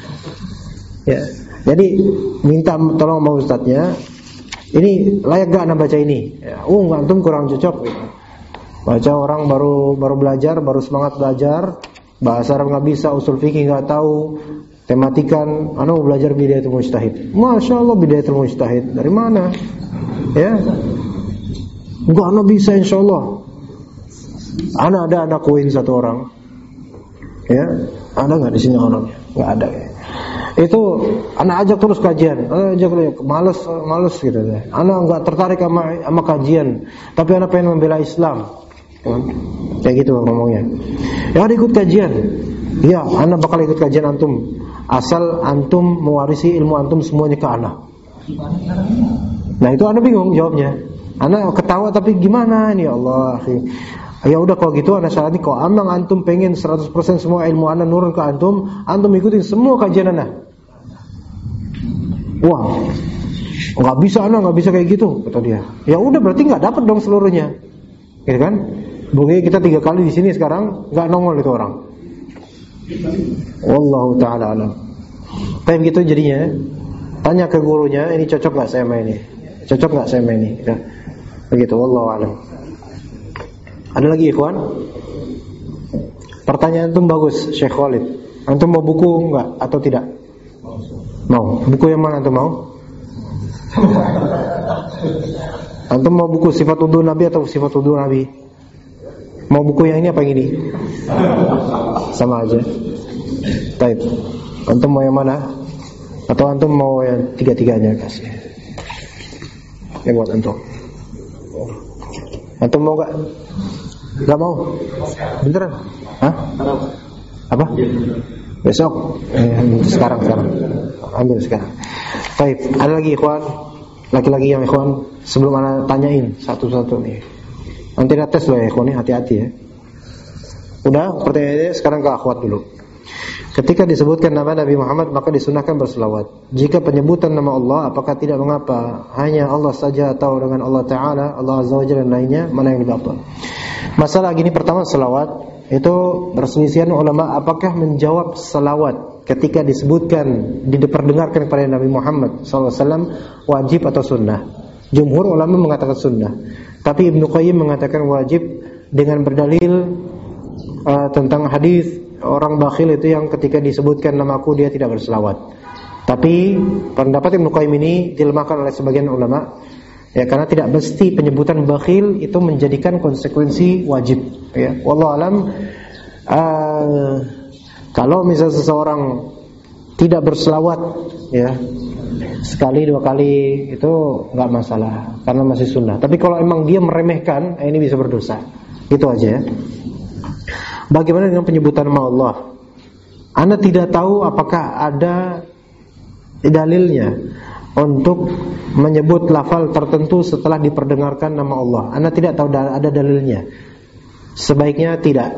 Ya, jadi minta tolong sama ustadznya, ini layak gak anda baca ini? Ya, enggak, antum kurang cocok. Baca orang baru belajar, baru semangat belajar, bahasa Arab nggak bisa, usul fikih nggak tahu, tematikan, mau belajar Bidayatul Mujtahid. Masya Allah, Bidayatul Mujtahid dari mana? Ya, nggak bisa, insya Allah. Ada anak koin satu orang. Ya, ada nggak di sini orangnya? Nggak ada. Ya. Itu anak ajak terus kajian, males gitu deh. Anak nggak tertarik sama kajian, tapi anak pengen membela Islam. Kayak gitu ngomongnya. Ya ada ikut kajian. Ya, ana bakal ikut kajian antum. Asal antum mewarisi ilmu antum semuanya ke ana. Nah itu ana bingung jawabnya. Ana ketawa tapi gimana ini ya Allah. Ya udah kalau gitu ana syarat kalau amang antum pengen 100% semua ilmu ana nurun ke antum ikutin semua kajian ana. Wah, nggak bisa kayak gitu kata dia. Ya udah berarti nggak dapat dong seluruhnya, gitu kan? Bukti kita 3 kali di sini sekarang nggak nongol itu orang. Wallahu taala alam. Kayak gitu jadinya. Tanya ke gurunya, ini cocok nggak saya main ini? Cocok nggak saya main ini? Ya. Begitu. Wallahu alam. Ada lagi ikhwan? Pertanyaan antum bagus, Syekh Khalid. Antum mau buku nggak atau tidak? Mau. Buku yang mana antum mau? Antum mau buku sifat wudu Nabi atau sifat wudu Nabi? Mau buku yang ini apa yang ini? Sama aja. Baik. Antum mau yang mana? Atau antum mau yang 3-3-nya kasih? Yang buat antum. Antum mau gak? Gak mau? Beneran? Hah? Apa? Besok? Sekarang. Ambil sekarang. Baik. Ada lagi ikhwan? Laki-laki yang ikhwan? Sebelum ana tanyain satu-satu nih. Nanti ada tes loh ya ikhwan, hati-hati ya. Udah, pertanyaannya sekarang ke akhwat dulu. Ketika disebutkan nama Nabi Muhammad maka disunahkan berselawat. Jika penyebutan nama Allah apakah tidak mengapa? Hanya Allah saja atau dengan Allah Ta'ala, Allah Azza wa Jalla dan lainnya, mana yang lebih afdal? Masalah gini, pertama selawat itu perselisihan ulama apakah menjawab selawat ketika disebutkan diperdengarkan kepada Nabi Muhammad SAW wajib atau sunnah. Jumhur ulama mengatakan sunnah. Tapi Ibnu Qayyim mengatakan wajib dengan berdalil tentang hadis orang bakhil itu yang ketika disebutkan namaku dia tidak berselawat. Tapi pendapat Ibnu Qayyim ini dilemahkan oleh sebagian ulama, ya karena tidak mesti penyebutan bakhil itu menjadikan konsekuensi wajib. Ya, wallahu alam. Kalau misalnya seseorang tidak berselawat, ya sekali 2 kali itu nggak masalah karena masih sunnah. Tapi kalau emang dia meremehkan, ini bisa berdosa. Itu aja ya. Bagaimana dengan penyebutan nama Allah? Anda tidak tahu apakah ada dalilnya untuk menyebut lafal tertentu setelah diperdengarkan nama Allah. Anda tidak tahu ada dalilnya. Sebaiknya tidak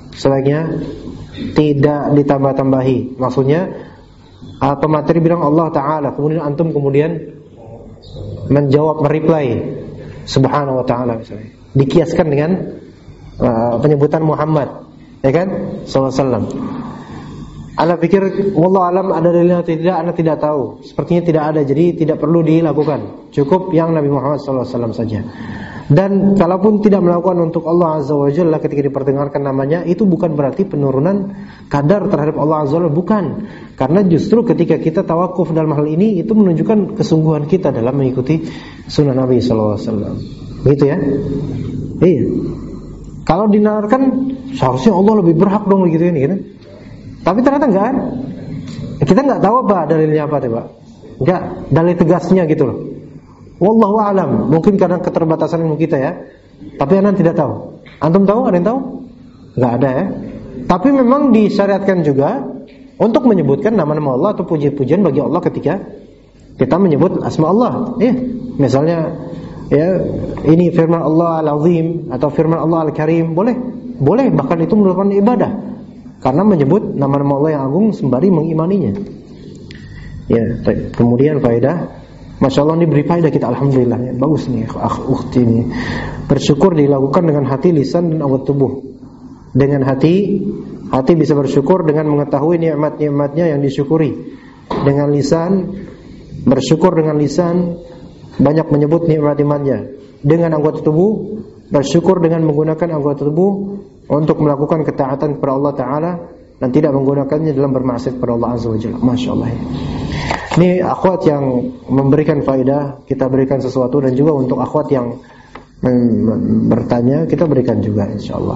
ditambah-tambahi. Maksudnya pemateri bilang Allah Ta'ala, kemudian antum menjawab, mereply Subhanahu wa Ta'ala misalnya. Dikiaskan dengan penyebutan Muhammad, ya kan? Sallallahu alaihi wasallam. Anda pikir wallahu alam ada dalilnya atau tidak? Anda tidak tahu. Sepertinya tidak ada, jadi tidak perlu dilakukan. Cukup yang Nabi Muhammad sallallahu alaihi wasallam saja. Dan kalaupun tidak melakukan untuk Allah Azza wa Jalla ketika diperdengarkan namanya, itu bukan berarti penurunan kadar terhadap Allah Azza wa Jalla, bukan. Karena justru ketika kita tawakuf dalam hal ini, itu menunjukkan kesungguhan kita dalam mengikuti sunnah Nabi sallallahu alaihi wasallam. Begitu ya? Iya. Kalau dinalarkan seharusnya Allah lebih berhak dong gitu ini gitu. Tapi ternyata enggak kan? Kita enggak tahu apa dalilnya apa coba. Enggak dalil tegasnya gitu loh. Wallahu a'lam. Mungkin karena keterbatasan ilmu kita ya. Tapi Anda tidak tahu. Antum tahu? Ada yang tahu? Enggak ada ya. Tapi memang disyariatkan juga untuk menyebutkan nama-nama Allah atau puji-pujian bagi Allah ketika kita menyebut asma Allah. Ya, misalnya ya, ini firman Allah Al-Azim atau firman Allah Al-Karim, boleh bahkan itu merupakan ibadah karena menyebut nama-nama Allah yang agung sembari mengimaninya. Ya, kemudian faedah, Masya Allah ini beri faedah kita, alhamdulillah ya. Bagus nih ukhti ini. Bersyukur dilakukan dengan hati, lisan dan anggota tubuh. Dengan hati bisa bersyukur dengan mengetahui nikmat-nikmatnya yang disyukuri. Dengan lisan bersyukur, dengan lisan banyak menyebut nikmat-nikmatnya. Dengan anggota tubuh bersyukur dengan menggunakan anggota tubuh untuk melakukan ketaatan kepada Allah Ta'ala dan tidak menggunakannya dalam bermaksiat kepada Allah Azza wa Jalla. Masya Allah ya. Ini akhwat yang memberikan faedah, kita berikan sesuatu, dan juga untuk akhwat yang bertanya kita berikan juga insyaallah.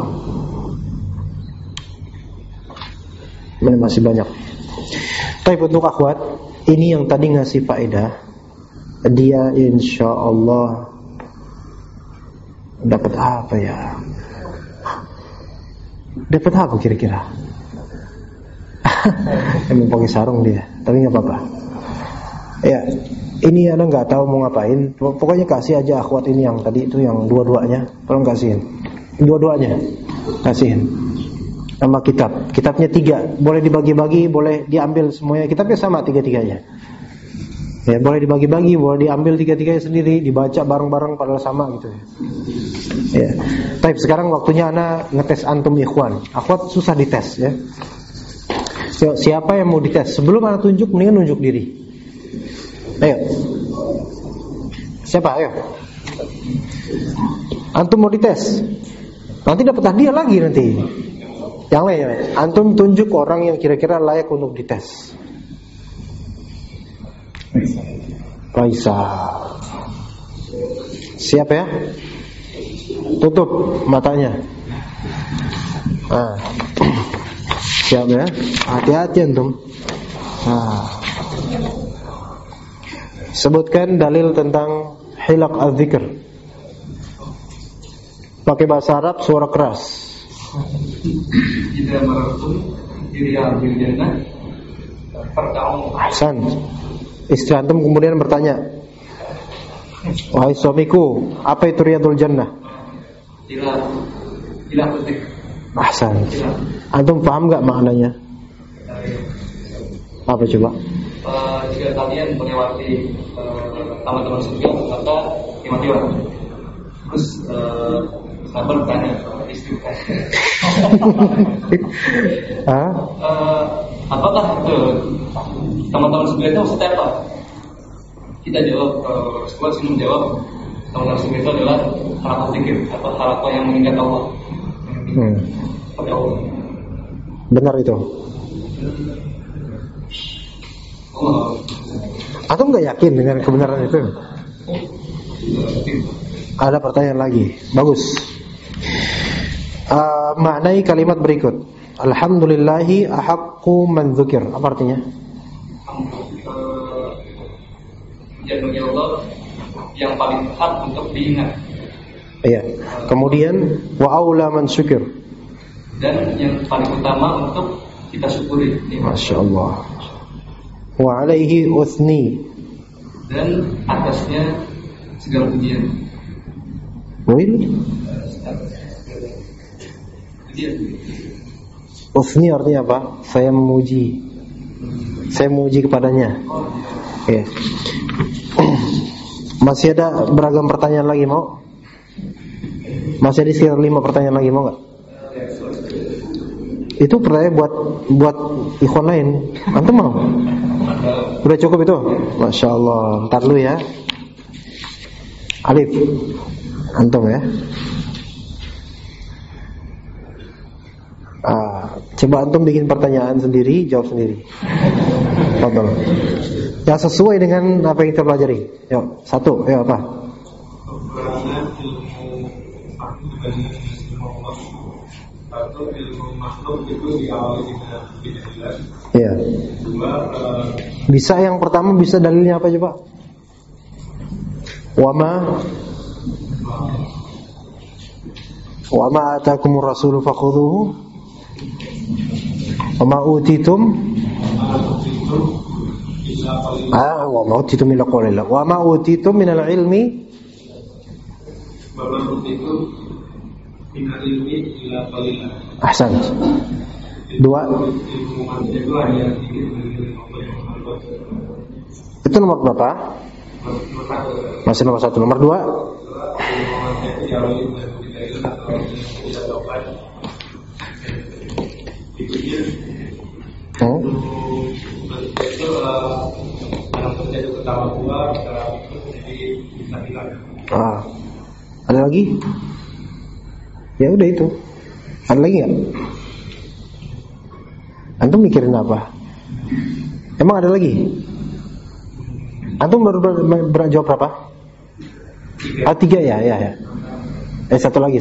Ini masih banyak. Tapi untuk akhwat ini yang tadi ngasih faedah, dia insyaallah dapat apa ya? Dapat apa kira-kira? Emang pakai sarung dia, tapi nggak apa-apa. Ya, ini anak nggak tahu mau ngapain. Pokoknya kasih aja akhwat ini yang tadi itu yang dua-duanya, tolong kasihin. Dua-duanya kasihin. Sama kitabnya 3, boleh dibagi-bagi, boleh diambil semuanya. Kitabnya sama 3-3-nya. Ya, boleh dibagi-bagi, boleh diambil 3-3-nya sendiri, dibaca bareng-bareng padahal sama gitu ya. Ya. Tapi sekarang waktunya ana ngetes antum ikhwan. Akhwat susah dites ya. Siapa yang mau dites? Sebelum ana tunjuk, mendingan nunjuk diri. Ayo. Siapa? Ayo. Antum mau dites? Nanti dapat hadiah lagi nanti. Yang lain ya. Antum tunjuk orang yang kira-kira layak untuk dites. Faisal. Siap ya? Tutup matanya. Siap ya? Hati-hati antum. Sebutkan dalil tentang hilaq az-zikr. Pakai bahasa Arab, suara keras. Tidak merepun dirial jannah pertama. Hasan. Istri antum kemudian bertanya, wahai suamiku, apa itu riyadul jannah? Tidak penting. Hasan. Antum paham enggak maknanya? Apa coba? Jika kalian melewati taman-taman surga, maka nikmatilah. Terus sahabat bertanya istri, apakah taman-taman surga itu maksudnya apa? Kita jawab, Rasulullah sini menjawab, taman-taman surga itu adalah harapan zikir atau harapan yang mengingat Allah. Pada Allah. Benar itu. Atau nggak yakin dengan kebenaran itu? Ada pertanyaan lagi. Bagus. Maknai kalimat berikut. Alhamdulillahi ahaqqu man dzukir. Apa artinya? Ya Allah yang paling hak untuk diingat. Iya. Kemudian wa aula man syukur. Dan yang paling utama untuk kita syukuri. Masya Allah. Wa alaihi uthni. Dan atasnya segala pujian. Really? Uthni artinya apa? Saya memuji. Saya memuji kepadanya. Ya. Masih ada beragam pertanyaan lagi mau? Masih ada sekitar 5 pertanyaan lagi mau nggak? Itu pertanyaan buat ikhwan lain. Antum mau? Udah cukup itu? Masya Allah. Ntar dulu ya. Alif. Antum ya. Coba antum bikin pertanyaan sendiri, jawab sendiri. Fadhol. Yang sesuai dengan apa yang kita pelajari. Yuk, 1. Yuk apa? Satu, ilmu makhluk itu diawali dengan tidak jelas. Iya. 2, bisa yang pertama, bisa dalilnya apa coba? Wa ma atakumur rasulu fakhudhuhu wa ma utitum wa ma utitum illa qalila wa ma utitum minal ilmi ahsan. 2. Itu nomor berapa? Masih nomor 1. Nomor 2. Ada lagi? Ya udah itu. Ada lagi nggak? Antum mikirin apa? Emang ada lagi? Antum baru jawab berapa? 3 ya. 1 lagi.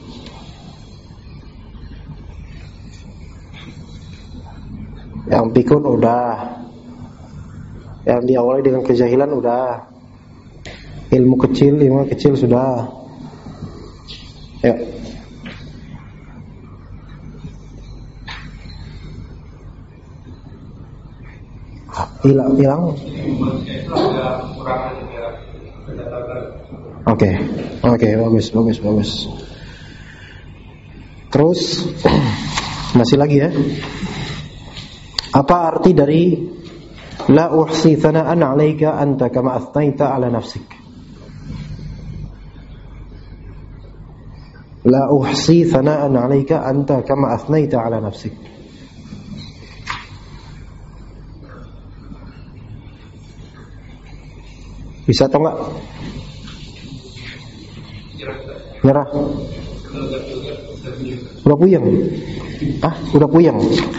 Yang pikun udah. Yang diawali dengan kejahilan udah. Ilmu kecil sudah. Ya. Hilang. Manusia itu ada kekurangan ya, berdasarkan. Oke, bagus. Terus masih lagi ya. Apa arti dari la uhsi thana'an 'alaika anta kama athnaita 'ala nafsik? La uhsi thana'an 'alaika anta kama athnaita 'ala nafsik. Bisa atau enggak? Nyerah. Udah puyeng. Udah puyeng.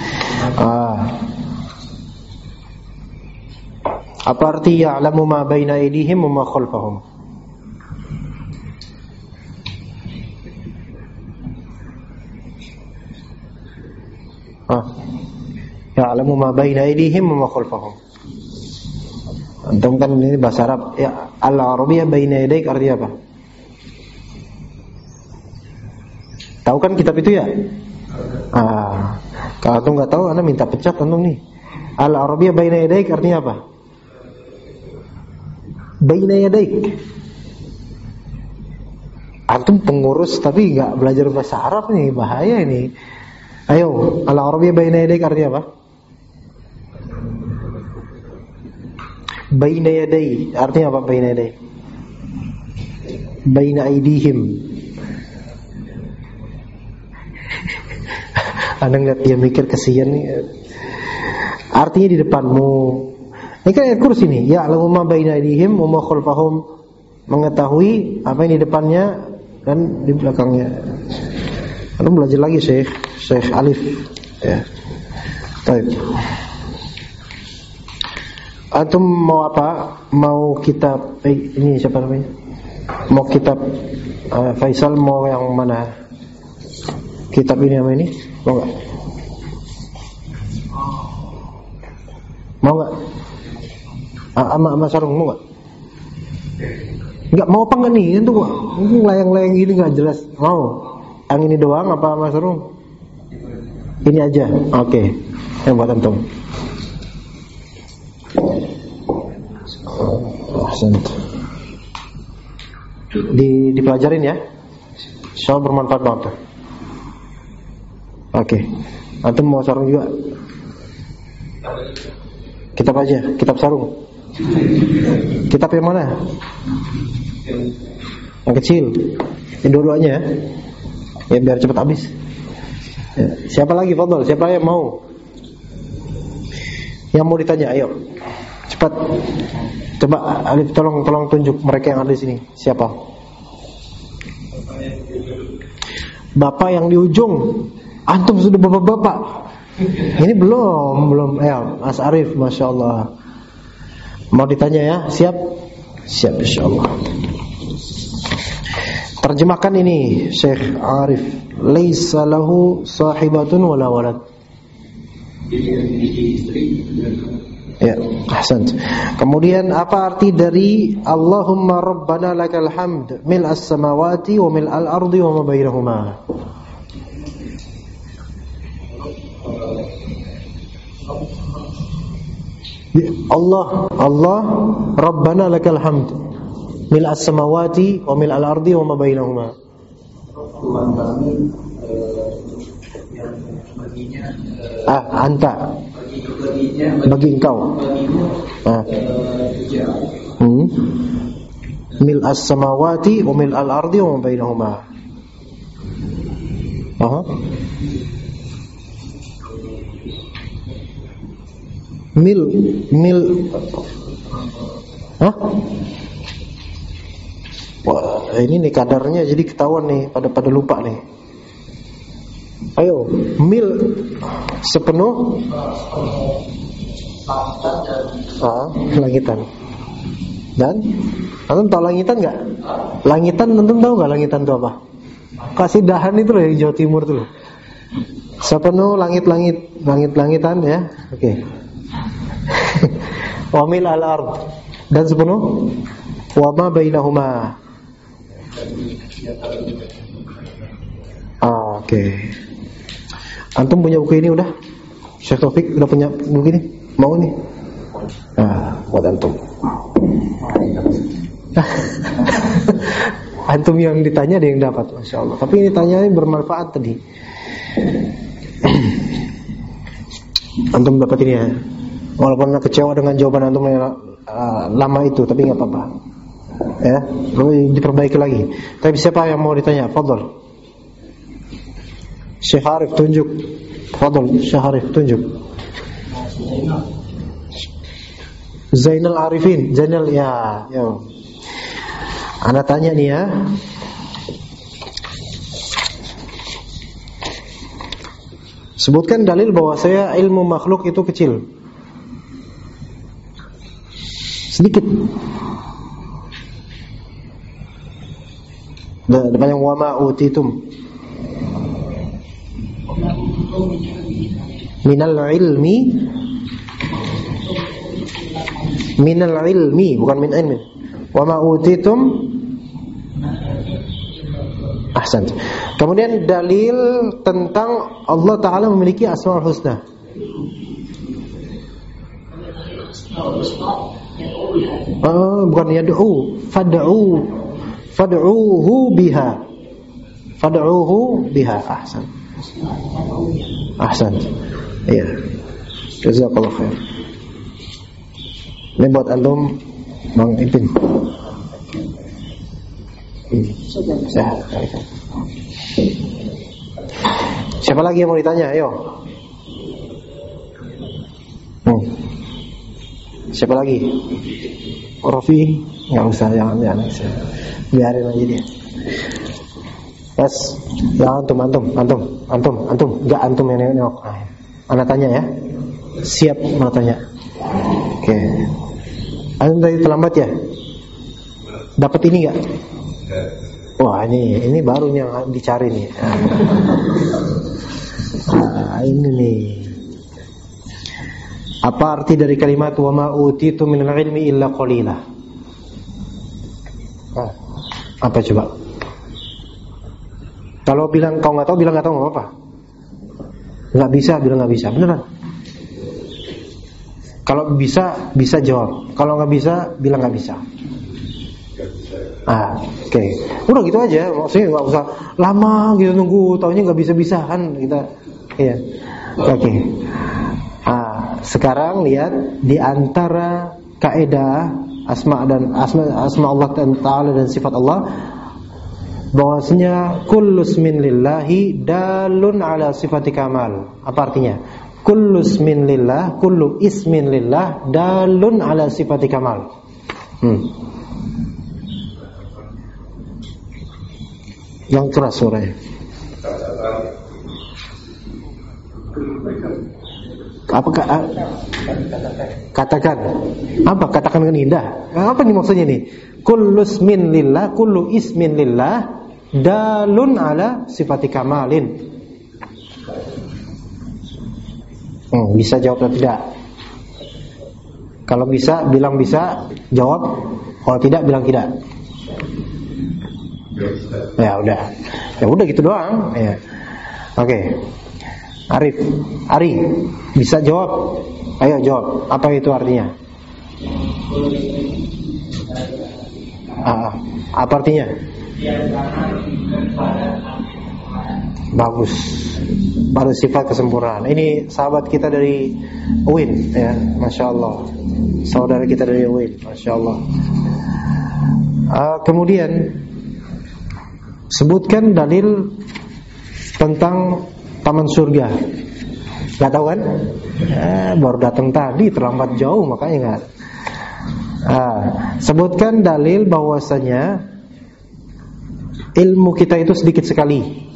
Apa arti ya'lamu ma baina aydihim wa ma khalfahum? Ya'lamu ma baina aydihim wa ma khalfahum. Antum kan ini bahasa Arab. Ya, al-Arabiyyah baina yadayk artinya apa? Tahu kan kitab itu ya? Kalau antum enggak tahu, Anda minta pecat antum nih. Al-Arabiyyah baina yadayk artinya apa? Baina yadayk. Antum pengurus tapi enggak belajar bahasa Arab nih, bahaya ini. Ayo, al-Arabiyyah baina yadayk artinya apa? Baina yaday artinya apa baina yaday? Baina aidihim. Anda ngeliat dia mikir kesian nih. Artinya di depanmu. Ini kan ayat kursi nih. Ya'lamu ma baina aidihim wa ma khalfahum. Mengetahui apa yang di depannya dan di belakangnya. Anda belajar lagi Syekh Alif. Ya. Baik. Antum mau apa? Mau kitab ini siapa namanya? Mau kitab Faisal mau yang mana? Kitab ini apa ini? Mau enggak? Mau enggak? Ama sarung mau enggak? Enggak mau apa enggak nih? Itu kok layang-layang gini enggak jelas. Mau? Yang ini doang apa ama sarung? Ini aja. Oke. Yang buat antum. Dipelajarin ya. Insyaallah bermanfaat banget. Oke. Antum mau sarung juga? Kitab aja, kitab sarung. Kitab yang mana? Yang kecil. Ini dua-duanya ya. Ya biar cepat habis. Ya. Siapa lagi, Fadhil? Siapa yang mau? Yang mau ditanya, ayo. Cepat. Coba Alif tolong tunjuk mereka yang ada di sini. Siapa? Bapak yang di ujung. Antum sudah bapak-bapak. Ini belum. Mas Arif, Masya Allah. Mau ditanya ya? Siap, Insya Allah. Terjemahkan ini Syekh Arif. Laisa lahu sahibatun wala walad. Ya, ahsan. Kemudian apa arti dari Allahumma rabbana lakal hamd mil as-samawati wa mil al-ardi wa ma bainahuma? Allah rabbana lakal hamd mil as-samawati wa mil al-ardi wa ma bainahuma. Tuhan kami yang baginya anta bagi engkau mil as-samawati wa mil al-ardi wa ma bainahuma. Mil Wah, ini nih kadarnya jadi ketahuan nih, pada lupa nih. Ayo, mil sepenuh langitan. Dan antum tahu langitan enggak? Langitan antum tahu enggak langitan itu apa? Kasih dahan itu loh yang Jawa Timur tuh loh. Sepenuh langit-langitan ya. Oke. Wa mil al-ard dan sepenuh wa ma bainahuma. Oke. Antum punya buku ini udah? Syekh Taufik udah punya buku ini? Mau nih? Buat antum. Antum yang ditanya ada yang dapat, Masya Allah. Tapi ini tanyanya bermanfaat tadi. Antum dapat ini ya. Walaupun kecewa dengan jawaban antum yang lama itu, tapi nggak apa-apa. Ya, perlu diperbaiki lagi. Tapi siapa yang mau ditanya? Fadhol. Syekh Arif tunjuk. Fadhol, Syekh Arif tunjuk. Zainal Arifin, Zainal ya. Anda tanya nih ya. Sebutkan dalil bahwa saya ilmu makhluk itu kecil. Sedikit. Depan yang wa ma utitum minal ilmi bukan min ilmi. Wa ma utitum. Ahsan. Kemudian dalil tentang Allah Ta'ala memiliki Asmaul Husna. Bukan yad'u, fad'uhu biha. Ahsan. Iya. Jazakallahu khair. Ini buat antum Bang Ipin. Sehat. Siapa lagi yang mau ditanya? Ayo. Siapa lagi? Rofi? Nggak usah, jangan. Biarin aja dia. Pas, ya antum. Nggak antum yang nengok. Anda tanya ya. Siap mau tanya. Oke. Antum tadi terlambat ya? Dapat ini nggak? Wah ini baru yang dicari nih. Ini nih. Apa arti dari kalimat wa ma utitu minal ilmi illa qalila? Apa coba? Kalau bilang kau nggak tahu, bilang nggak tahu nggak apa-apa. Nggak bisa, bilang nggak bisa, beneran. Kalau bisa jawab. Kalau nggak bisa, bilang nggak bisa. Oke. Udah gitu aja. Maksudnya nggak usah lama gitu nunggu. Taunya nggak bisa kan kita. Iya. Oke. Sekarang lihat di antara kaidah asma Allah Ta'ala dan sifat Allah, bahwasanya kullu ismin lillahi dalun ala sifati kamal. Apa artinya? Kullu ismin lillah dalun ala sifati kamal. Yang keras suaranya. Apa katakan? Apa katakan dengan indah? Apa nih maksudnya nih? Kullu ismin lillah dalun ala sifati kamalin. Bisa jawab atau tidak? Kalau bisa bilang bisa, jawab. Kalau tidak bilang tidak. Ya udah gitu doang. Ya. Oke. Ari bisa jawab? Ayo jawab. Apa itu artinya? Apa artinya? Bagus. Pada sifat kesempurnaan. Ini sahabat kita dari UIN ya, Masya Allah. Saudara kita dari UIN, Masya Allah. Kemudian sebutkan dalil tentang taman surga. Gak tahu kan? Baru datang tadi, terlambat jauh makanya nggak. Sebutkan dalil bahwasanya ilmu kita itu sedikit sekali.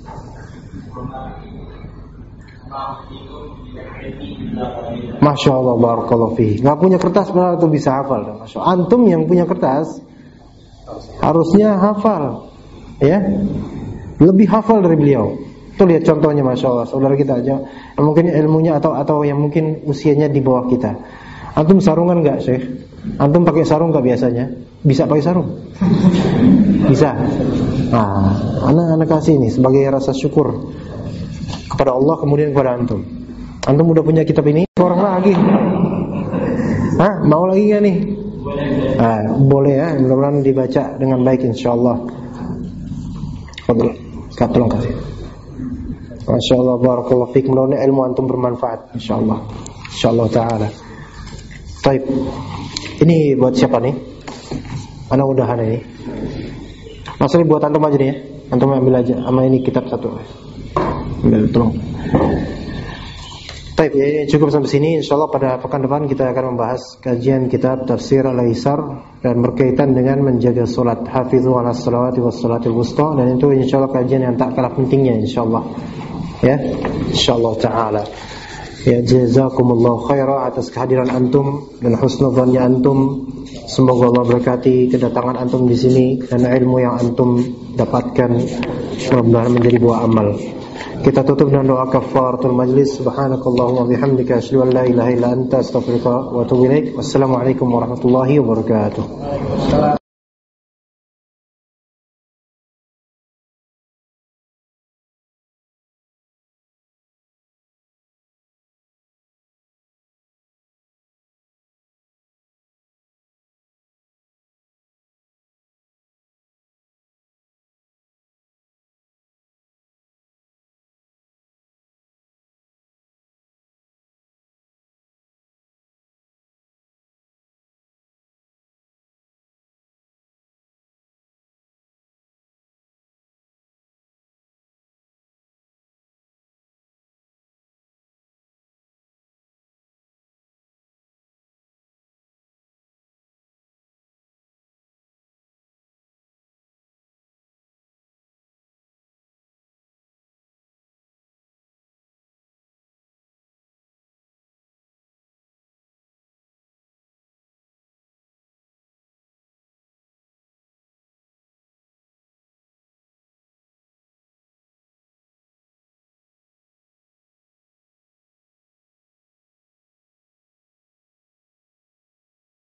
Masya Allah, barakallahu fihi. Gak punya kertas benar tuh bisa hafal. Masya Allah. Antum yang punya kertas harusnya hafal, ya, lebih hafal dari beliau. Tuh lihat contohnya, Masya Allah, saudara kita aja yang mungkin ilmunya atau yang mungkin usianya di bawah kita. Antum sarungan nggak, Syekh? Antum pakai sarung nggak biasanya? Bisa pakai sarung? Bisa. Anak kasih ini sebagai rasa syukur kepada Allah, kemudian kepada antum. Antum udah punya kitab ini, orang lagi. Hah? Mau lagi nggak nih? Boleh ya, mudah-mudahan dibaca dengan baik insyaallah. Fadhil, tolong kasih. Masyaallah, barakallahu fiik. Mudah-mudahan ilmu antum bermanfaat insyaallah. Insyaallah taala. Baik. Ini buat siapa nih? Ana udahan ini. Mas ini buat antum aja nih ya. Antum ambil aja. Sama ini kitab satu. Ambil, tolong. Baik, ya, ini cukup sampai sini. Insyaallah pada pekan depan kita akan membahas kajian kitab Tafsir Al-Aisar dan berkaitan dengan menjaga salat. Hafizu 'alas salawati was salatil wusta, dan itu insyaallah kajian yang tak kalah pentingnya insyaallah. Ya, insyaallah taala. Ya, jazakumullah khaira atas kehadiran antum dan husnuzannya antum. Semoga Allah berkati kedatangan antum di sini dan ilmu yang antum dapatkan mudah-mudahan menjadi buah amal. Kita tutup dengan doa kafaratul majlis. Subhanakallahumma bihamdika asyhadu an la ilaha illa anta astaghfiruka wa atubu ilaik. Wassalamualaikum warahmatullahi wabarakatuh.